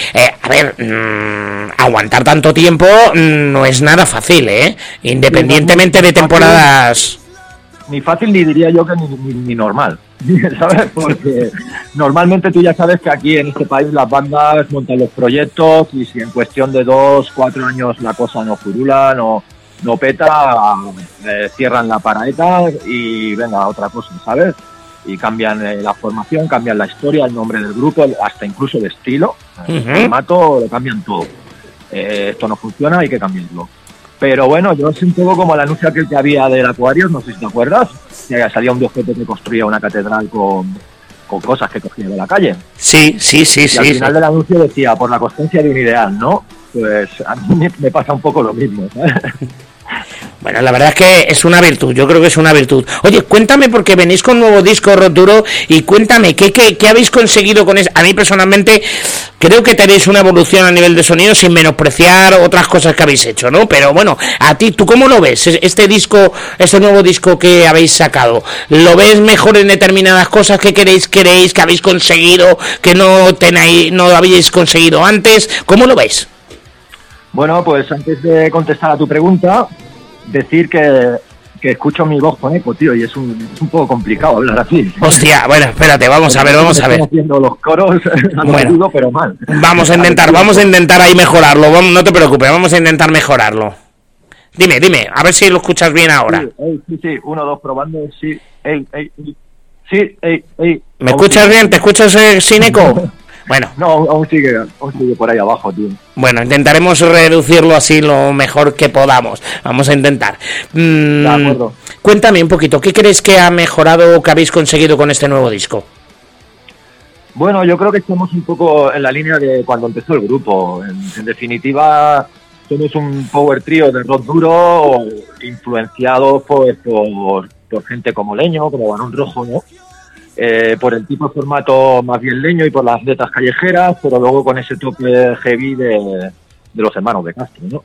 aguantar tanto tiempo no es nada fácil, ¿eh? Independientemente de temporadas. Ni fácil, ni diría yo que ni normal, ¿sabes? Porque normalmente tú ya sabes que aquí en este país las bandas montan los proyectos y si en cuestión de 2-4 años la cosa no furula, no peta, cierran la paraeta y venga, otra cosa, ¿sabes? Y cambian la formación, cambian la historia, el nombre del grupo, hasta incluso el estilo, el formato, lo cambian todo. Esto no funciona, hay que cambiarlo. Pero bueno, yo es un poco como el anuncio aquel que había del Aquarius, no sé si te acuerdas, que salía un viejete que construía una catedral con cosas que cogía de la calle. Sí. Y al final del anuncio decía, por la constancia de un ideal, ¿no? Pues a mí me pasa un poco lo mismo, ¿sabes? Bueno, la verdad es que es una virtud, yo creo que es una virtud. Oye, cuéntame, porque venís con nuevo disco, Roturo, y cuéntame, ¿qué habéis conseguido con eso? A mí personalmente creo que tenéis una evolución a nivel de sonido sin menospreciar otras cosas que habéis hecho, ¿no? Pero bueno, a ti, ¿tú cómo lo ves? Este nuevo disco que habéis sacado, ¿lo ves mejor en determinadas cosas? ¿Qué creéis que habéis conseguido que no habéis conseguido antes? ¿Cómo lo ves? Bueno, pues antes de contestar a tu pregunta, decir que escucho mi voz con eco, tío, y es un poco complicado hablar así. Hostia, bueno, espérate, vamos a ver. Estoy haciendo los coros, bueno, pero mal. Vamos a intentar ahí mejorarlo, no te preocupes, vamos a intentar mejorarlo. Dime, a ver si lo escuchas bien ahora. Sí, 1, 2, probando, sí, sí, ¿Me escuchas bien? ¿Te escuchas sin eco? Bueno. No, aún sigue por ahí abajo, tío. Bueno, intentaremos reducirlo así lo mejor que podamos. Vamos a intentar. De acuerdo. Cuéntame un poquito, ¿qué crees que ha mejorado o que habéis conseguido con este nuevo disco? Bueno, yo creo que estamos un poco en la línea de cuando empezó el grupo. En definitiva, somos un power trio de rock duro influenciado pues, por gente como Leño, como Barón Rojo, ¿no? Por el tipo de formato más bien Leño y por las letras callejeras, pero luego con ese toque heavy de los hermanos de Castro, ¿no?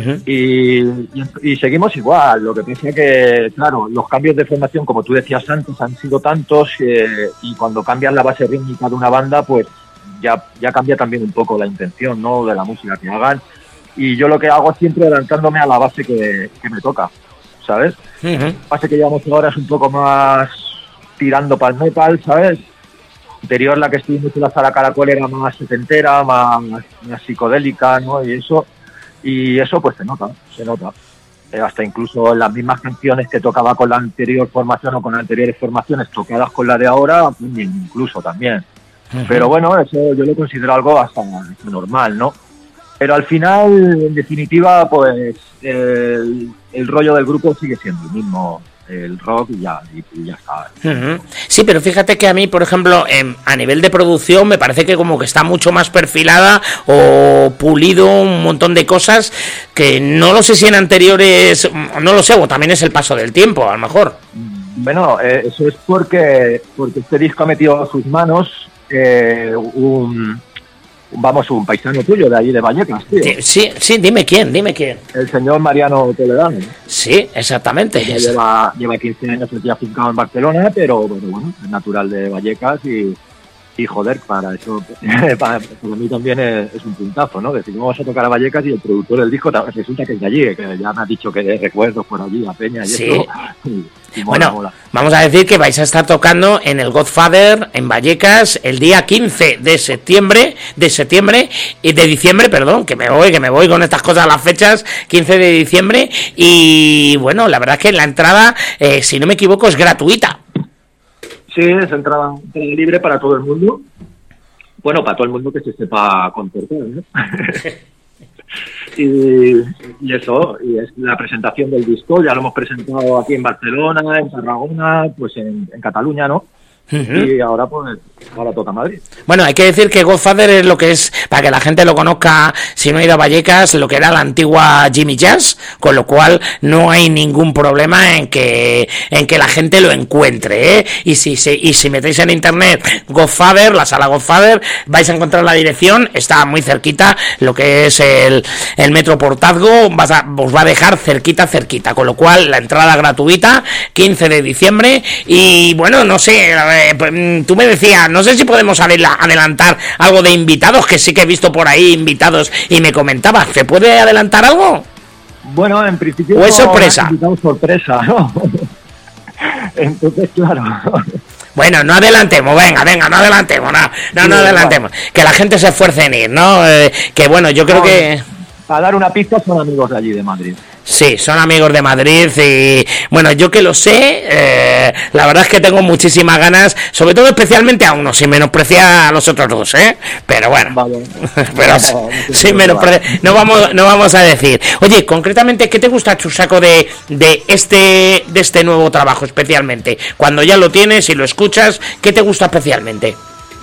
Y seguimos igual, lo que pasa es que, claro, los cambios de formación, como tú decías antes, han sido tantos y cuando cambias la base rítmica de una banda, pues ya cambia también un poco la intención, ¿no?, de la música que hagan. Y yo lo que hago es siempre adelantándome a la base que me toca, ¿sabes? La base que llevamos ahora es un poco más tirando para el metal, ¿sabes? Anterior, la que estuvimos en la Sala Caracol era más setentera, más psicodélica, ¿no? Y eso pues se nota. Hasta incluso en las mismas canciones que tocaba con la anterior formación o con anteriores formaciones tocadas con la de ahora, incluso también. Pero bueno, eso yo lo considero algo hasta normal, ¿no? Pero al final, en definitiva, pues el rollo del grupo sigue siendo el mismo. el rock y ya está. Sí, pero fíjate que a mí, por ejemplo, a nivel de producción me parece que como que está mucho más perfilada o pulido un montón de cosas que no lo sé si en anteriores, no lo sé, o también es el paso del tiempo, a lo mejor. Bueno, eso es porque este disco ha metido a sus manos un paisano tuyo de allí de Vallecas, tío. Sí, dime quién. El señor Mariano Toledano. Sí, exactamente. Lleva 15 años aquí afincado en Barcelona, pero bueno, es natural de Vallecas y joder, para eso, para mí también es un puntazo, ¿no? Decir, vamos a tocar a Vallecas y el productor del disco resulta que es de allí, que ya me ha dicho que de recuerdos por allí, a Peña y sí. eso. Y mola. Vamos a decir que vais a estar tocando en el Godfather en Vallecas el día 15 de diciembre, perdón, que me voy con estas cosas, las fechas, 15 de diciembre, y bueno, la verdad es que la entrada, si no me equivoco, es gratuita. Sí, es entrada libre para todo el mundo. Bueno, para todo el mundo que se sepa comportar, ¿no? y eso, y es la presentación del disco. Ya lo hemos presentado aquí en Barcelona, en Tarragona, pues en Cataluña, ¿no? Y ahora toca Madrid. Bueno, hay que decir que Godfather es lo que es, para que la gente lo conozca, si no ha ido a Vallecas, lo que era la antigua Jimmy Jazz, con lo cual no hay ningún problema en que la gente lo encuentre, ¿eh? Y si metéis en internet Godfather, la sala Godfather, vais a encontrar la dirección, está muy cerquita, lo que es el Metro Portazgo, os va a dejar cerquita, con lo cual la entrada gratuita, 15 de diciembre, y bueno, no sé, tú me decías, no sé si podemos adelantar algo de invitados, que sí que he visto por ahí invitados y me comentabas, ¿se puede adelantar algo? Bueno, en principio... ¿O es sorpresa? Sorpresa, ¿no? Entonces, claro... Bueno, no adelantemos, venga, no adelantemos, no adelantemos, que la gente se esfuerce en ir, ¿no? Que bueno, yo creo que... Para dar una pista, son amigos de allí, de Madrid. Sí, son amigos de Madrid y bueno, yo que lo sé, la verdad es que tengo muchísimas ganas, sobre todo especialmente a uno, sin menospreciar a los otros dos, pero bueno, vale. Pero sin menospreciar, no vamos a decir. Oye, concretamente, ¿qué te gusta, Chusaco, de este nuevo trabajo especialmente? Cuando ya lo tienes y lo escuchas, ¿qué te gusta especialmente?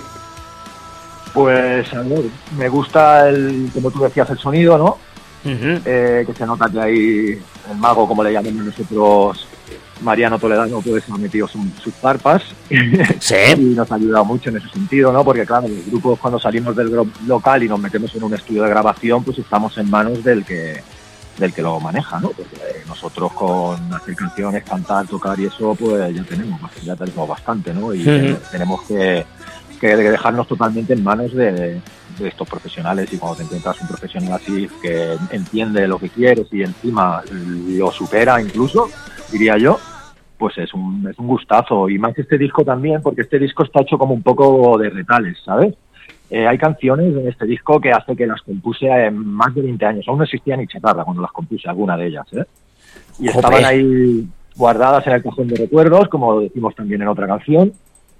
Pues, a ver, me gusta como tú decías, el sonido, ¿no? Que se nota que ahí el mago, como le llamamos nosotros, Mariano Toledano, pues ha metido sus zarpas. Sí. Y nos ha ayudado mucho en ese sentido, ¿no? Porque claro, los grupos, cuando salimos del local y nos metemos en un estudio de grabación, pues estamos en manos del que lo maneja, ¿no? Porque nosotros con hacer canciones, cantar, tocar y eso, pues ya tenemos bastante, ¿no? Y tenemos que dejarnos totalmente en manos de estos profesionales, y cuando te encuentras un profesional así que entiende lo que quieres y encima lo supera incluso, diría yo, pues es un gustazo. Y más este disco también, porque este disco está hecho como un poco de retales, ¿sabes? Hay canciones en este disco que hace que las compuse más de 20 años, aún no existía ni chatarra cuando las compuse, alguna de ellas, y estaban ahí guardadas en el cajón de recuerdos, como decimos también en otra canción.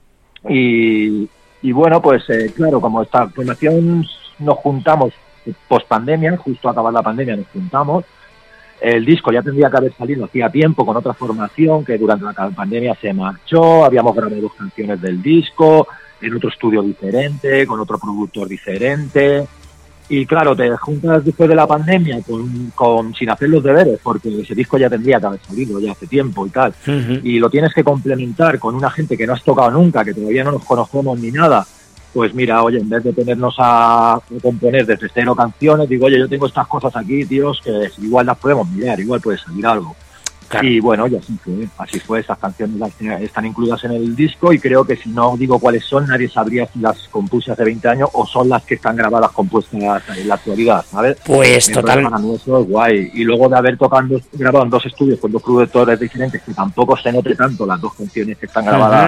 Y bueno, pues claro, como esta formación nos juntamos post pandemia, justo a acabar la pandemia nos juntamos. El disco ya tendría que haber salido hacía tiempo con otra formación que durante la pandemia se marchó. Habíamos grabado 2 canciones del disco en otro estudio diferente, con otro productor diferente. Y claro, te juntas después de la pandemia sin hacer los deberes, porque ese disco ya tendría que haber salido ya hace tiempo y tal. Y lo tienes que complementar con una gente que no has tocado nunca, que todavía no nos conocemos ni nada. Pues mira, oye, en vez de ponernos a componer desde cero canciones, digo, oye, yo tengo estas cosas aquí, tíos, que igual las podemos mirar, igual puede salir algo. Claro. Y bueno, y así fue, esas canciones están incluidas en el disco, y creo que si no digo cuáles son, nadie sabría si las compuse hace 20 años o son las que están grabadas, compuestas en la actualidad, ¿sabes? Pues totalmente. Para mí eso es guay. Y luego de haber grabado en 2 estudios con 2 productores diferentes, que tampoco se note tanto las 2 canciones que están grabadas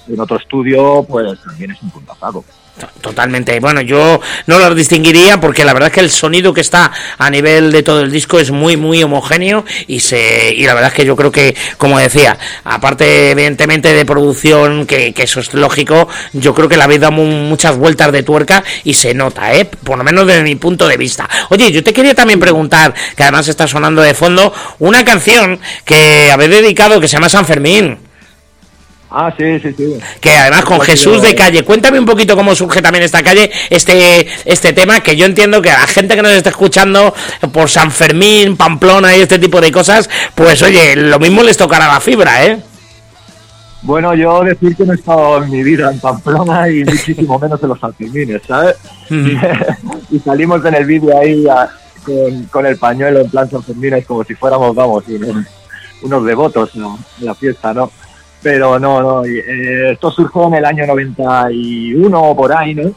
en otro estudio, pues también es un puntazo. Totalmente. Bueno, yo no los distinguiría porque la verdad es que el sonido que está a nivel de todo el disco es muy, muy homogéneo y la verdad es que yo creo que, como decía, aparte evidentemente de producción, que eso es lógico, yo creo que le habéis dado muchas vueltas de tuerca y se nota, por lo menos desde mi punto de vista. Oye, yo te quería también preguntar, que además está sonando de fondo, una canción que habéis dedicado que se llama San Fermín. Ah, sí. Que además con Jesús de Calle. Cuéntame un poquito cómo surge también esta calle, este tema, que yo entiendo que a la gente que nos está escuchando por San Fermín, Pamplona y este tipo de cosas, pues oye, lo mismo les tocará la fibra, ¿eh? Bueno, yo decir que no he estado en mi vida en Pamplona y muchísimo menos en los Sanfermines, ¿sabes? Y salimos en el vídeo ahí con el pañuelo en plan Sanfermines como si fuéramos, vamos, unos devotos, ¿no?, en la fiesta, ¿no? Pero no, esto surgió en el año 91 por ahí, ¿no?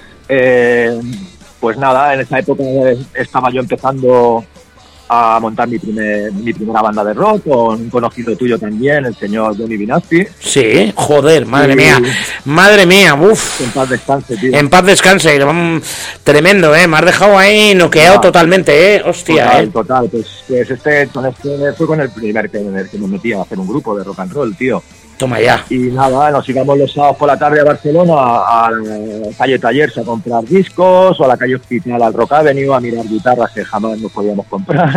Pues nada, en esa época estaba yo empezando a montar mi primera banda de rock con un conocido tuyo también, el señor Johnny Vinassi. Sí, joder, madre mía, uff. En paz descanse, tío. En paz descanse, tremendo, me has dejado ahí noqueado totalmente, hostia, Total, pues este fue con el primer que me metí a hacer un grupo de rock and roll, tío. Toma ya. Y nada, nos íbamos los sábados por la tarde a Barcelona, a la calle Tallers a comprar discos, o a la calle Hospital al Rock Avenue a mirar guitarras que jamás nos podíamos comprar.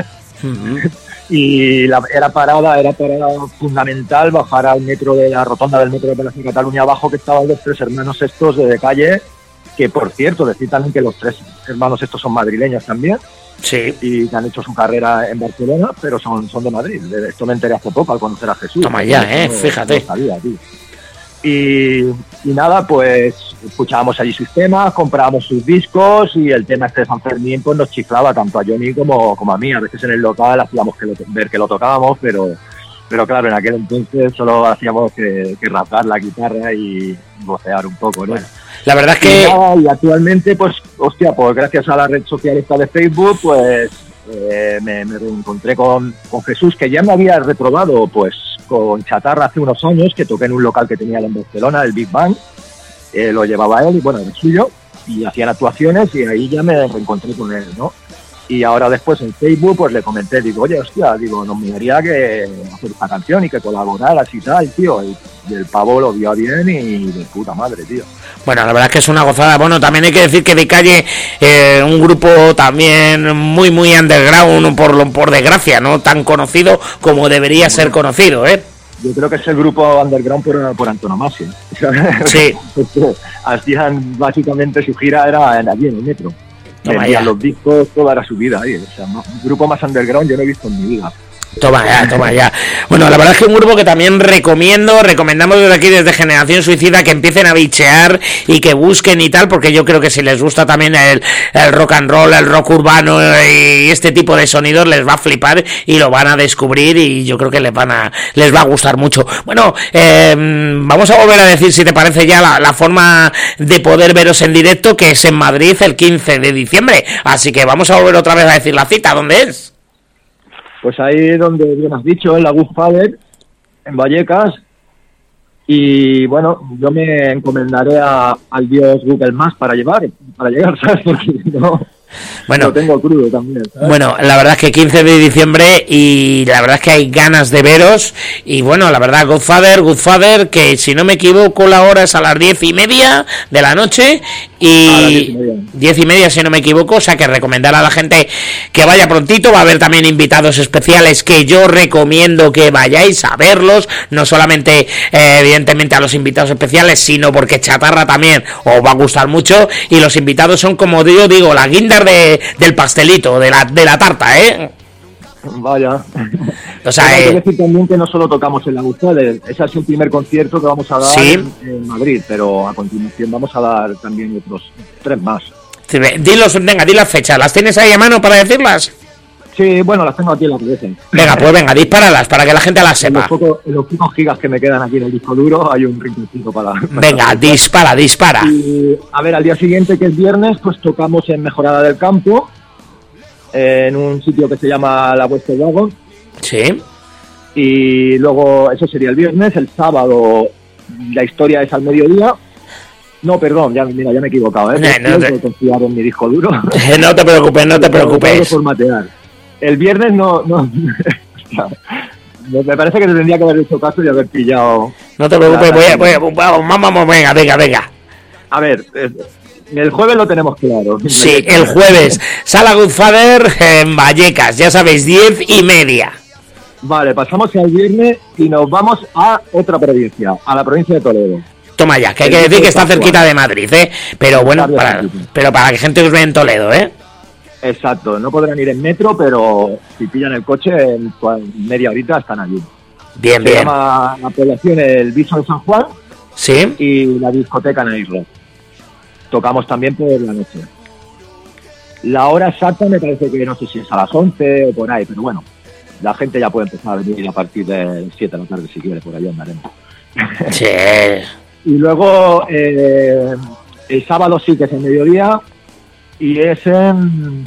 Y era parada fundamental bajar al metro de la rotonda del metro de Palacio de Cataluña abajo, que estaban los tres hermanos estos de calle, que por cierto, decir también que los tres hermanos estos son madrileños también. Sí. Y que han hecho su carrera en Barcelona, pero son de Madrid. De esto me enteré hace poco al conocer a Jesús. Toma ya, fíjate. No sabía, tío. Y nada, pues escuchábamos allí sus temas, comprábamos sus discos, y el tema este de San Fermín pues nos chiflaba tanto a Johnny como a mí. A veces en el local hacíamos ver que lo tocábamos, pero claro, en aquel entonces solo hacíamos que rapear la guitarra y vocear un poco, ¿no? Bueno, la verdad es que... Y actualmente, pues, hostia, pues gracias a la red social esta de Facebook, pues me reencontré con Jesús, que ya me había reprobado, pues, con Chatarra hace unos años, que toqué en un local que tenía él en Barcelona, el Big Bang. Lo llevaba él, y bueno, era suyo, y hacían actuaciones, y ahí ya me reencontré con él, ¿no? Y ahora después en Facebook pues le comenté, digo, oye, hostia, nos miraría que hacer esta canción y que colaboraras y tal, tío. Y el pavo lo vio bien y de puta madre, tío. Bueno, la verdad es que es una gozada. Bueno, también hay que decir que De Calle, un grupo también muy, muy underground, por desgracia, no tan conocido como debería ser conocido, ¿eh? Yo creo que es el grupo underground por antonomasia. Sí. Hacían básicamente su gira era allí en el metro. Vendían los discos, toda era su vida ahí. O sea, un grupo más underground yo no he visto en mi vida. Toma ya. Bueno, la verdad es que un grupo que también recomendamos desde aquí, desde Generación Suicida, que empiecen a bichear y que busquen y tal, porque yo creo que si les gusta también el rock and roll, el rock urbano y este tipo de sonidos, les va a flipar y lo van a descubrir, y yo creo que les va a gustar mucho. Bueno, vamos a volver a decir, si te parece, ya la forma de poder veros en directo, que es en Madrid el 15 de diciembre, así que vamos a volver otra vez a decir la cita. ¿Dónde es? Pues ahí donde bien has dicho, en la Goodfather, en Vallecas. Y bueno, yo me encomendaré al dios Google Maps para llegar, ¿sabes? Porque no... Bueno, lo tengo crudo también, ¿sabes? Bueno, la verdad es que 15 de diciembre, y la verdad es que hay ganas de veros. Y bueno, la verdad, Goodfather, que si no me equivoco la hora es a las 10:30 de la noche, y 10:30 si no me equivoco, o sea que recomendar a la gente que vaya prontito. Va a haber también invitados especiales que yo recomiendo que vayáis a verlos, no solamente evidentemente a los invitados especiales, sino porque Chatarra también os va a gustar mucho, y los invitados son, como yo digo, la guinda del pastelito, de la tarta, ¿eh? Vaya. O sea, hay que decir también que no solo tocamos en la Goodfather, ese es el primer concierto que vamos a dar en Madrid, pero a continuación vamos a dar también otros 3 más. Sí, di las fechas, ¿las tienes ahí a mano para decirlas? Sí, bueno, las tengo aquí en la cabeza. Venga, pues venga, dispáralas para que la gente las sepa. En los pocos gigas que me quedan aquí en el disco duro hay un rinconcito para... Venga, dispara. Y, a ver, al día siguiente, que es viernes, pues tocamos en Mejorada del Campo, en un sitio que se llama La Western Wagon. Sí. Y luego, eso sería el viernes. El sábado la historia es al mediodía. No, perdón, ya me he equivocado, No te confiar en mi disco duro. No te preocupes, no te preocupes. Formatear. El viernes no. Me parece que te tendría que haber hecho caso y haber pillado. No te preocupes, vamos, venga. A ver, el jueves lo tenemos claro. Sí, el jueves. Sala Godfather en Vallecas, ya sabéis, 10:30. Vale, pasamos al viernes y nos vamos a otra provincia, a la provincia de Toledo. Toma ya, que hay que decir que está cerquita de Madrid, pero bueno, pero para que gente os vea en Toledo, Exacto, no podrán ir en metro, pero si pillan el coche, en media horita están allí. Bien. Se llama la población el Viso de San Juan. Sí. Y la discoteca Night Rock. Tocamos también por la noche. La hora exacta me parece que no sé si es a las 11 o por ahí, pero bueno, la gente ya puede empezar a venir a partir de 7 de la tarde si quiere, por ahí andaremos. Sí. Y luego el sábado sí que es el mediodía y es en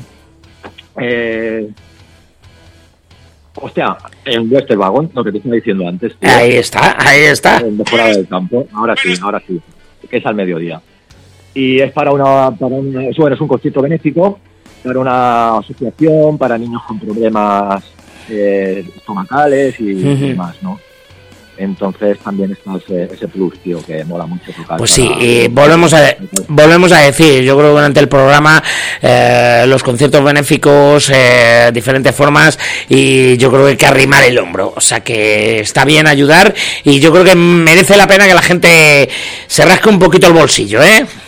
en Western Wagon, lo que te estaba diciendo antes, tío. Ahí está. Fuera del campo, ahora sí, que es al mediodía. Y es para una bueno, es un concierto benéfico para una asociación para niños con problemas estomacales y demás, ¿no? Entonces también está ese plus, tío, que mola mucho tocar. Pues sí, volvemos a decir, yo creo que durante el programa los conciertos benéficos, diferentes formas, y yo creo que hay que arrimar el hombro, o sea que está bien ayudar y yo creo que merece la pena que la gente se rasque un poquito el bolsillo,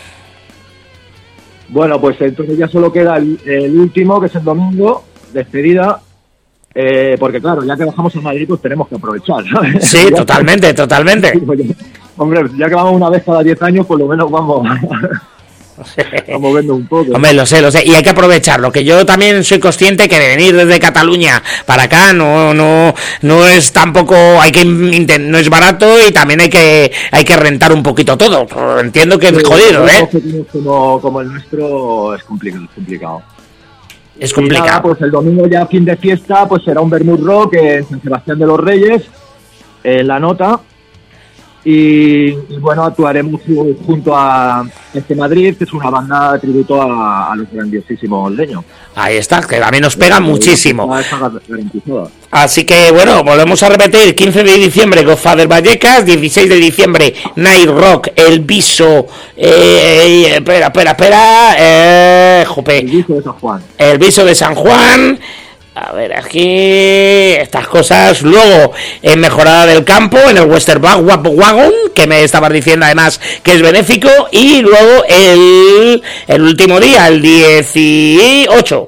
Bueno, pues entonces ya solo queda el último, que es el domingo, despedida. Porque claro, ya que bajamos a Madrid, pues tenemos que aprovechar, ¿sabes? Sí, totalmente. Hombre, ya que vamos una vez cada 10 años, por lo menos vamos moviendo un poco. Hombre, lo sé, y hay que aprovecharlo, que yo también soy consciente que de venir desde Cataluña para acá no es tampoco, no es barato y también hay que rentar un poquito todo. Entiendo que es jodido, Como el nuestro es complicado. Es complicado. Y nada, pues el domingo ya fin de fiesta, pues será un Vermouth Rock en San Sebastián de los Reyes, en La Nota. Y bueno, actuaremos junto a Madrid, que es una banda de tributo a los grandiosísimos Leño. Ahí está, que también nos pega muchísimo. Así que bueno, volvemos a repetir: 15 de diciembre Godfather Vallecas, 16 de diciembre Night Rock, El Viso, espera, El Viso de San Juan. El Viso de San Juan. A ver, aquí estas cosas. Luego en Mejorada del Campo, en el Western Wagon, que me estabas diciendo además que es benéfico. Y luego el último día, el 18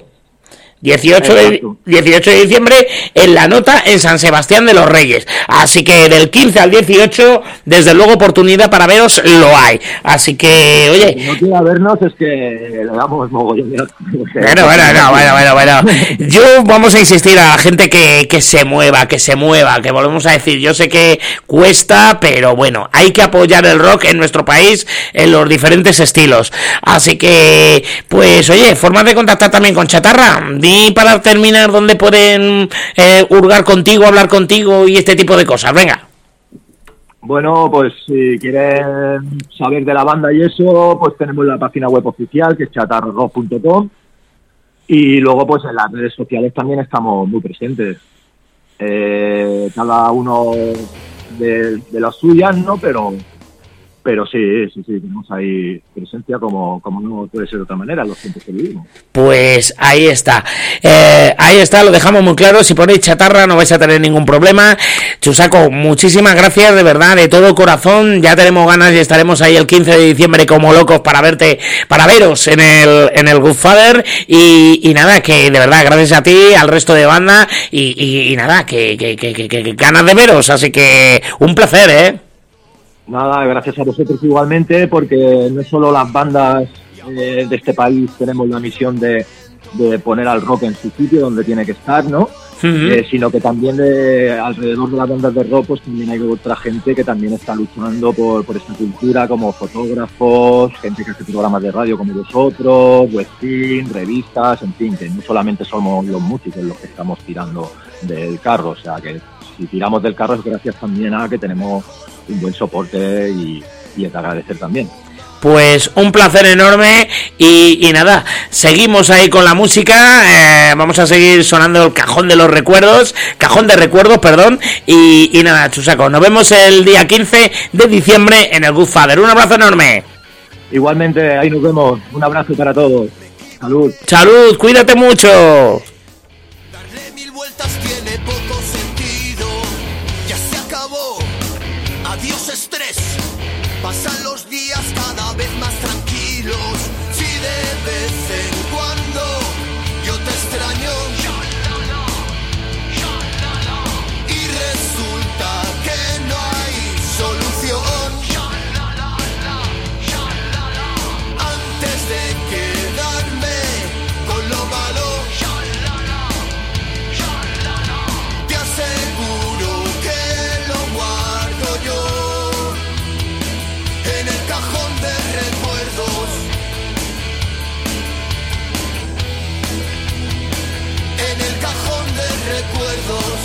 de diciembre, en La Nota, en San Sebastián de los Reyes. Así que del 15 al 18, desde luego oportunidad para veros lo hay. Así que, oye... Si no quiera vernos es que le damos mogollón de... Bueno. Yo vamos a insistir a la gente que se mueva, que volvemos a decir. Yo sé que cuesta, pero bueno, hay que apoyar el rock en nuestro país en los diferentes estilos. Así que, pues, oye, formas de contactar también con Chatarra. Y para terminar, ¿dónde pueden hurgar contigo, hablar contigo y este tipo de cosas? Venga. Bueno, pues si quieren saber de la banda y eso, pues tenemos la página web oficial, que es chatarrarock.com, y luego pues en las redes sociales también estamos muy presentes. Cada uno de las suyas, ¿no? Pero sí, tenemos ahí presencia como no puede ser de otra manera en los tiempos que vivimos. Pues ahí está, lo dejamos muy claro. Si ponéis Chatarra no vais a tener ningún problema. Chusaco, muchísimas gracias, de verdad, de todo corazón. Ya tenemos ganas y estaremos ahí el 15 de diciembre como locos para veros en el Godfather. Y nada, que de verdad, gracias a ti, al resto de banda, y nada, que ganas de veros, así que un placer, Nada, gracias a vosotros igualmente, porque no solo las bandas de este país tenemos la misión de poner al rock en su sitio donde tiene que estar, ¿no? Sino que también alrededor de las bandas de rock pues también hay otra gente que también está luchando por esta cultura, como fotógrafos, gente que hace programas de radio como vosotros, webzine, revistas, en fin, que no solamente somos los músicos los que estamos tirando del carro, o sea que si tiramos del carro es gracias también a que tenemos un buen soporte y es de agradecer también. Pues un placer enorme y nada, seguimos ahí con la música, vamos a seguir sonando el cajón de recuerdos, perdón, y nada, Chusaco, nos vemos el día 15 de diciembre en el Good Father. Un abrazo enorme. Igualmente, ahí nos vemos, un abrazo para todos. Salud. Salud, cuídate mucho. Darle 1000 vueltas tiene poco sentido. Ya se acabó. Adiós estrés. Pasan los días cada vez más tranquilos. Si de vez en cuando yo te extraño y resulta que no hay solución antes de quedarme con lo malo. Te aseguro que lo guardo yo en el cajón de recuerdos. En el cajón de recuerdos.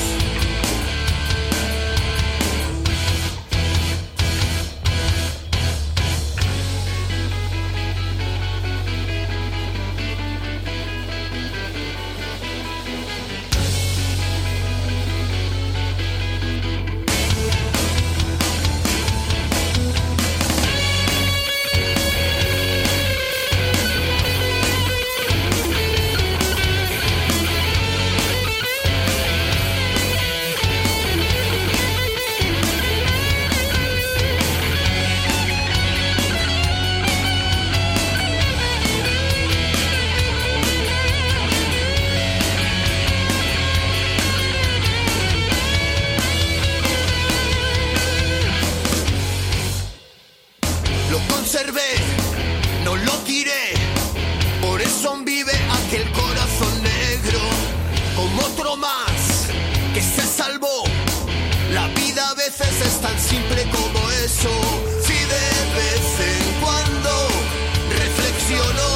Lo conservé, no lo tiré, por eso vive aquel corazón negro, como otro más que se salvó. La vida a veces es tan simple como eso, si de vez en cuando reflexiono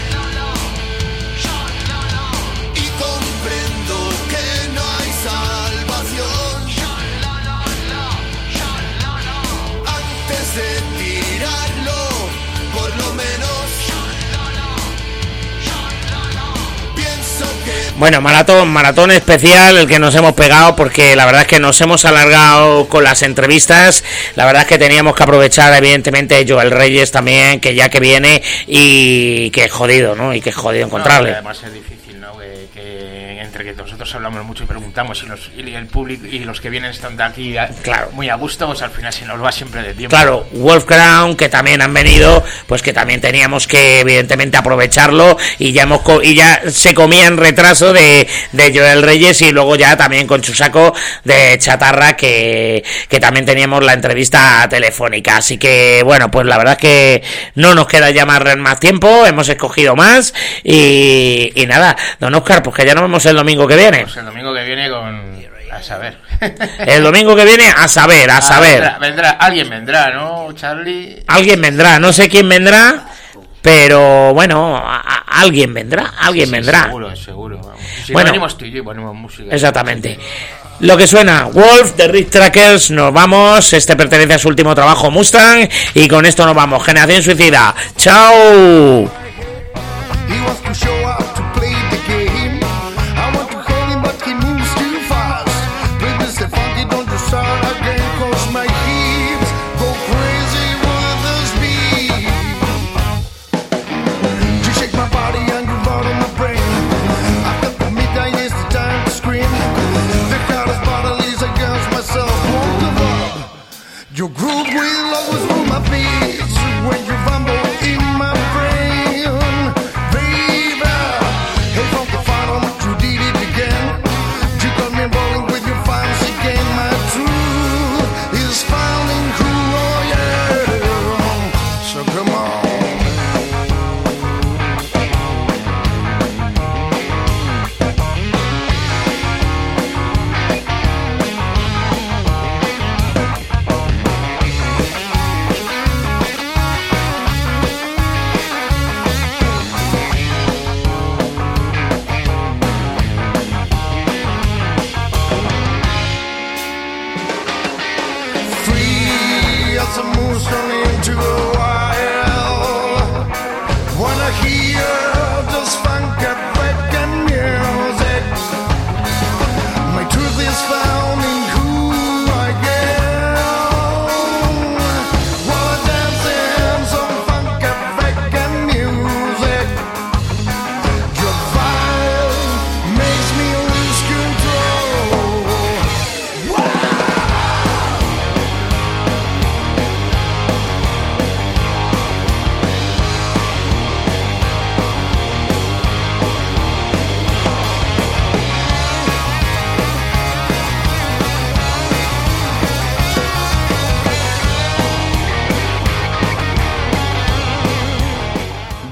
y comprendo que no hay salvación antes de tirarlo, por lo menos pienso que... Bueno, maratón especial el que nos hemos pegado, porque la verdad es que nos hemos alargado con las entrevistas. La verdad es que teníamos que aprovechar evidentemente Joel Reyes también, que ya que viene, y que es jodido, ¿no? Y que es jodido encontrarle. No, además es difícil, ¿no? Que entre que nosotros hablamos mucho y preguntamos y el público y los que vienen están de aquí claro, muy a gusto, pues al final se nos va siempre de tiempo. Claro, Wolfgang, que también han venido, pues que también teníamos que evidentemente aprovecharlo, y ya se comía en retraso de Joel Reyes, y luego ya también con Chusaco de Chatarra, que también teníamos la entrevista telefónica. Así que bueno, pues la verdad es que no nos queda ya más tiempo, hemos escogido más y nada, don Óscar, pues que ya nos vemos el domingo que viene. Pues el domingo que viene a saber. El domingo que viene a saber. Alguien vendrá, ¿no, Charlie? Alguien vendrá, no sé quién vendrá, pero bueno, alguien vendrá. Seguro. Vamos. Si bueno, no venimos tú y yo, ponemos música. Exactamente. Lo que suena, Wolf de Rick Trackers, nos vamos. Este pertenece a su último trabajo, Mustang, y con esto nos vamos. Generación Suicida. ¡Chao! Your groove will always rule my beat.